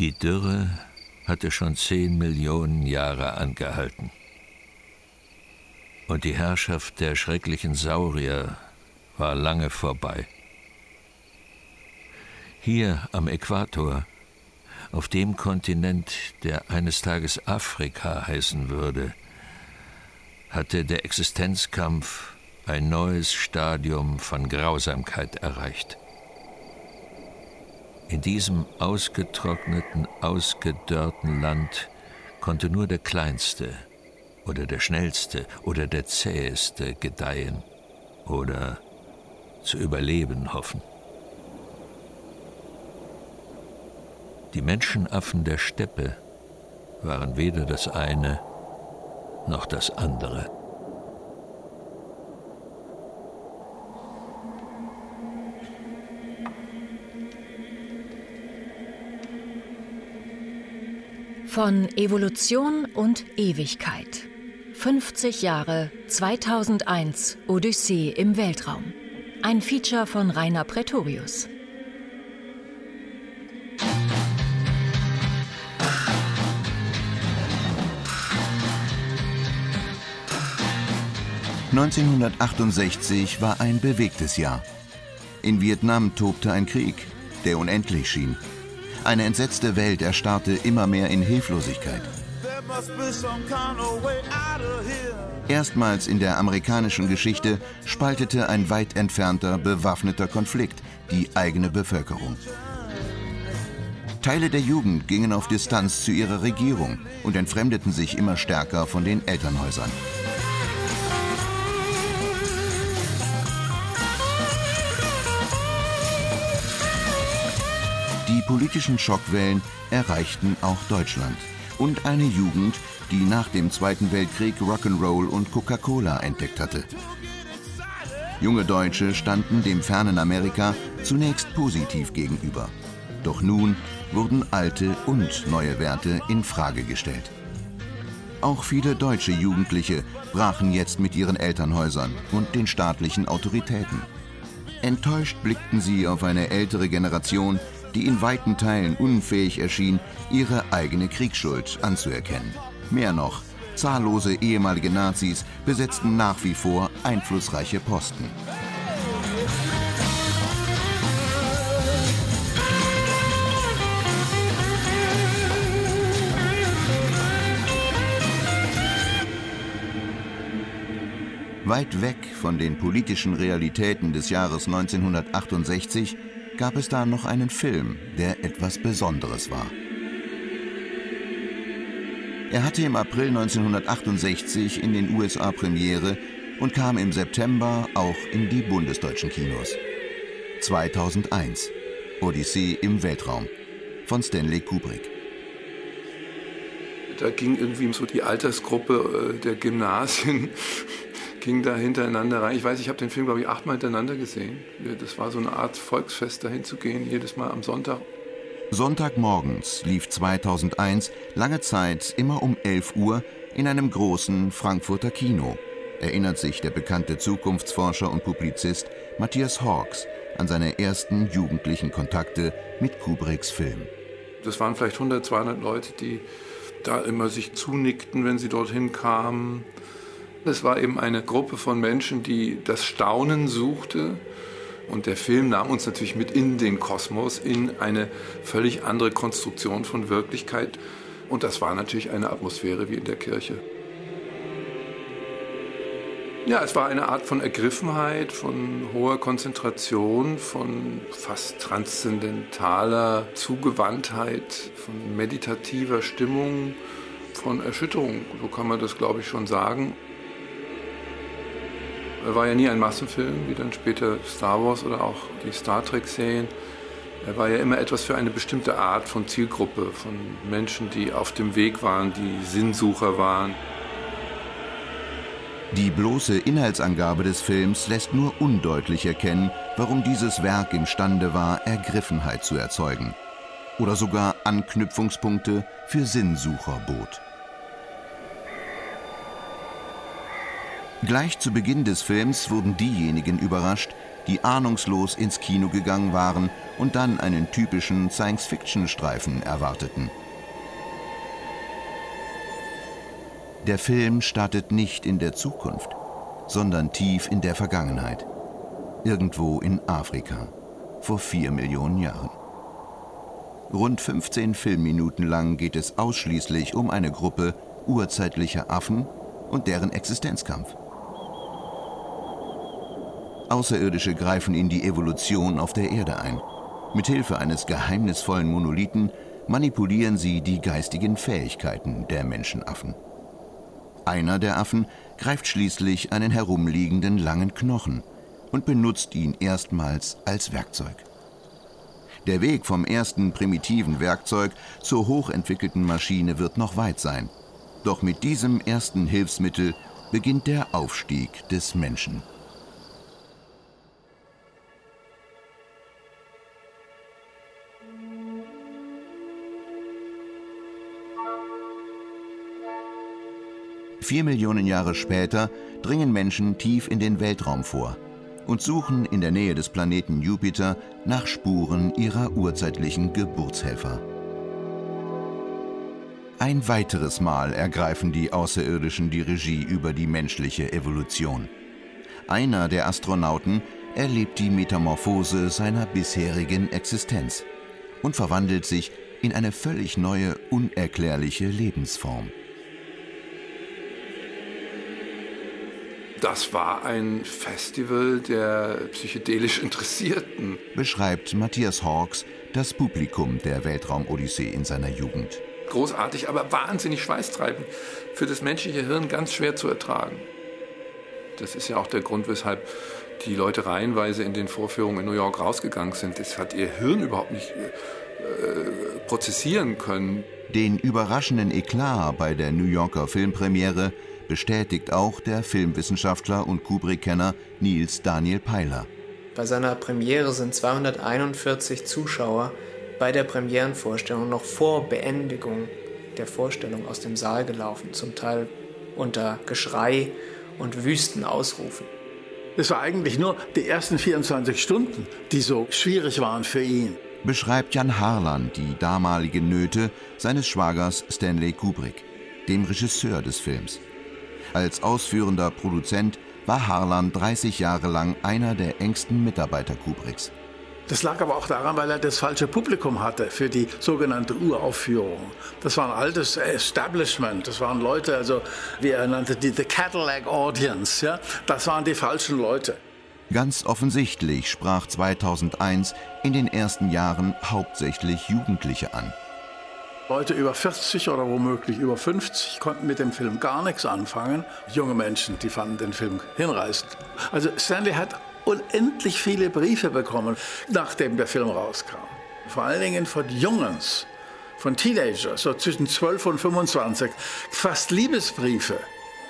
Die Dürre hatte schon 10 Millionen Jahre angehalten. Und die Herrschaft der schrecklichen Saurier war lange vorbei. Hier am Äquator, auf dem Kontinent, der eines Tages Afrika heißen würde, hatte der Existenzkampf ein neues Stadium von Grausamkeit erreicht. In diesem ausgetrockneten, ausgedörrten Land konnte nur der Kleinste oder der Schnellste oder der Zäheste gedeihen oder zu überleben hoffen. Die Menschenaffen der Steppe waren weder das eine noch das andere. Von Evolution und Ewigkeit. 50 Jahre 2001 Odyssee im Weltraum. Ein Feature von Rainer Pretorius. (1968) war ein bewegtes Jahr. In Vietnam tobte ein Krieg, der unendlich schien. Eine entsetzte Welt erstarrte immer mehr in Hilflosigkeit. Erstmals in der amerikanischen Geschichte spaltete ein weit entfernter, bewaffneter Konflikt die eigene Bevölkerung. Teile der Jugend gingen auf Distanz zu ihrer Regierung und entfremdeten sich immer stärker von den Elternhäusern. Die politischen Schockwellen erreichten auch Deutschland und eine Jugend, die nach dem Zweiten Weltkrieg Rock'n'Roll und Coca-Cola entdeckt hatte. Junge Deutsche standen dem fernen Amerika zunächst positiv gegenüber. Doch nun wurden alte und neue Werte in Frage gestellt. Auch viele deutsche Jugendliche brachen jetzt mit ihren Elternhäusern und den staatlichen Autoritäten. Enttäuscht blickten sie auf eine ältere Generation, die in weiten Teilen unfähig erschien, ihre eigene Kriegsschuld anzuerkennen. Mehr noch, zahllose ehemalige Nazis besetzten nach wie vor einflussreiche Posten. Weit weg von den politischen Realitäten des Jahres 1968 gab es da noch einen Film, der etwas Besonderes war. Er hatte im April 1968 in den USA Premiere und kam im September auch in die bundesdeutschen Kinos. 2001 – Odyssee im Weltraum von Stanley Kubrick. Da ging irgendwie so die Altersgruppe der Gymnasien ging da hintereinander rein. Ich weiß, ich habe den Film, glaube ich, 8-mal hintereinander gesehen. Das war so eine Art Volksfest, dahin zu gehen, jedes Mal am Sonntag. Sonntagmorgens lief 2001 lange Zeit immer um 11 Uhr in einem großen Frankfurter Kino, erinnert sich der bekannte Zukunftsforscher und Publizist Matthias Hawkes an seine ersten jugendlichen Kontakte mit Kubricks Film. Das waren vielleicht 100, 200 Leute, die da immer sich zunickten, wenn sie dorthin kamen. Es war eben eine Gruppe von Menschen, die das Staunen suchte. Und der Film nahm uns natürlich mit in den Kosmos, in eine völlig andere Konstruktion von Wirklichkeit. Und das war natürlich eine Atmosphäre wie in der Kirche. Ja, es war eine Art von Ergriffenheit, von hoher Konzentration, von fast transzendentaler Zugewandtheit, von meditativer Stimmung, von Erschütterung, so kann man das, glaube ich, schon sagen. Er war ja nie ein Massenfilm, wie dann später Star Wars oder auch die Star Trek-Serien. Er war ja immer etwas für eine bestimmte Art von Zielgruppe, von Menschen, die auf dem Weg waren, die Sinnsucher waren. Die bloße Inhaltsangabe des Films lässt nur undeutlich erkennen, warum dieses Werk imstande war, Ergriffenheit zu erzeugen oder sogar Anknüpfungspunkte für Sinnsucher bot. Gleich zu Beginn des Films wurden diejenigen überrascht, die ahnungslos ins Kino gegangen waren und dann einen typischen Science-Fiction-Streifen erwarteten. Der Film startet nicht in der Zukunft, sondern tief in der Vergangenheit. Irgendwo in Afrika, vor 4 Millionen Jahren. Rund 15 Filmminuten lang geht es ausschließlich um eine Gruppe urzeitlicher Affen und deren Existenzkampf. Außerirdische greifen in die Evolution auf der Erde ein. Mithilfe eines geheimnisvollen Monolithen manipulieren sie die geistigen Fähigkeiten der Menschenaffen. Einer der Affen greift schließlich einen herumliegenden langen Knochen und benutzt ihn erstmals als Werkzeug. Der Weg vom ersten primitiven Werkzeug zur hochentwickelten Maschine wird noch weit sein. Doch mit diesem ersten Hilfsmittel beginnt der Aufstieg des Menschen. Vier Millionen Jahre später dringen Menschen tief in den Weltraum vor und suchen in der Nähe des Planeten Jupiter nach Spuren ihrer urzeitlichen Geburtshelfer. Ein weiteres Mal ergreifen die Außerirdischen die Regie über die menschliche Evolution. Einer der Astronauten erlebt die Metamorphose seiner bisherigen Existenz und verwandelt sich in eine völlig neue, unerklärliche Lebensform. Das war ein Festival der psychedelisch Interessierten, beschreibt Matthias Hawkes das Publikum der Weltraum-Odyssee in seiner Jugend. Großartig, aber wahnsinnig schweißtreibend. Für das menschliche Hirn ganz schwer zu ertragen. Das ist ja auch der Grund, weshalb die Leute reihenweise in den Vorführungen in New York rausgegangen sind. Das hat ihr Hirn überhaupt nicht prozessieren können. Den überraschenden Eklat bei der New Yorker Filmpremiere bestätigt auch der Filmwissenschaftler und Kubrick-Kenner Niels Daniel Peiler. Bei seiner Premiere sind 241 Zuschauer bei der Premierenvorstellung noch vor Beendigung der Vorstellung aus dem Saal gelaufen, zum Teil unter Geschrei und wüsten Ausrufen. Es war eigentlich nur die ersten 24 Stunden, die so schwierig waren für ihn. Beschreibt Jan Harlan die damaligen Nöte seines Schwagers Stanley Kubrick, dem Regisseur des Films. Als ausführender Produzent war Harlan 30 Jahre lang einer der engsten Mitarbeiter Kubricks. Das lag aber auch daran, weil er das falsche Publikum hatte für die sogenannte Uraufführung. Das war ein altes Establishment, das waren Leute, also wie er nannte die The Cadillac Audience, ja? Das waren die falschen Leute. Ganz offensichtlich sprach 2001 in den ersten Jahren hauptsächlich Jugendliche an. Leute über 40 oder womöglich über 50 konnten mit dem Film gar nichts anfangen. Junge Menschen, die fanden den Film hinreißend. Also Stanley hat unendlich viele Briefe bekommen, nachdem der Film rauskam. Vor allen Dingen von Jungens, von Teenagers, so zwischen 12 und 25. Fast Liebesbriefe.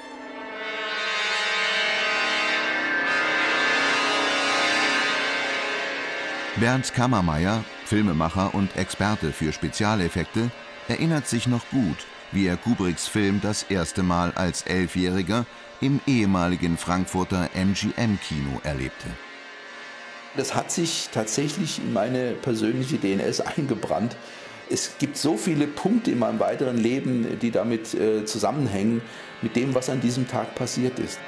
Bernd Kammermeier, Filmemacher und Experte für Spezialeffekte, erinnert sich noch gut, wie er Kubricks Film das erste Mal als 11-Jähriger im ehemaligen Frankfurter MGM-Kino erlebte. Das hat sich tatsächlich in meine persönliche DNS eingebrannt. Es gibt so viele Punkte in meinem weiteren Leben, die damit zusammenhängen, mit dem, was an diesem Tag passiert ist.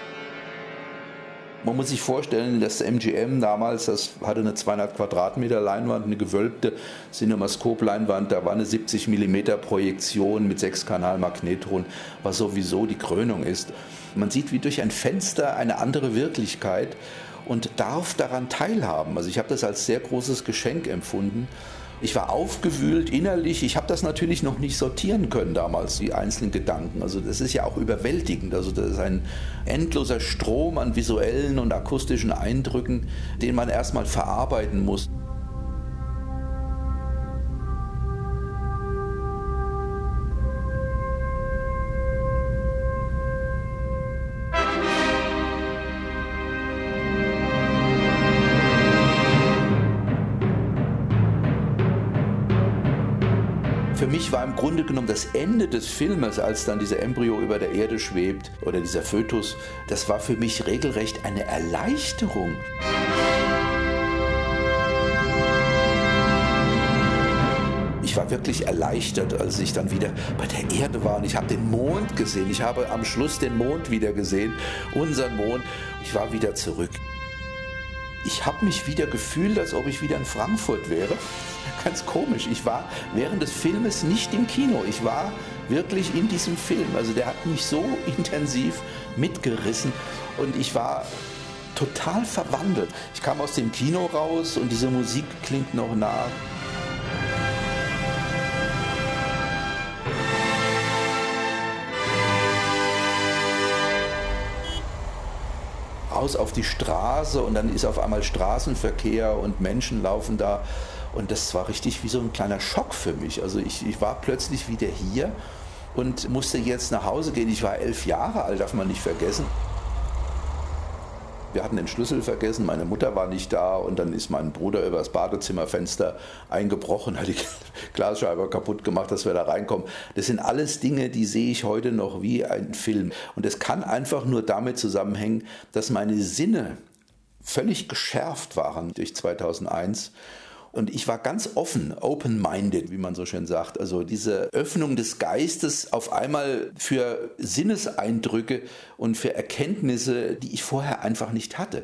Man muss sich vorstellen, das MGM damals, das hatte eine 200 Quadratmeter Leinwand, eine gewölbte Cinemascope-Leinwand, da war eine 70 mm Projektion mit 6-Kanal-Magnetton, was sowieso die Krönung ist. Man sieht wie durch ein Fenster eine andere Wirklichkeit und darf daran teilhaben. Also ich habe das als sehr großes Geschenk empfunden. Ich war aufgewühlt innerlich, ich habe das natürlich noch nicht sortieren können damals, die einzelnen Gedanken. Also das ist ja auch überwältigend, also das ist ein endloser Strom an visuellen und akustischen Eindrücken, den man erstmal verarbeiten muss. Für mich war im Grunde genommen das Ende des Filmes, als dann dieser Embryo über der Erde schwebt oder dieser Fötus, das war für mich regelrecht eine Erleichterung. ich war wirklich erleichtert, als ich dann wieder bei der Erde war. Und ich habe den Mond gesehen. Ich habe am Schluss den Mond wieder gesehen, unseren Mond. Ich war wieder zurück. Ich habe mich wieder gefühlt, als ob ich wieder in Frankfurt wäre. Ganz komisch. Ich war während des Filmes nicht im Kino. Ich war wirklich in diesem Film. Also der hat mich so intensiv mitgerissen und ich war total verwandelt. Ich kam aus dem Kino raus und diese Musik klingt noch nah. Raus auf die Straße und dann ist auf einmal Straßenverkehr und Menschen laufen da. Und das war richtig wie so ein kleiner Schock für mich. Also ich war plötzlich wieder hier und musste jetzt nach Hause gehen. Ich war 11 Jahre alt, darf man nicht vergessen. Wir hatten den Schlüssel vergessen, meine Mutter war nicht da und dann ist mein Bruder über das Badezimmerfenster eingebrochen, hat die Glasscheibe kaputt gemacht, dass wir da reinkommen. Das sind alles Dinge, die sehe ich heute noch wie ein Film. Und das kann einfach nur damit zusammenhängen, dass meine Sinne völlig geschärft waren durch 2001. Und ich war ganz offen, open-minded, wie man so schön sagt. Also diese Öffnung des Geistes auf einmal für Sinneseindrücke und für Erkenntnisse, die ich vorher einfach nicht hatte.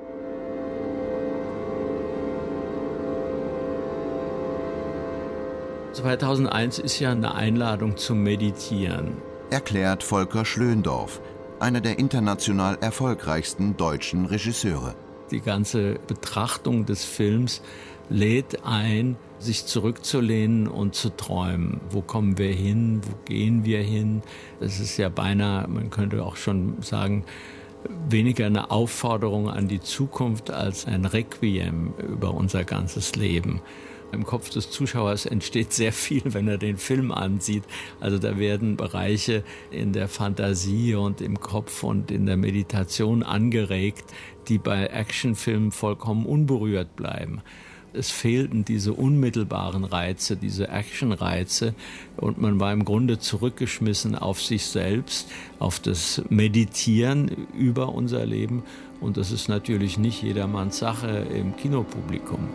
»2001 ist ja eine Einladung zum Meditieren«, erklärt Volker Schlöndorff, einer der international erfolgreichsten deutschen Regisseure. Die ganze Betrachtung des Films lädt ein, sich zurückzulehnen und zu träumen. Wo kommen wir hin? Wo gehen wir hin? Das ist ja beinahe, man könnte auch schon sagen, weniger eine Aufforderung an die Zukunft als ein Requiem über unser ganzes Leben. Im Kopf des Zuschauers entsteht sehr viel, wenn er den Film ansieht. Also da werden Bereiche in der Fantasie und im Kopf und in der Meditation angeregt, die bei Actionfilmen vollkommen unberührt bleiben. Es fehlten diese unmittelbaren Reize, diese Actionreize und man war im Grunde zurückgeschmissen auf sich selbst, auf das Meditieren über unser Leben und das ist natürlich nicht jedermanns Sache im Kinopublikum.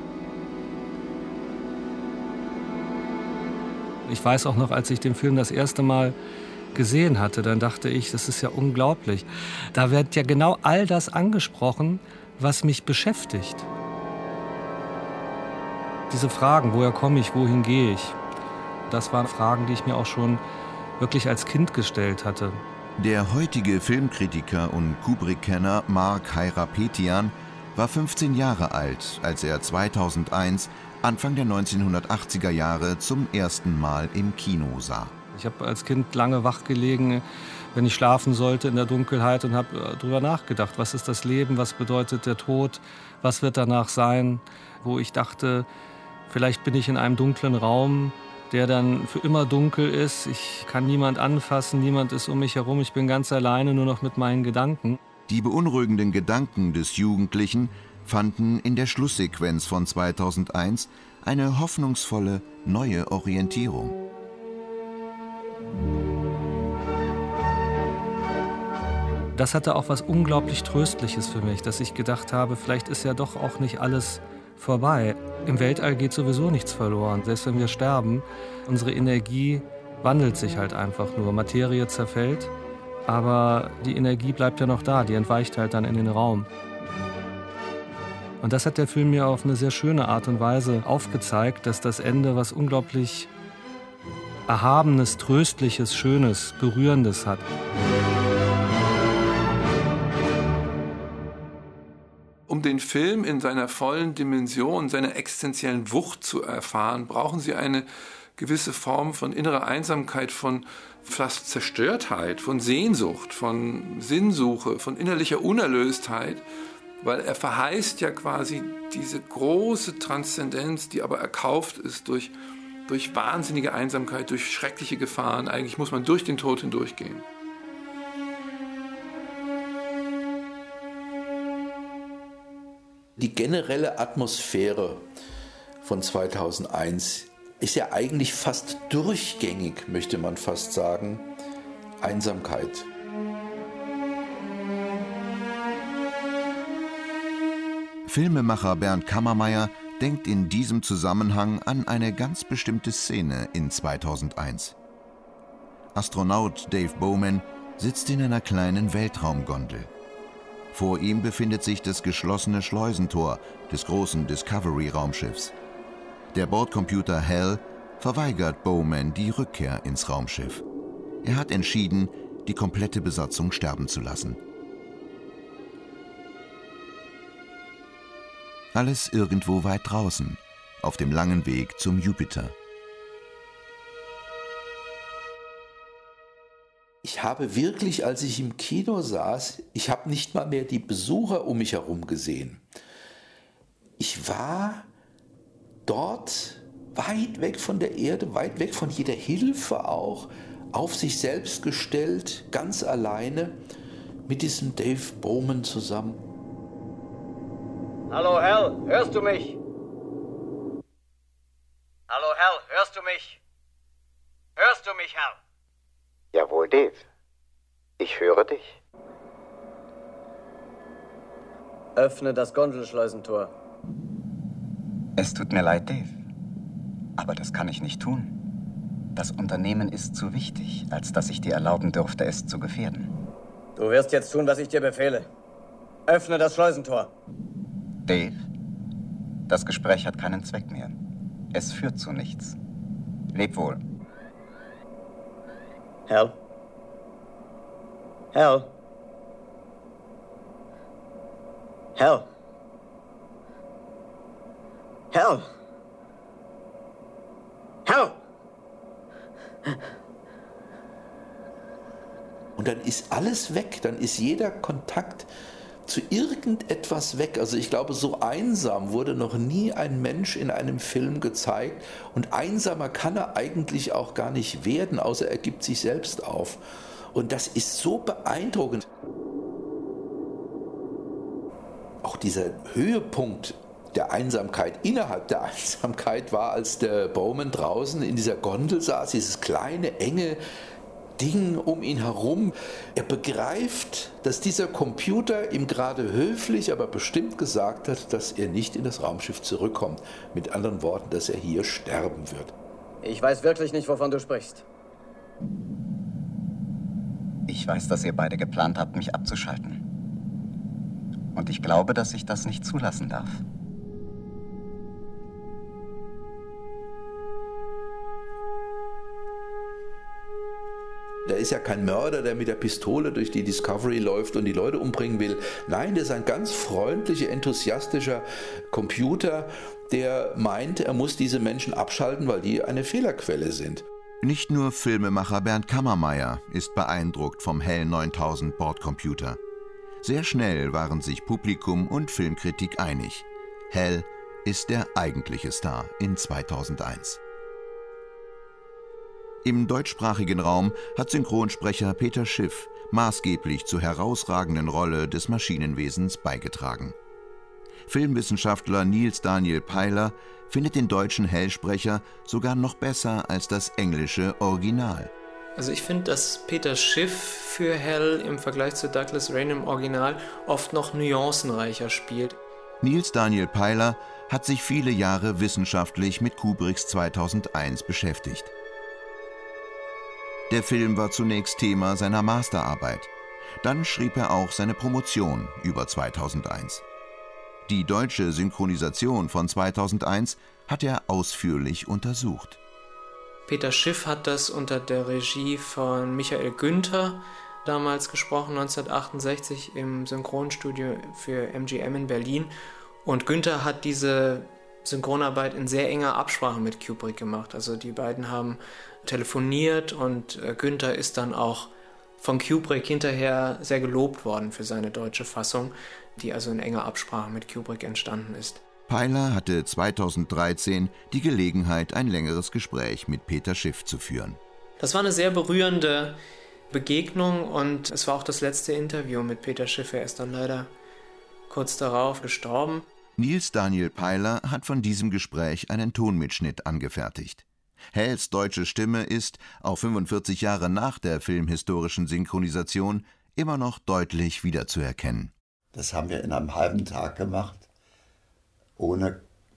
Ich weiß auch noch, als ich den Film das erste Mal gesehen hatte, dann dachte ich, das ist ja unglaublich. Da wird ja genau all das angesprochen, was mich beschäftigt. Diese Fragen, woher komme ich, wohin gehe ich, das waren Fragen, die ich mir auch schon wirklich als Kind gestellt hatte. Der heutige Filmkritiker und Kubrick-Kenner Mark Hairapetian war 15 Jahre alt, als er 2001, Anfang der 1980er Jahre, zum ersten Mal im Kino sah. Ich habe als Kind lange wach gelegen, wenn ich schlafen sollte in der Dunkelheit und habe darüber nachgedacht, was ist das Leben, was bedeutet der Tod, was wird danach sein, wo ich dachte, vielleicht bin ich in einem dunklen Raum, der dann für immer dunkel ist. Ich kann niemand anfassen, niemand ist um mich herum. Ich bin ganz alleine, nur noch mit meinen Gedanken. Die beunruhigenden Gedanken des Jugendlichen fanden in der Schlusssequenz von 2001 eine hoffnungsvolle neue Orientierung. Das hatte auch was unglaublich Tröstliches für mich, dass ich gedacht habe, vielleicht ist ja doch auch nicht alles vorbei. Im Weltall geht sowieso nichts verloren. Selbst wenn wir sterben, unsere Energie wandelt sich halt einfach nur. Materie zerfällt, aber die Energie bleibt ja noch da, die entweicht halt dann in den Raum. Und das hat der Film mir auf eine sehr schöne Art und Weise aufgezeigt, dass das Ende was unglaublich Erhabenes, Tröstliches, Schönes, Berührendes hat. Um den Film in seiner vollen Dimension, seiner existenziellen Wucht zu erfahren, brauchen Sie eine gewisse Form von innerer Einsamkeit, von fast Zerstörtheit, von Sehnsucht, von Sinnsuche, von innerlicher Unerlöstheit, weil er verheißt ja quasi diese große Transzendenz, die aber erkauft ist durch wahnsinnige Einsamkeit, durch schreckliche Gefahren. Eigentlich muss man durch den Tod hindurchgehen. Die generelle Atmosphäre von 2001 ist ja eigentlich fast durchgängig, möchte man fast sagen, Einsamkeit. Filmemacher Bernd Kammermeier denkt in diesem Zusammenhang an eine ganz bestimmte Szene in 2001. Astronaut Dave Bowman sitzt in einer kleinen Weltraumgondel. Vor ihm befindet sich das geschlossene Schleusentor des großen Discovery-Raumschiffs. Der Bordcomputer HAL verweigert Bowman die Rückkehr ins Raumschiff. Er hat entschieden, die komplette Besatzung sterben zu lassen. Alles irgendwo weit draußen, auf dem langen Weg zum Jupiter. Ich habe wirklich, als ich im Kino saß, ich habe nicht mal mehr die Besucher um mich herum gesehen. Ich war dort weit weg von der Erde, weit weg von jeder Hilfe auch, auf sich selbst gestellt, ganz alleine mit diesem Dave Bowman zusammen. Hallo Hal, hörst du mich? Hallo Hal, hörst du mich? Hörst du mich, Hal? Jawohl, Dave. Ich höre dich. Öffne das Gondelschleusentor. Es tut mir leid, Dave. Aber das kann ich nicht tun. Das Unternehmen ist zu wichtig, als dass ich dir erlauben dürfte, es zu gefährden. Du wirst jetzt tun, was ich dir befehle. Öffne das Schleusentor. Dave, das Gespräch hat keinen Zweck mehr. Es führt zu nichts. Leb wohl. Hal? Hal? Hal? Hal? Hal? Und dann ist alles weg, dann ist jeder Kontakt zu irgendetwas weg. Also ich glaube, so einsam wurde noch nie ein Mensch in einem Film gezeigt. Und einsamer kann er eigentlich auch gar nicht werden, außer er gibt sich selbst auf. Und das ist so beeindruckend. Auch dieser Höhepunkt der Einsamkeit innerhalb der Einsamkeit war, als der Bowman draußen in dieser Gondel saß, dieses kleine, enge Ding um ihn herum. Er begreift, dass dieser Computer ihm gerade höflich, aber bestimmt gesagt hat, dass er nicht in das Raumschiff zurückkommt. Mit anderen Worten, dass er hier sterben wird. Ich weiß wirklich nicht, wovon du sprichst. Ich weiß, dass ihr beide geplant habt, mich abzuschalten. Und ich glaube, dass ich das nicht zulassen darf. Der ist ja kein Mörder, der mit der Pistole durch die Discovery läuft und die Leute umbringen will. Nein, der ist ein ganz freundlicher, enthusiastischer Computer, der meint, er muss diese Menschen abschalten, weil die eine Fehlerquelle sind. Nicht nur Filmemacher Bernd Kammermeier ist beeindruckt vom HAL 9000 Bordcomputer. Sehr schnell waren sich Publikum und Filmkritik einig. HAL ist der eigentliche Star in 2001. Im deutschsprachigen Raum hat Synchronsprecher Peter Schiff maßgeblich zur herausragenden Rolle des Maschinenwesens beigetragen. Filmwissenschaftler Niels Daniel Peiler findet den deutschen HAL-Sprecher sogar noch besser als das englische Original. Also ich finde, dass Peter Schiff für HAL im Vergleich zu Douglas Rain im Original oft noch nuancenreicher spielt. Niels Daniel Peiler hat sich viele Jahre wissenschaftlich mit Kubricks 2001 beschäftigt. Der Film war zunächst Thema seiner Masterarbeit. Dann schrieb er auch seine Promotion über 2001. Die deutsche Synchronisation von 2001 hat er ausführlich untersucht. Peter Schiff hat das unter der Regie von Michael Günther damals gesprochen, 1968 im Synchronstudio für MGM in Berlin. Und Günther hat diese Synchronarbeit in sehr enger Absprache mit Kubrick gemacht. Also die beiden haben telefoniert und Günther ist dann auch von Kubrick hinterher sehr gelobt worden für seine deutsche Fassung, die also in enger Absprache mit Kubrick entstanden ist. Peiler hatte 2013 die Gelegenheit, ein längeres Gespräch mit Peter Schiff zu führen. Das war eine sehr berührende Begegnung und es war auch das letzte Interview mit Peter Schiff. Er ist dann leider kurz darauf gestorben. Niels Daniel Peiler hat von diesem Gespräch einen Tonmitschnitt angefertigt. HALs deutsche Stimme ist, auch 45 Jahre nach der filmhistorischen Synchronisation, immer noch deutlich wiederzuerkennen. Das haben wir in einem halben Tag gemacht, ohne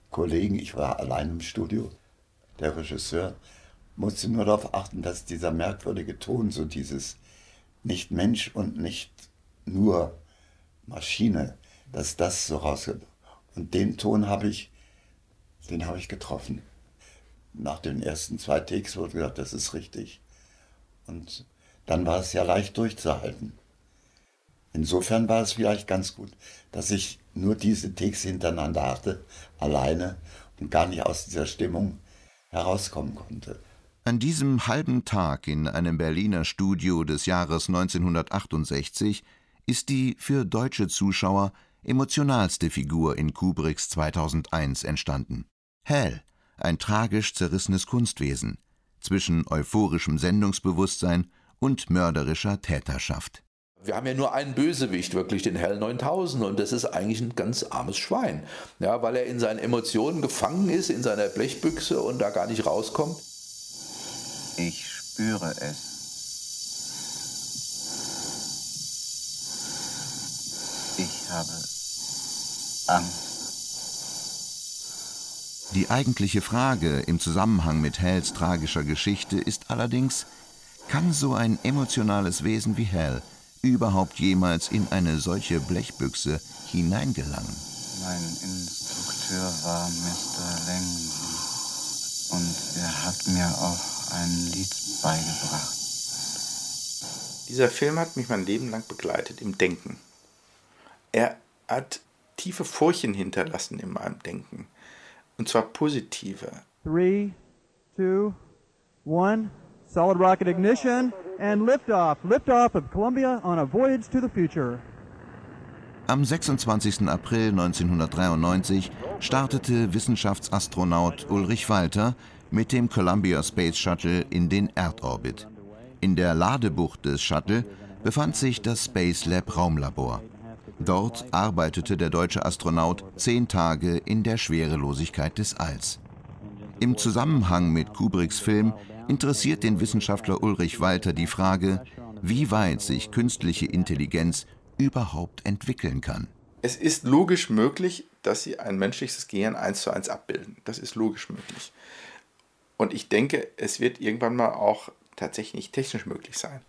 Kollegen, ich war allein im Studio. Der Regisseur musste nur darauf achten, dass dieser merkwürdige Ton, so dieses nicht Mensch und nicht nur Maschine, dass das so rauskommt. Und den Ton habe ich getroffen. Nach den ersten 2 Takes wurde gesagt, das ist richtig. Und dann war es ja leicht durchzuhalten. Insofern war es vielleicht ganz gut, dass ich nur diese Takes hintereinander hatte, alleine und gar nicht aus dieser Stimmung herauskommen konnte. An diesem halben Tag in einem Berliner Studio des Jahres 1968 ist die für deutsche Zuschauer emotionalste Figur in Kubricks 2001 entstanden. Hal, ein tragisch zerrissenes Kunstwesen, zwischen euphorischem Sendungsbewusstsein und mörderischer Täterschaft. Wir haben ja nur einen Bösewicht, wirklich den Hal 9000, und das ist eigentlich ein ganz armes Schwein, ja, weil er in seinen Emotionen gefangen ist, in seiner Blechbüchse und da gar nicht rauskommt. Ich spüre es. Ich habe Angst. Die eigentliche Frage im Zusammenhang mit Hals tragischer Geschichte ist allerdings, kann so ein emotionales Wesen wie Hal überhaupt jemals in eine solche Blechbüchse hineingelangen? Mein Instrukteur war Mr. Langdon und er hat mir auch ein Lied beigebracht. Dieser Film hat mich mein Leben lang begleitet im Denken. Er hat tiefe Furchen hinterlassen in meinem Denken. Und zwar positive. 3, 2, 1, solid rocket ignition and liftoff. Liftoff of Columbia on a voyage to the future. Am 26. April 1993 startete Wissenschaftsastronaut Ulrich Walter mit dem Columbia Space Shuttle in den Erdorbit. In der Ladebucht des Shuttle befand sich das Space Lab Raumlabor. Dort arbeitete der deutsche Astronaut 10 Tage in der Schwerelosigkeit des Alls. Im Zusammenhang mit Kubricks Film interessiert den Wissenschaftler Ulrich Walter die Frage, wie weit sich künstliche Intelligenz überhaupt entwickeln kann. Es ist logisch möglich, dass sie ein menschliches Gehirn 1:1 abbilden. Das ist logisch möglich. Und ich denke, es wird irgendwann mal auch tatsächlich technisch möglich sein.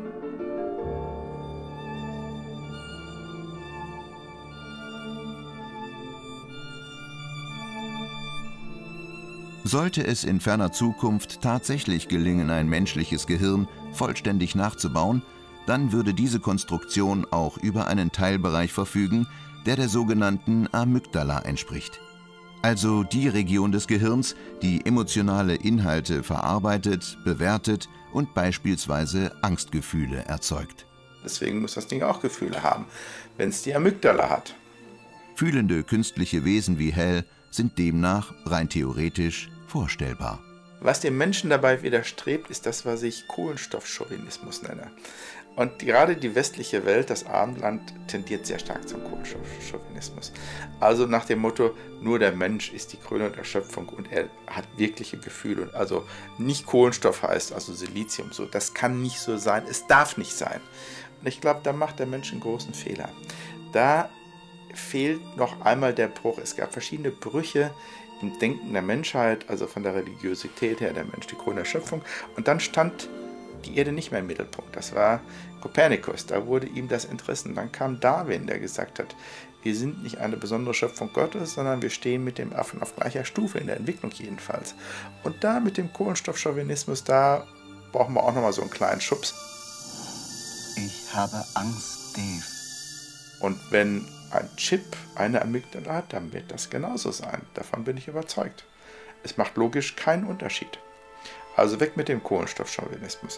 Sollte es in ferner Zukunft tatsächlich gelingen, ein menschliches Gehirn vollständig nachzubauen, dann würde diese Konstruktion auch über einen Teilbereich verfügen, der sogenannten Amygdala entspricht. Also die Region des Gehirns, die emotionale Inhalte verarbeitet, bewertet und beispielsweise Angstgefühle erzeugt. Deswegen muss das Ding auch Gefühle haben, wenn es die Amygdala hat. Fühlende künstliche Wesen wie Hal sind demnach rein theoretisch vorstellbar. Was dem Menschen dabei widerstrebt, ist das, was ich Kohlenstoffchauvinismus nenne. Und gerade die westliche Welt, das Abendland, tendiert sehr stark zum Kohlenstoffchauvinismus. Also nach dem Motto, nur der Mensch ist die Krönung der Schöpfung und er hat wirkliche Gefühle. Also nicht Kohlenstoff heißt, also Silizium, so, das kann nicht so sein, es darf nicht sein. Und ich glaube, da macht der Mensch einen großen Fehler. Da fehlt noch einmal der Bruch. Es gab verschiedene Brüche im Denken der Menschheit, also von der Religiosität her, der Mensch die Krone der Schöpfung. Und dann stand die Erde nicht mehr im Mittelpunkt. Das war Kopernikus, da wurde ihm das entrissen. Dann kam Darwin, der gesagt hat, wir sind nicht eine besondere Schöpfung Gottes, sondern wir stehen mit dem Affen auf gleicher Stufe, in der Entwicklung jedenfalls. Und da mit dem Kohlenstoffchauvinismus, da brauchen wir auch nochmal so einen kleinen Schubs. Ich habe Angst, Dave. Und wenn ein Chip eine Amygdala hat, dann wird das genauso sein. Davon bin ich überzeugt. Es macht logisch keinen Unterschied. Also weg mit dem Kohlenstoffchauvinismus.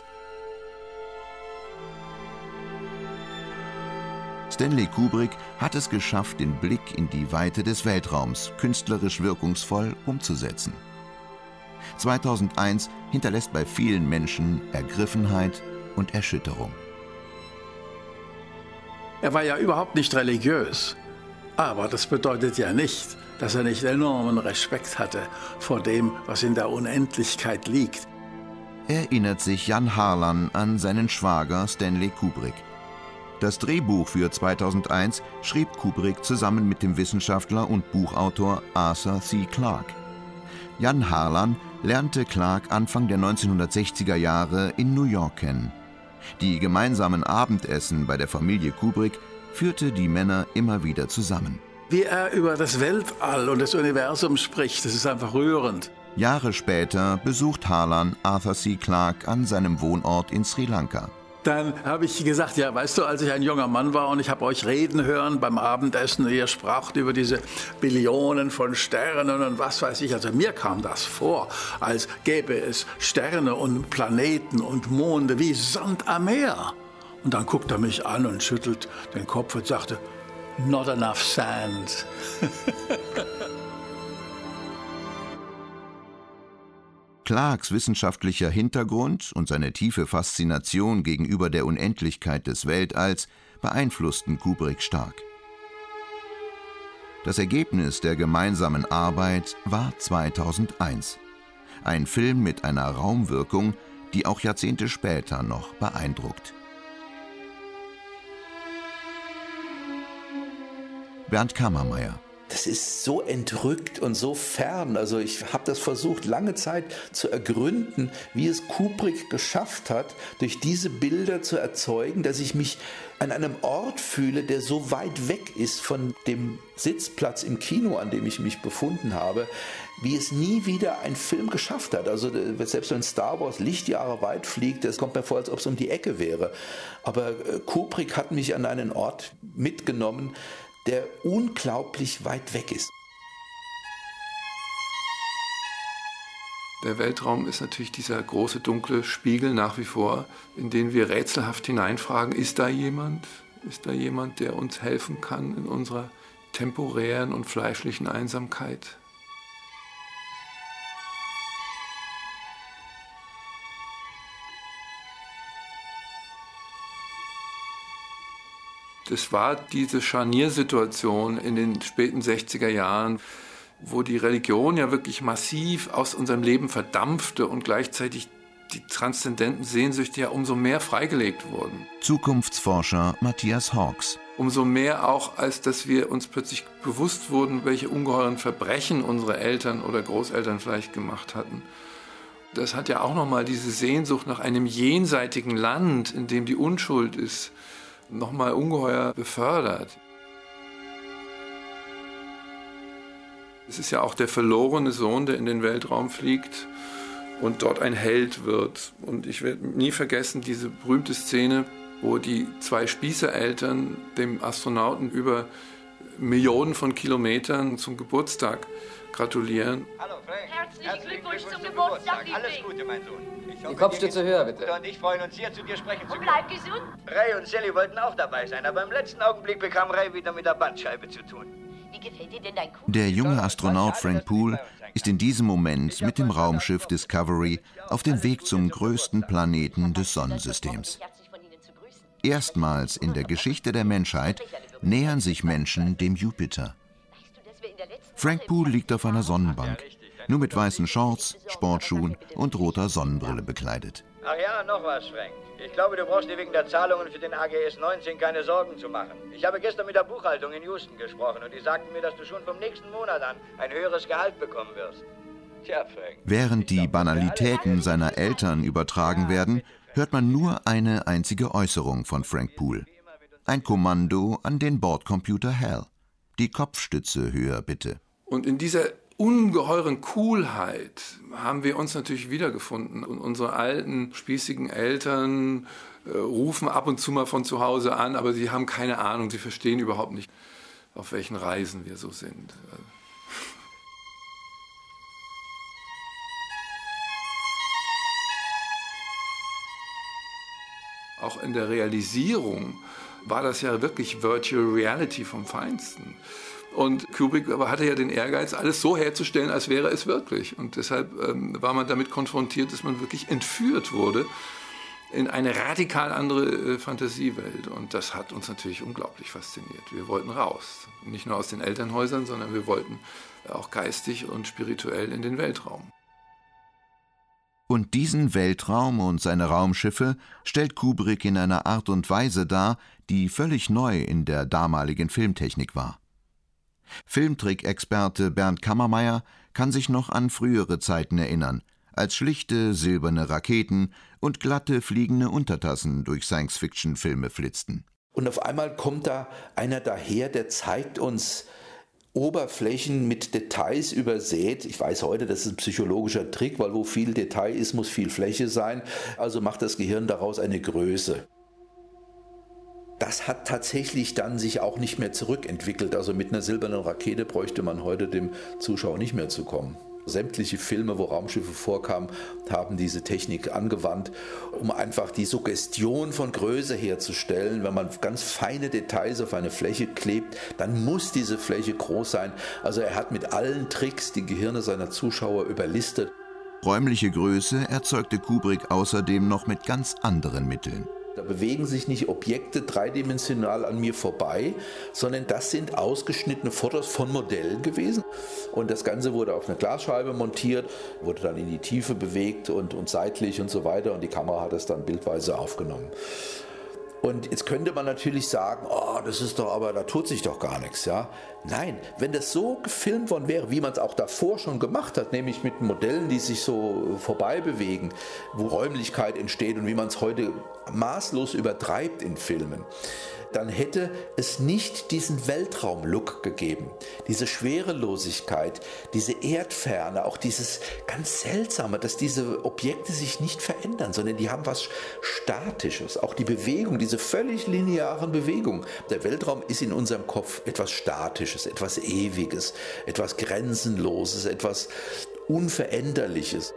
Stanley Kubrick hat es geschafft, den Blick in die Weite des Weltraums künstlerisch wirkungsvoll umzusetzen. 2001 hinterlässt bei vielen Menschen Ergriffenheit und Erschütterung. Er war ja überhaupt nicht religiös, aber das bedeutet ja nicht, dass er nicht enormen Respekt hatte vor dem, was in der Unendlichkeit liegt. Erinnert sich Jan Harlan an seinen Schwager Stanley Kubrick. Das Drehbuch für 2001 schrieb Kubrick zusammen mit dem Wissenschaftler und Buchautor Arthur C. Clarke. Jan Harlan lernte Clarke Anfang der 1960er Jahre in New York kennen. Die gemeinsamen Abendessen bei der Familie Kubrick führte die Männer immer wieder zusammen. Wie er über das Weltall und das Universum spricht, das ist einfach rührend. Jahre später besucht Harlan Arthur C. Clarke an seinem Wohnort in Sri Lanka. Dann habe ich gesagt, ja, weißt du, als ich ein junger Mann war und ich habe euch reden hören beim Abendessen, ihr spracht über diese Billionen von Sternen und was weiß ich. Also mir kam das vor, als gäbe es Sterne und Planeten und Monde wie Sand am Meer. Und dann guckt er mich an und schüttelt den Kopf und sagte, not enough sand. Clarkes wissenschaftlicher Hintergrund und seine tiefe Faszination gegenüber der Unendlichkeit des Weltalls beeinflussten Kubrick stark. Das Ergebnis der gemeinsamen Arbeit war 2001. Ein Film mit einer Raumwirkung, die auch Jahrzehnte später noch beeindruckt. Bernd Kammermeier. Das ist so entrückt und so fern. Also ich habe das versucht, lange Zeit zu ergründen, wie es Kubrick geschafft hat, durch diese Bilder zu erzeugen, dass ich mich an einem Ort fühle, der so weit weg ist von dem Sitzplatz im Kino, an dem ich mich befunden habe, wie es nie wieder ein Film geschafft hat. Also selbst wenn Star Wars Lichtjahre weit fliegt, das kommt mir vor, als ob es um die Ecke wäre. Aber Kubrick hat mich an einen Ort mitgenommen, der unglaublich weit weg ist. Der Weltraum ist natürlich dieser große dunkle Spiegel nach wie vor, in den wir rätselhaft hineinfragen, ist da jemand? Ist da jemand, der uns helfen kann in unserer temporären und fleischlichen Einsamkeit? Das war diese Scharniersituation in den späten 60er Jahren, wo die Religion ja wirklich massiv aus unserem Leben verdampfte und gleichzeitig die transzendenten Sehnsüchte ja umso mehr freigelegt wurden. Zukunftsforscher Matthias Hawks. Umso mehr auch, als dass wir uns plötzlich bewusst wurden, welche ungeheuren Verbrechen unsere Eltern oder Großeltern vielleicht gemacht hatten. Das hat ja auch nochmal diese Sehnsucht nach einem jenseitigen Land, in dem die Unschuld ist, nochmal ungeheuer befördert. Es ist ja auch der verlorene Sohn, der in den Weltraum fliegt und dort ein Held wird. Und ich werde nie vergessen diese berühmte Szene, wo die zwei Spießereltern dem Astronauten über Millionen von Kilometern zum Geburtstag gratulieren. Hallo Frank. Herzlichen Glückwunsch zum Geburtstag. Alles Gute, mein Sohn. Die Kopfstütze höher, bitte. Und ich freuen uns sehr, zu dir sprechen zu können. Bleib gesund. Ray und Sally wollten auch dabei sein, aber im letzten Augenblick bekam Ray wieder mit der Bandscheibe zu tun. Wie gefällt dir denn dein Kuh? Der junge Astronaut Frank Poole ist in diesem Moment mit dem Raumschiff Discovery auf dem Weg zum größten Planeten des Sonnensystems. Erstmals in der Geschichte der Menschheit nähern sich Menschen dem Jupiter. Frank Poole liegt auf einer Sonnenbank, nur mit weißen Shorts, Sportschuhen und roter Sonnenbrille bekleidet. Ach ja, noch was, Frank. Ich glaube, du brauchst dir wegen der Zahlungen für den AGS 19 keine Sorgen zu machen. Ich habe gestern mit der Buchhaltung in Houston gesprochen und die sagten mir, dass du schon vom nächsten Monat an ein höheres Gehalt bekommen wirst. Tja, Frank. Während die Banalitäten seiner Eltern übertragen werden, hört man nur eine einzige Äußerung von Frank Poole. Ein Kommando an den Bordcomputer HAL. Die Kopfstütze höher, bitte. Und in dieser ungeheuren Coolheit haben wir uns natürlich wiedergefunden. Und unsere alten, spießigen Eltern rufen ab und zu mal von zu Hause an, aber sie haben keine Ahnung, sie verstehen überhaupt nicht, auf welchen Reisen wir so sind. Auch in der Realisierung war das ja wirklich Virtual Reality vom Feinsten. Und Kubrick aber hatte ja den Ehrgeiz, alles so herzustellen, als wäre es wirklich. Und deshalb war man damit konfrontiert, dass man wirklich entführt wurde in eine radikal andere Fantasiewelt. Und das hat uns natürlich unglaublich fasziniert. Wir wollten raus. Nicht nur aus den Elternhäusern, sondern wir wollten auch geistig und spirituell in den Weltraum. Und diesen Weltraum und seine Raumschiffe stellt Kubrick in einer Art und Weise dar, die völlig neu in der damaligen Filmtechnik war. Filmtrickexperte Bernd Kammermeier kann sich noch an frühere Zeiten erinnern, als schlichte silberne Raketen und glatte fliegende Untertassen durch Science-Fiction-Filme flitzten. Und auf einmal kommt da einer daher, der zeigt uns Oberflächen mit Details übersät. Ich weiß heute, das ist ein psychologischer Trick, weil wo viel Detail ist, muss viel Fläche sein. Also macht das Gehirn daraus eine Größe. Das hat tatsächlich dann sich auch nicht mehr zurückentwickelt. Also mit einer silbernen Rakete bräuchte man heute dem Zuschauer nicht mehr zu kommen. Sämtliche Filme, wo Raumschiffe vorkamen, haben diese Technik angewandt, um einfach die Suggestion von Größe herzustellen. Wenn man ganz feine Details auf eine Fläche klebt, dann muss diese Fläche groß sein. Also er hat mit allen Tricks die Gehirne seiner Zuschauer überlistet. Räumliche Größe erzeugte Kubrick außerdem noch mit ganz anderen Mitteln. Da bewegen sich nicht Objekte dreidimensional an mir vorbei, sondern das sind ausgeschnittene Fotos von Modellen gewesen. Und das Ganze wurde auf eine Glasscheibe montiert, wurde dann in die Tiefe bewegt und seitlich und so weiter. Und die Kamera hat es dann bildweise aufgenommen. Und jetzt könnte man natürlich sagen, oh, das ist doch, aber da tut sich doch gar nichts, ja. Nein, wenn das so gefilmt worden wäre, wie man es auch davor schon gemacht hat, nämlich mit Modellen, die sich so vorbei bewegen, wo Räumlichkeit entsteht und wie man es heute maßlos übertreibt in Filmen, dann hätte es nicht diesen Weltraum-Look gegeben. Diese Schwerelosigkeit, diese Erdferne, auch dieses ganz Seltsame, dass diese Objekte sich nicht verändern, sondern die haben was Statisches. Auch die Bewegung, diese völlig linearen Bewegungen. Der Weltraum ist in unserem Kopf etwas Statisches, etwas Ewiges, etwas Grenzenloses, etwas Unveränderliches.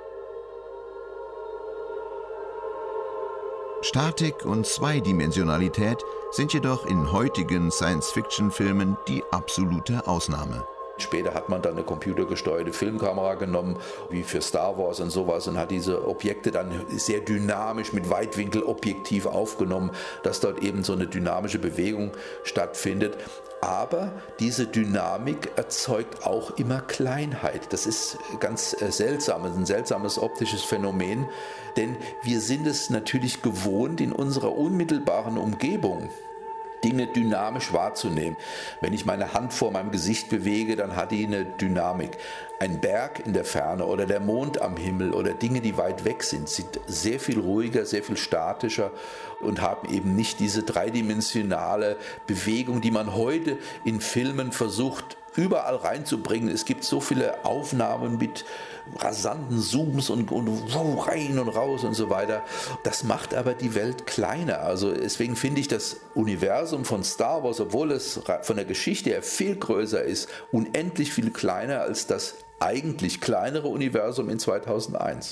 Statik und Zweidimensionalität sind jedoch in heutigen Science-Fiction-Filmen die absolute Ausnahme. Später hat man dann eine computergesteuerte Filmkamera genommen, wie für Star Wars und sowas, und hat diese Objekte dann sehr dynamisch mit Weitwinkelobjektiv aufgenommen, dass dort eben so eine dynamische Bewegung stattfindet. Aber diese Dynamik erzeugt auch immer Kleinheit. Das ist ganz seltsam, ein seltsames optisches Phänomen, denn wir sind es natürlich gewohnt, in unserer unmittelbaren Umgebung Dinge dynamisch wahrzunehmen. Wenn ich meine Hand vor meinem Gesicht bewege, dann hat die eine Dynamik. Ein Berg in der Ferne oder der Mond am Himmel oder Dinge, die weit weg sind sehr viel ruhiger, sehr viel statischer und haben eben nicht diese dreidimensionale Bewegung, die man heute in Filmen versucht, überall reinzubringen. Es gibt so viele Aufnahmen mit rasanten Zooms und rein und raus und so weiter. Das macht aber die Welt kleiner. Also deswegen finde ich das Universum von Star Wars, obwohl es von der Geschichte her viel größer ist, unendlich viel kleiner als das eigentlich kleinere Universum in 2001.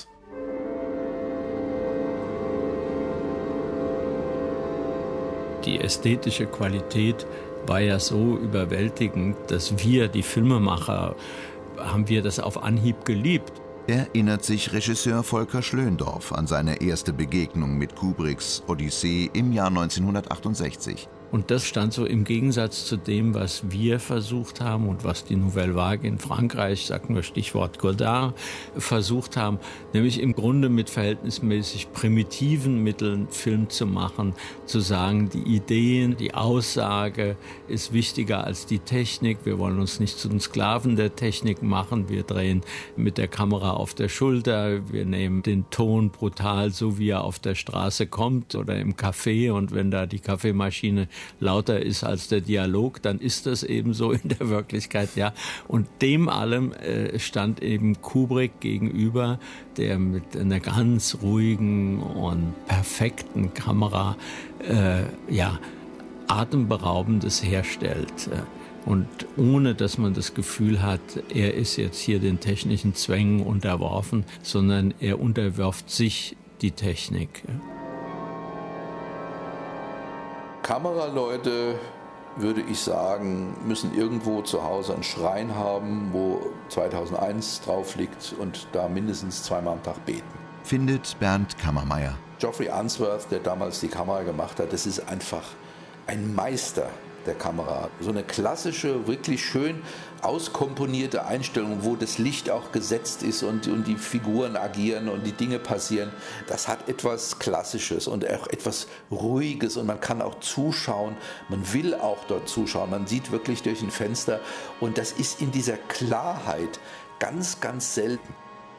Die ästhetische Qualität war ja so überwältigend, dass wir, die Filmemacher, haben wir das auf Anhieb geliebt. Erinnert sich Regisseur Volker Schlöndorff an seine erste Begegnung mit Kubricks Odyssee im Jahr 1968. Und das stand so im Gegensatz zu dem, was wir versucht haben und was die Nouvelle Vague in Frankreich, sagen wir Stichwort Godard, versucht haben, nämlich im Grunde mit verhältnismäßig primitiven Mitteln Film zu machen, zu sagen, die Ideen, die Aussage ist wichtiger als die Technik, wir wollen uns nicht zu den Sklaven der Technik machen, wir drehen mit der Kamera auf der Schulter, wir nehmen den Ton brutal, so wie er auf der Straße kommt oder im Café, und wenn da die Kaffeemaschine lauter ist als der Dialog, dann ist das eben so in der Wirklichkeit, ja. Und dem allem stand eben Kubrick gegenüber, der mit einer ganz ruhigen und perfekten Kamera Atemberaubendes herstellt. Und ohne, dass man das Gefühl hat, er ist jetzt hier den technischen Zwängen unterworfen, sondern er unterwirft sich die Technik. Kameraleute, würde ich sagen, müssen irgendwo zu Hause einen Schrein haben, wo 2001 drauf liegt und da mindestens 2-mal am Tag beten. Findet Bernd Kammermeier. Geoffrey Unsworth, der damals die Kamera gemacht hat, das ist einfach ein Meister der Kamera. So eine klassische, wirklich schön auskomponierte Einstellung, wo das Licht auch gesetzt ist und die Figuren agieren und die Dinge passieren. Das hat etwas Klassisches und auch etwas Ruhiges und man kann auch zuschauen. Man will auch dort zuschauen. Man sieht wirklich durch ein Fenster und das ist in dieser Klarheit ganz, ganz selten.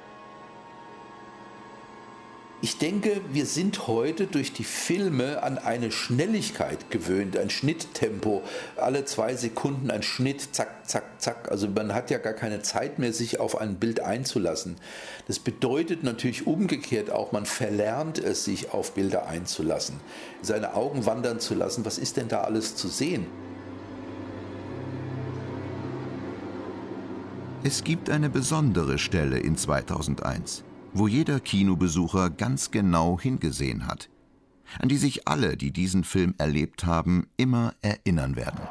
Ich denke, wir sind heute durch die Filme an eine Schnelligkeit gewöhnt, ein Schnitttempo, alle 2 Sekunden ein Schnitt, zack, zack, zack. Also man hat ja gar keine Zeit mehr, sich auf ein Bild einzulassen. Das bedeutet natürlich umgekehrt auch, man verlernt es, sich auf Bilder einzulassen, seine Augen wandern zu lassen. Was ist denn da alles zu sehen? Es gibt eine besondere Stelle in 2001, wo jeder Kinobesucher ganz genau hingesehen hat, an die sich alle, die diesen Film erlebt haben, immer erinnern werden.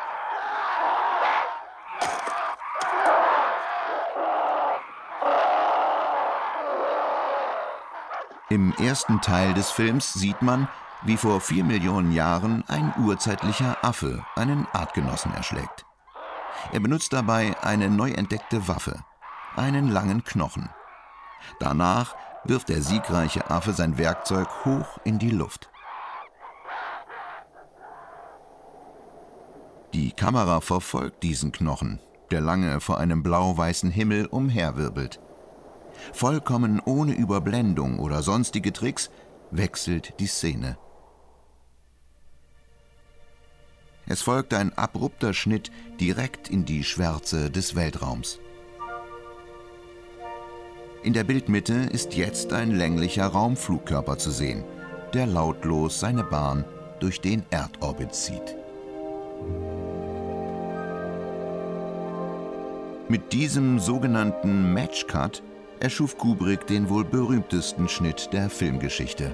Im ersten Teil des Films sieht man, wie vor 4 Millionen Jahren ein urzeitlicher Affe einen Artgenossen erschlägt. Er benutzt dabei eine neu entdeckte Waffe, einen langen Knochen. Danach wirft der siegreiche Affe sein Werkzeug hoch in die Luft. Die Kamera verfolgt diesen Knochen, der lange vor einem blau-weißen Himmel umherwirbelt. Vollkommen ohne Überblendung oder sonstige Tricks wechselt die Szene. Es folgt ein abrupter Schnitt direkt in die Schwärze des Weltraums. In der Bildmitte ist jetzt ein länglicher Raumflugkörper zu sehen, der lautlos seine Bahn durch den Erdorbit zieht. Mit diesem sogenannten Match-Cut erschuf Kubrick den wohl berühmtesten Schnitt der Filmgeschichte.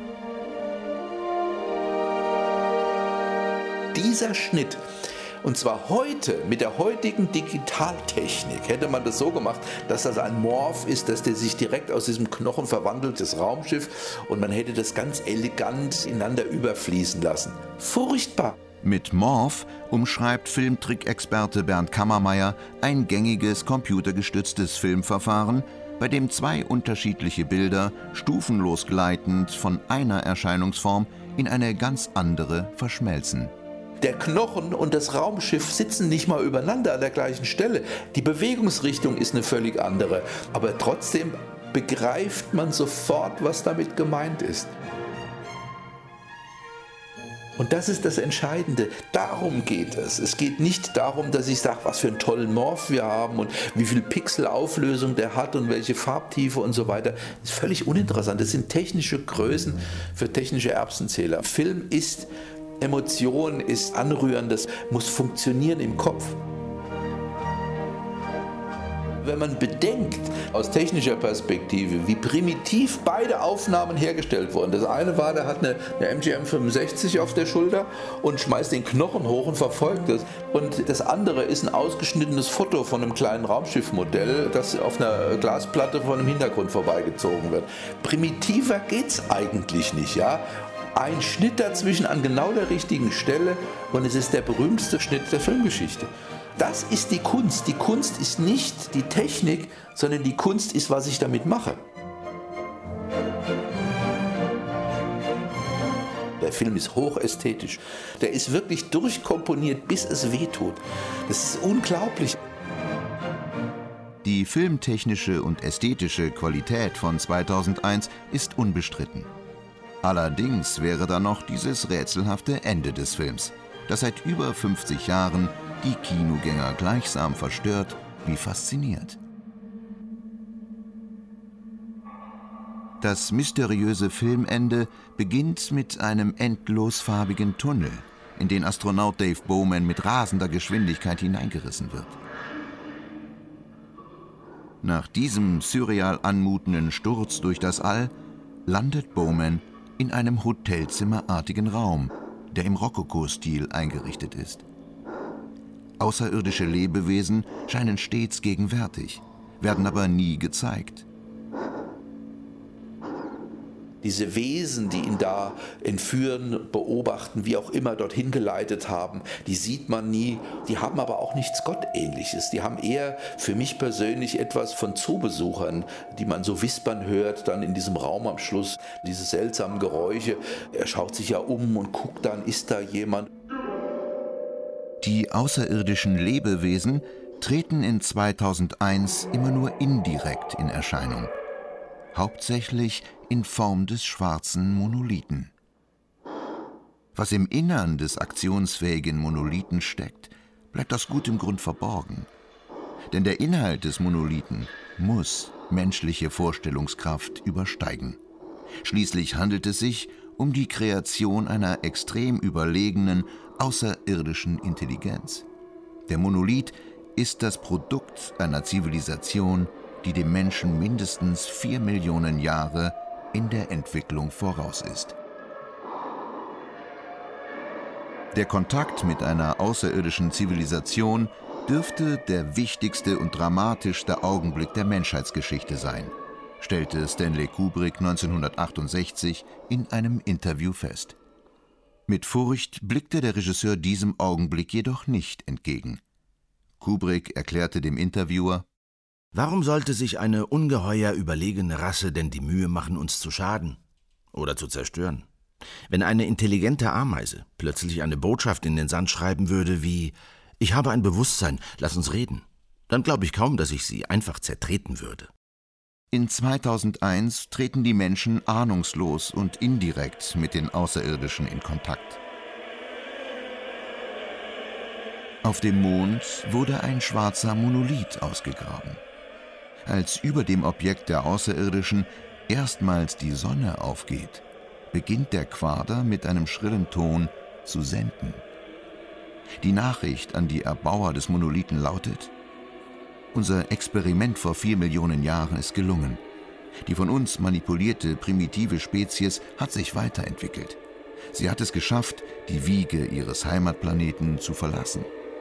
Dieser Schnitt, und zwar heute, mit der heutigen Digitaltechnik, hätte man das so gemacht, dass das ein Morph ist, dass der sich direkt aus diesem Knochen verwandelt, das Raumschiff, und man hätte das ganz elegant ineinander überfließen lassen. Furchtbar! Mit Morph umschreibt Filmtrickexperte Bernd Kammermeier ein gängiges computergestütztes Filmverfahren, bei dem 2 unterschiedliche Bilder stufenlos gleitend von einer Erscheinungsform in eine ganz andere verschmelzen. Der Knochen und das Raumschiff sitzen nicht mal übereinander an der gleichen Stelle. Die Bewegungsrichtung ist eine völlig andere. Aber trotzdem begreift man sofort, was damit gemeint ist. Und das ist das Entscheidende. Darum geht es. Es geht nicht darum, dass ich sage, was für einen tollen Morph wir haben und wie viel Pixelauflösung der hat und welche Farbtiefe und so weiter. Das ist völlig uninteressant. Das sind technische Größen für technische Erbsenzähler. Film ist Emotion, ist anrührend, das muss funktionieren im Kopf. Wenn man bedenkt, aus technischer Perspektive, wie primitiv beide Aufnahmen hergestellt wurden. Das eine war, der hat eine MGM 65 auf der Schulter und schmeißt den Knochen hoch und verfolgt es. Und das andere ist ein ausgeschnittenes Foto von einem kleinen Raumschiffmodell, das auf einer Glasplatte von einem Hintergrund vorbeigezogen wird. Primitiver geht's eigentlich nicht, ja? Ein Schnitt dazwischen an genau der richtigen Stelle und es ist der berühmteste Schnitt der Filmgeschichte. Das ist die Kunst. Die Kunst ist nicht die Technik, sondern die Kunst ist, was ich damit mache. Der Film ist hochästhetisch. Der ist wirklich durchkomponiert, bis es wehtut. Das ist unglaublich. Die filmtechnische und ästhetische Qualität von 2001 ist unbestritten. Allerdings wäre da noch dieses rätselhafte Ende des Films, das seit über 50 Jahren die Kinogänger gleichsam verstört wie fasziniert. Das mysteriöse Filmende beginnt mit einem endlosfarbigen Tunnel, in den Astronaut Dave Bowman mit rasender Geschwindigkeit hineingerissen wird. Nach diesem surreal anmutenden Sturz durch das All landet Bowman in einem hotelzimmerartigen Raum, der im Rokoko-Stil eingerichtet ist. Außerirdische Lebewesen scheinen stets gegenwärtig, werden aber nie gezeigt. Diese Wesen, die ihn da entführen, beobachten, wie auch immer dorthin geleitet haben, die sieht man nie. Die haben aber auch nichts Gottähnliches. Die haben eher für mich persönlich etwas von Zoobesuchern, die man so wispern hört, dann in diesem Raum am Schluss, diese seltsamen Geräusche. Er schaut sich ja um und guckt dann, ist da jemand? Die außerirdischen Lebewesen treten in 2001 immer nur indirekt in Erscheinung. Hauptsächlich in Form des schwarzen Monolithen. Was im Innern des aktionsfähigen Monolithen steckt, bleibt aus gutem Grund verborgen. Denn der Inhalt des Monolithen muss menschliche Vorstellungskraft übersteigen. Schließlich handelt es sich um die Kreation einer extrem überlegenen, außerirdischen Intelligenz. Der Monolith ist das Produkt einer Zivilisation, die dem Menschen mindestens 4 Millionen Jahre in der Entwicklung voraus ist. Der Kontakt mit einer außerirdischen Zivilisation dürfte der wichtigste und dramatischste Augenblick der Menschheitsgeschichte sein, stellte Stanley Kubrick 1968 in einem Interview fest. Mit Furcht blickte der Regisseur diesem Augenblick jedoch nicht entgegen. Kubrick erklärte dem Interviewer: Warum sollte sich eine ungeheuer überlegene Rasse denn die Mühe machen, uns zu schaden oder zu zerstören? Wenn eine intelligente Ameise plötzlich eine Botschaft in den Sand schreiben würde wie »Ich habe ein Bewusstsein, lass uns reden«, dann glaube ich kaum, dass ich sie einfach zertreten würde. In 2001 treten die Menschen ahnungslos und indirekt mit den Außerirdischen in Kontakt. Auf dem Mond wurde ein schwarzer Monolith ausgegraben. Als über dem Objekt der Außerirdischen erstmals die Sonne aufgeht, beginnt der Quader mit einem schrillen Ton zu senden. Die Nachricht an die Erbauer des Monolithen lautet: Unser Experiment vor 4 Millionen Jahren ist gelungen. Die von uns manipulierte primitive Spezies hat sich weiterentwickelt. Sie hat es geschafft, die Wiege ihres Heimatplaneten zu verlassen.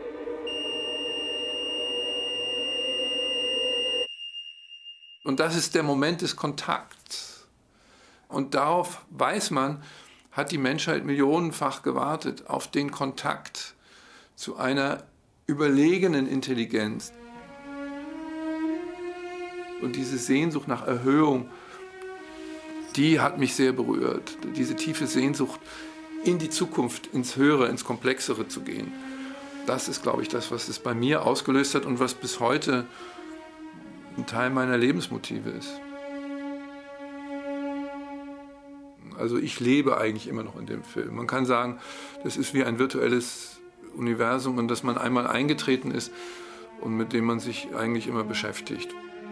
Und das ist der Moment des Kontakts. Und darauf weiß man, hat die Menschheit millionenfach gewartet, auf den Kontakt zu einer überlegenen Intelligenz. Und diese Sehnsucht nach Erhöhung, die hat mich sehr berührt. Diese tiefe Sehnsucht, in die Zukunft, ins Höhere, ins Komplexere zu gehen. Das ist, glaube ich, das, was es bei mir ausgelöst hat und was bis heute ein Teil meiner Lebensmotive ist. Also ich lebe eigentlich immer noch in dem Film. Man kann sagen, das ist wie ein virtuelles Universum, in das man einmal eingetreten ist und mit dem man sich eigentlich immer beschäftigt.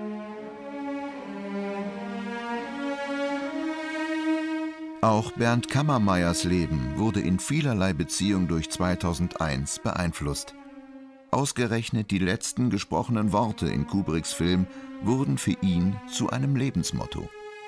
Auch Bernd Kammermeyers Leben wurde in vielerlei Beziehung durch 2001 beeinflusst. Ausgerechnet die letzten gesprochenen Worte in Kubricks Film wurden für ihn zu einem Lebensmotto.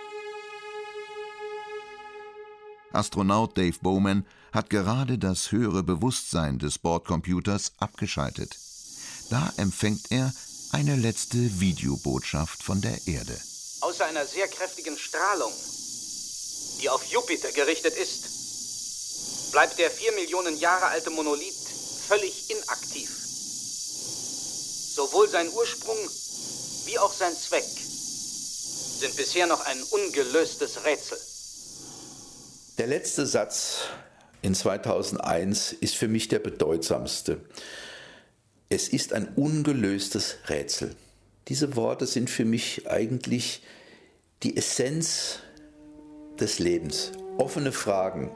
Astronaut Dave Bowman hat gerade das höhere Bewusstsein des Bordcomputers abgeschaltet. Da empfängt er eine letzte Videobotschaft von der Erde. Außer einer sehr kräftigen Strahlung, die auf Jupiter gerichtet ist, bleibt der 4 Millionen Jahre alte Monolith völlig inaktiv. Sowohl sein Ursprung wie auch sein Zweck sind bisher noch ein ungelöstes Rätsel. Der letzte Satz in 2001 ist für mich der bedeutsamste. Es ist ein ungelöstes Rätsel. Diese Worte sind für mich eigentlich die Essenz des Lebens. Offene Fragen.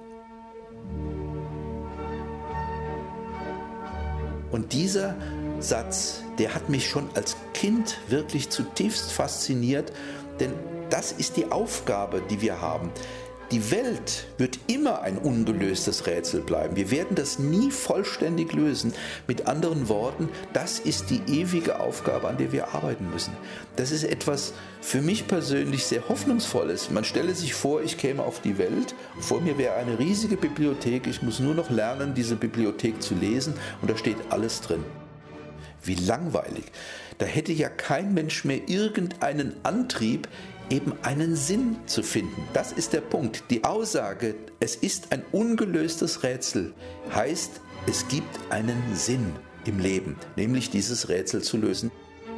Und dieser Satz, der hat mich schon als Kind wirklich zutiefst fasziniert, denn das ist die Aufgabe, die wir haben. Die Welt wird immer ein ungelöstes Rätsel bleiben. Wir werden das nie vollständig lösen. Mit anderen Worten, das ist die ewige Aufgabe, an der wir arbeiten müssen. Das ist etwas für mich persönlich sehr Hoffnungsvolles. Man stelle sich vor, ich käme auf die Welt, vor mir wäre eine riesige Bibliothek, ich muss nur noch lernen, diese Bibliothek zu lesen und da steht alles drin. Wie langweilig. Da hätte ja kein Mensch mehr irgendeinen Antrieb, eben einen Sinn zu finden. Das ist der Punkt. Die Aussage, es ist ein ungelöstes Rätsel, heißt, es gibt einen Sinn im Leben, nämlich dieses Rätsel zu lösen.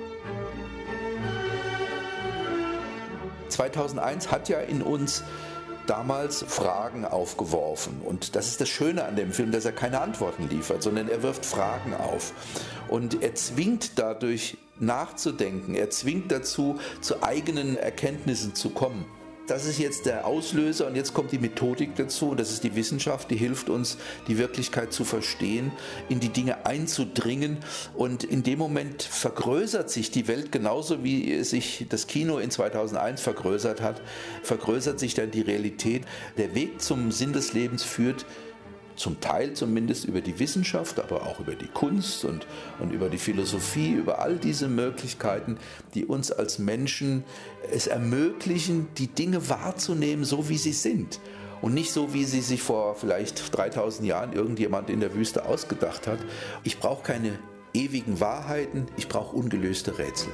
2001 hat ja in uns damals Fragen aufgeworfen. Und das ist das Schöne an dem Film, dass er keine Antworten liefert, sondern er wirft Fragen auf. Und er zwingt dadurch nachzudenken, er zwingt dazu, zu eigenen Erkenntnissen zu kommen. Das ist jetzt der Auslöser und jetzt kommt die Methodik dazu und das ist die Wissenschaft, die hilft uns, die Wirklichkeit zu verstehen, in die Dinge einzudringen und in dem Moment vergrößert sich die Welt genauso wie sich das Kino in 2001 vergrößert hat, vergrößert sich dann die Realität. Der Weg zum Sinn des Lebens führt zum Teil zumindest über die Wissenschaft, aber auch über die Kunst und über die Philosophie, über all diese Möglichkeiten, die uns als Menschen es ermöglichen, die Dinge wahrzunehmen, so wie sie sind. Und nicht so, wie sie sich vor vielleicht 3000 Jahren irgendjemand in der Wüste ausgedacht hat. Ich brauche keine ewigen Wahrheiten, ich brauche ungelöste Rätsel.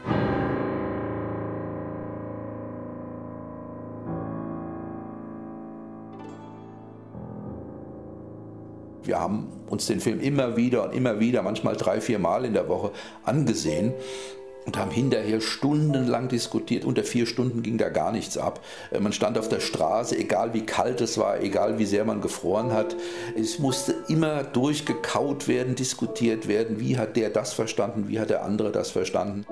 Wir haben uns den Film immer wieder, manchmal 3-4 Mal in der Woche angesehen und haben hinterher stundenlang diskutiert. Unter 4 Stunden ging da gar nichts ab. Man stand auf der Straße, egal wie kalt es war, egal wie sehr man gefroren hat. Es musste immer durchgekaut werden, diskutiert werden. Wie hat der das verstanden? Wie hat der andere das verstanden?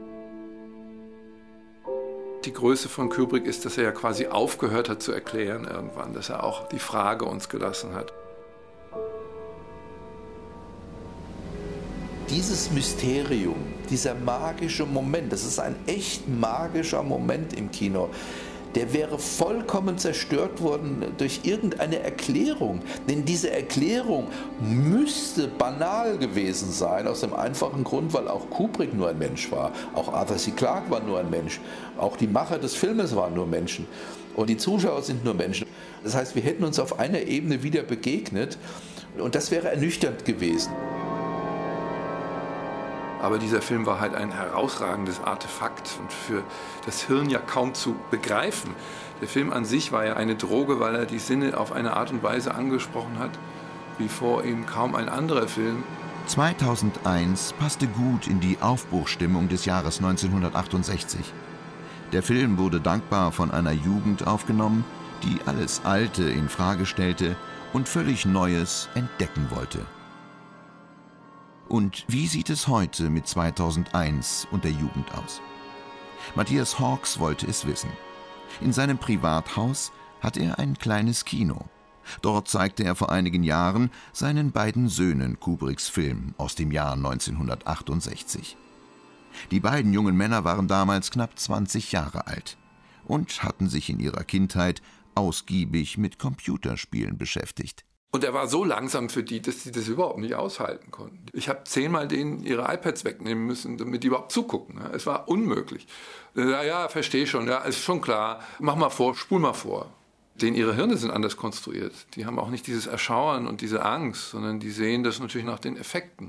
Die Größe von Kubrick ist, dass er ja quasi aufgehört hat zu erklären irgendwann, dass er auch die Frage uns gelassen hat. Dieses Mysterium, dieser magische Moment, das ist ein echt magischer Moment im Kino, der wäre vollkommen zerstört worden durch irgendeine Erklärung. Denn diese Erklärung müsste banal gewesen sein, aus dem einfachen Grund, weil auch Kubrick nur ein Mensch war. Auch Arthur C. Clarke war nur ein Mensch. Auch die Macher des Filmes waren nur Menschen. Und die Zuschauer sind nur Menschen. Das heißt, wir hätten uns auf einer Ebene wieder begegnet und das wäre ernüchternd gewesen. Aber dieser Film war halt ein herausragendes Artefakt und für das Hirn ja kaum zu begreifen. Der Film an sich war ja eine Droge, weil er die Sinne auf eine Art und Weise angesprochen hat, wie vor ihm kaum ein anderer Film. 2001 passte gut in die Aufbruchsstimmung des Jahres 1968. Der Film wurde dankbar von einer Jugend aufgenommen, die alles Alte in Frage stellte und völlig Neues entdecken wollte. Und wie sieht es heute mit 2001 und der Jugend aus? Matthias Hawks wollte es wissen. In seinem Privathaus hat er ein kleines Kino. Dort zeigte er vor einigen Jahren seinen beiden Söhnen Kubricks Film aus dem Jahr 1968. Die beiden jungen Männer waren damals knapp 20 Jahre alt und hatten sich in ihrer Kindheit ausgiebig mit Computerspielen beschäftigt. Und er war so langsam für die, dass sie das überhaupt nicht aushalten konnten. Ich habe 10-mal denen ihre iPads wegnehmen müssen, damit die überhaupt zugucken. Es war unmöglich. Ja, verstehe schon, ja, ist schon klar. Mach mal vor, spul mal vor. Denen ihre Hirne sind anders konstruiert. Die haben auch nicht dieses Erschauern und diese Angst, sondern die sehen das natürlich nach den Effekten.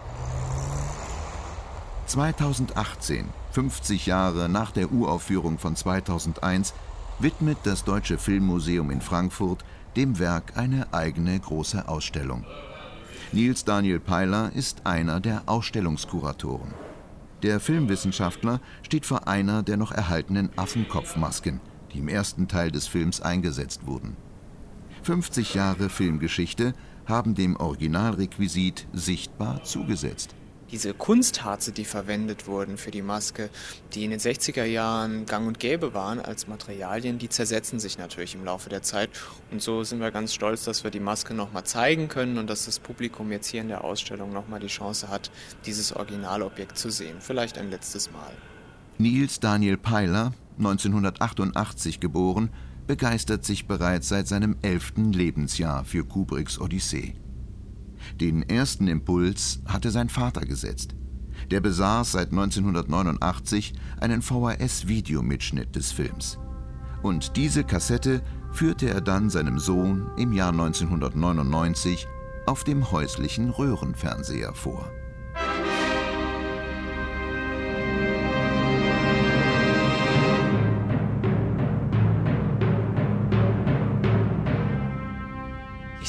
2018, 50 Jahre nach der Uraufführung von 2001, widmet das Deutsche Filmmuseum in Frankfurt dem Werk eine eigene große Ausstellung. Niels Daniel Peiler ist einer der Ausstellungskuratoren. Der Filmwissenschaftler steht vor einer der noch erhaltenen Affenkopfmasken, die im ersten Teil des Films eingesetzt wurden. 50 Jahre Filmgeschichte haben dem Originalrequisit sichtbar zugesetzt. Diese Kunstharze, die verwendet wurden für die Maske, die in den 60er Jahren gang und gäbe waren als Materialien, die zersetzen sich natürlich im Laufe der Zeit. Und so sind wir ganz stolz, dass wir die Maske nochmal zeigen können und dass das Publikum jetzt hier in der Ausstellung nochmal die Chance hat, dieses Originalobjekt zu sehen. Vielleicht ein letztes Mal. Niels Daniel Peiler, 1988 geboren, begeistert sich bereits seit seinem 11. Lebensjahr für Kubricks Odyssee. Den ersten Impuls hatte sein Vater gesetzt. Der besaß seit 1989 einen VHS-Videomitschnitt des Films. Und diese Kassette führte er dann seinem Sohn im Jahr 1999 auf dem häuslichen Röhrenfernseher vor.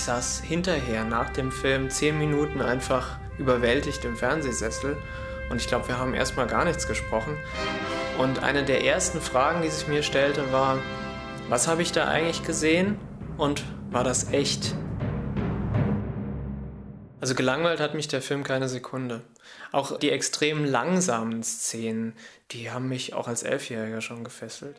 Ich saß hinterher nach dem Film 10 Minuten einfach überwältigt im Fernsehsessel und ich glaube, wir haben erstmal gar nichts gesprochen. Und eine der ersten Fragen, die sich mir stellte, war, was habe ich da eigentlich gesehen und war das echt? Also gelangweilt hat mich der Film keine Sekunde. Auch die extrem langsamen Szenen, die haben mich auch als 11-Jähriger schon gefesselt.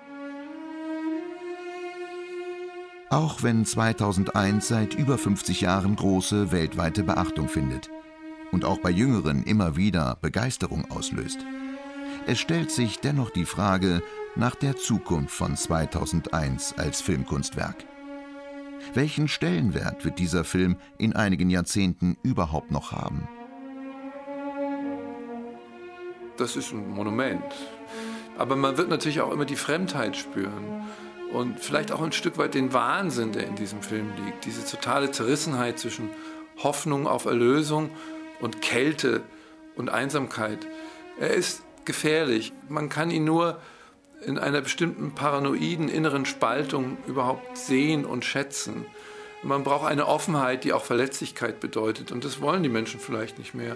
Auch wenn 2001 seit über 50 Jahren große weltweite Beachtung findet und auch bei Jüngeren immer wieder Begeisterung auslöst. Es stellt sich dennoch die Frage nach der Zukunft von 2001 als Filmkunstwerk. Welchen Stellenwert wird dieser Film in einigen Jahrzehnten überhaupt noch haben? Das ist ein Monument. Aber man wird natürlich auch immer die Fremdheit spüren. Und vielleicht auch ein Stück weit den Wahnsinn, der in diesem Film liegt. Diese totale Zerrissenheit zwischen Hoffnung auf Erlösung und Kälte und Einsamkeit. Er ist gefährlich. Man kann ihn nur in einer bestimmten paranoiden inneren Spaltung überhaupt sehen und schätzen. Man braucht eine Offenheit, die auch Verletzlichkeit bedeutet. Und das wollen die Menschen vielleicht nicht mehr.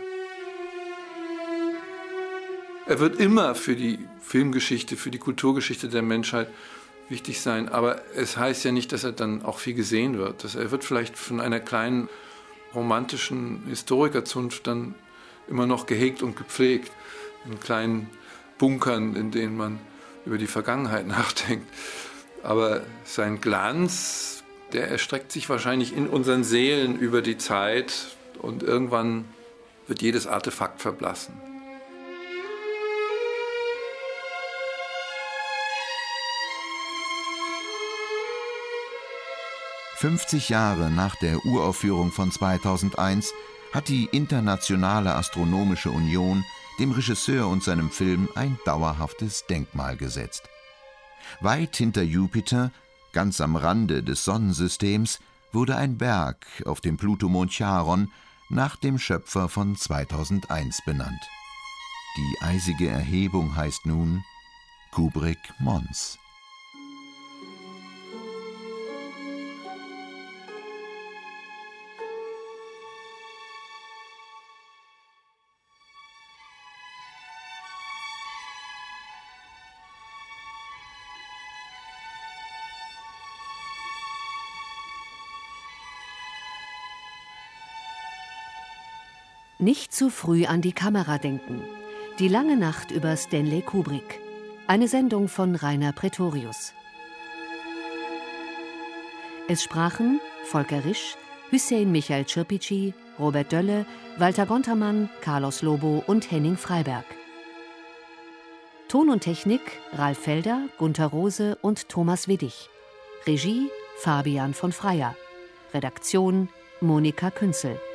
Er wird immer für die Filmgeschichte, für die Kulturgeschichte der Menschheit wichtig sein. Aber es heißt ja nicht, dass er dann auch viel gesehen wird. Er wird vielleicht von einer kleinen romantischen Historikerzunft dann immer noch gehegt und gepflegt. In kleinen Bunkern, in denen man über die Vergangenheit nachdenkt. Aber sein Glanz, der erstreckt sich wahrscheinlich in unseren Seelen über die Zeit und irgendwann wird jedes Artefakt verblassen. »50 Jahre nach der Uraufführung von 2001 hat die Internationale Astronomische Union dem Regisseur und seinem Film ein dauerhaftes Denkmal gesetzt. Weit hinter Jupiter, ganz am Rande des Sonnensystems, wurde ein Berg auf dem Plutomond Charon nach dem Schöpfer von 2001 benannt. Die eisige Erhebung heißt nun Kubrick Mons. Nicht zu früh an die Kamera denken. Die lange Nacht über Stanley Kubrick. Eine Sendung von Rainer Pretorius. Es sprachen Volker Risch, Hüseyin Michael Çırpıcı, Robert Dölle, Walter Gontermann, Carlos Lobo und Henning Freiberg. Ton und Technik Ralf Felder, Gunther Rose und Thomas Widdig. Regie Fabian von Freyer. Redaktion Monika Künzel.